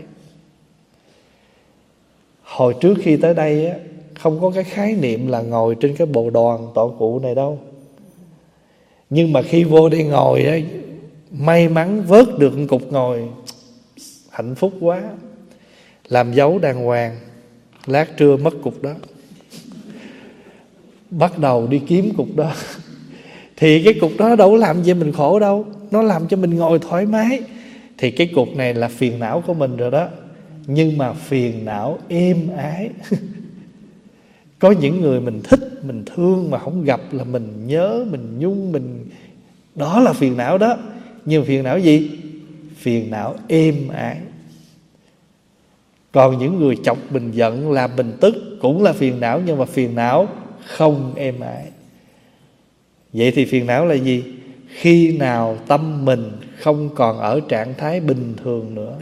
Hồi trước khi tới đây á, không có cái khái niệm là ngồi trên cái bồ đoàn tọa cụ này đâu. Nhưng mà khi vô đây ngồi á, may mắn vớt được một cục ngồi, hạnh phúc quá. Làm dấu đàng hoàng, lát trưa mất cục đó, bắt đầu đi kiếm cục đó. Thì cái cục đó đâu có làm gì mình khổ đâu, nó làm cho mình ngồi thoải mái. Thì cái cục này là phiền não của mình rồi đó. Nhưng mà phiền não êm ái. Có những người mình thích, mình thương mà không gặp là mình nhớ, mình nhung, mình đó là phiền não đó. Nhưng phiền não gì? Phiền não êm ái. Còn những người chọc mình giận, làm mình tức cũng là phiền não, nhưng mà phiền não không êm ái. Vậy thì phiền não là gì? Khi nào tâm mình không còn ở trạng thái bình thường nữa,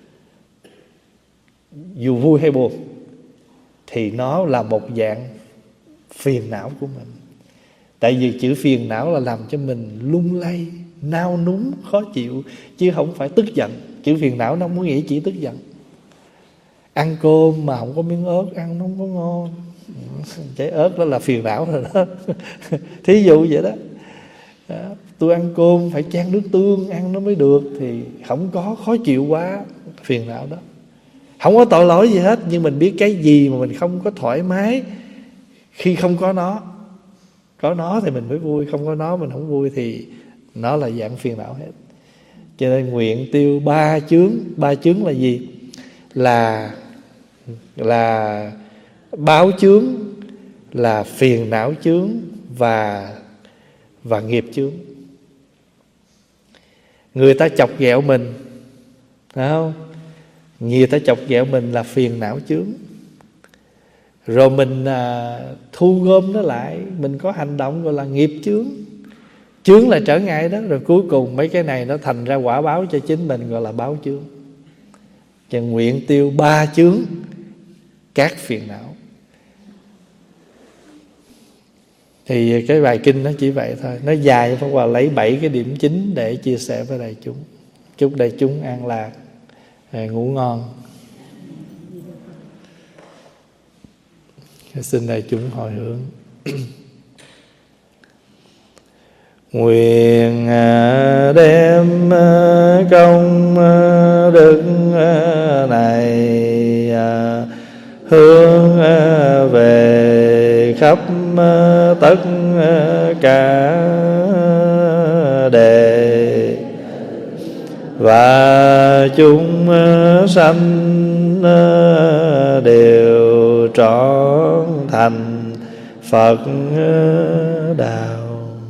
dù vui hay buồn, thì nó là một dạng phiền não của mình. Tại vì chữ phiền não là làm cho mình lung lay, nao núng, khó chịu, chứ không phải tức giận. Chữ phiền não nó không có nghĩa chỉ tức giận. Ăn cơm mà không có miếng ớt, ăn nó không có ngon, trái ớt đó là phiền não rồi đó. Thí dụ vậy đó. Đó, tôi ăn cơm phải chan nước tương ăn nó mới được, thì không có, khó chịu quá, phiền não đó. Không có tội lỗi gì hết, nhưng mình biết cái gì mà mình không có thoải mái khi không có nó. Có nó thì mình mới vui, không có nó mình không vui, thì nó là dạng phiền não hết. Cho nên nguyện tiêu ba chướng. Ba chướng là gì? Là Là báo chướng, là phiền não chướng và Và nghiệp chướng. Người ta chọc ghẹo mình, phải không? Người ta chọc ghẹo mình là phiền não chướng. Rồi mình à, thu gom nó lại, mình có hành động gọi là nghiệp chướng. Chướng là trở ngại đó. Rồi cuối cùng mấy cái này nó thành ra quả báo cho chính mình, gọi là báo chướng. Cho nguyện tiêu ba chướng các phiền não. Thì cái bài kinh nó chỉ vậy thôi. Nó dài, Pháp Hòa lấy bảy cái điểm chính để chia sẻ với đại chúng. Chúc đại chúng an lạc, ngủ ngon. Xin đại chúng hồi hướng. Nguyện đem công đức này hướng về khắp tất cả đề và chúng sanh đều trọn thành Phật đạo.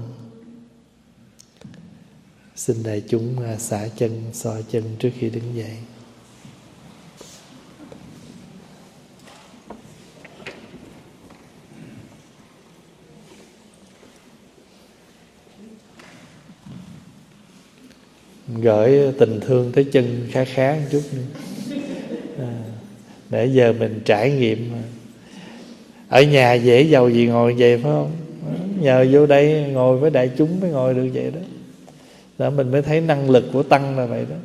Xin đại chúng xả chân, xoa chân trước khi đứng dậy. gửi tình thương tới chân khá khá một chút nữa. À, để giờ mình trải nghiệm. Ở nhà dễ giàu gì ngồi vậy phải không? Nhờ vô đây ngồi với đại chúng mới ngồi được vậy đó. Đó mình mới thấy năng lực của tăng là vậy đó.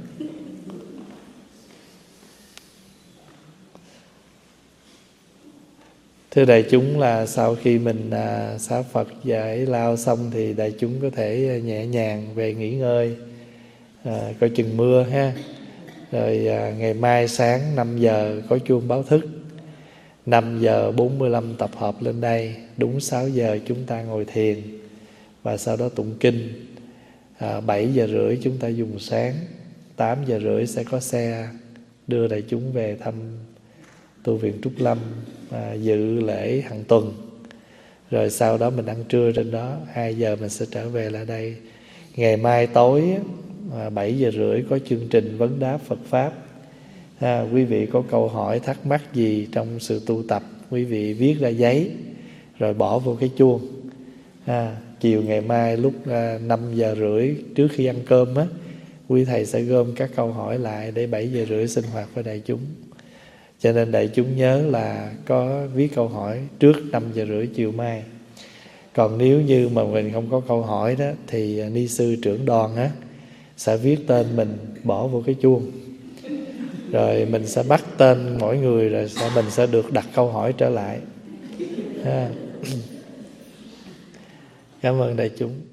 Thưa đại chúng, là sau khi mình à, xá Phật giải lao xong thì đại chúng có thể nhẹ nhàng về nghỉ ngơi, à, coi chừng mưa ha. Rồi à, ngày mai sáng năm giờ có chuông báo thức, năm giờ bốn mươi lăm tập hợp lên đây, đúng sáu giờ chúng ta ngồi thiền và sau đó tụng kinh. à, bảy giờ rưỡi chúng ta dùng sáng, tám giờ rưỡi sẽ có xe đưa đại chúng về thăm tu viện Trúc Lâm, à, dự lễ hàng tuần. Rồi sau đó mình ăn trưa trên đó, hai giờ mình sẽ trở về lại đây. Ngày mai tối à, bảy giờ rưỡi có chương trình vấn đáp Phật Pháp. à, Quý vị có câu hỏi thắc mắc gì trong sự tu tập, quý vị viết ra giấy rồi bỏ vô cái chuông. à, Chiều ngày mai lúc à, năm giờ rưỡi trước khi ăn cơm á, quý thầy sẽ gom các câu hỏi lại để bảy giờ rưỡi sinh hoạt với đại chúng. Cho nên đại chúng nhớ là có viết câu hỏi trước năm giờ rưỡi chiều mai. Còn nếu như mà mình không có câu hỏi đó thì ni sư trưởng đoàn á sẽ viết tên mình bỏ vô cái chuông. Rồi mình sẽ bắt tên mỗi người, rồi sẽ, mình sẽ được đặt câu hỏi trở lại. Cảm ơn đại chúng.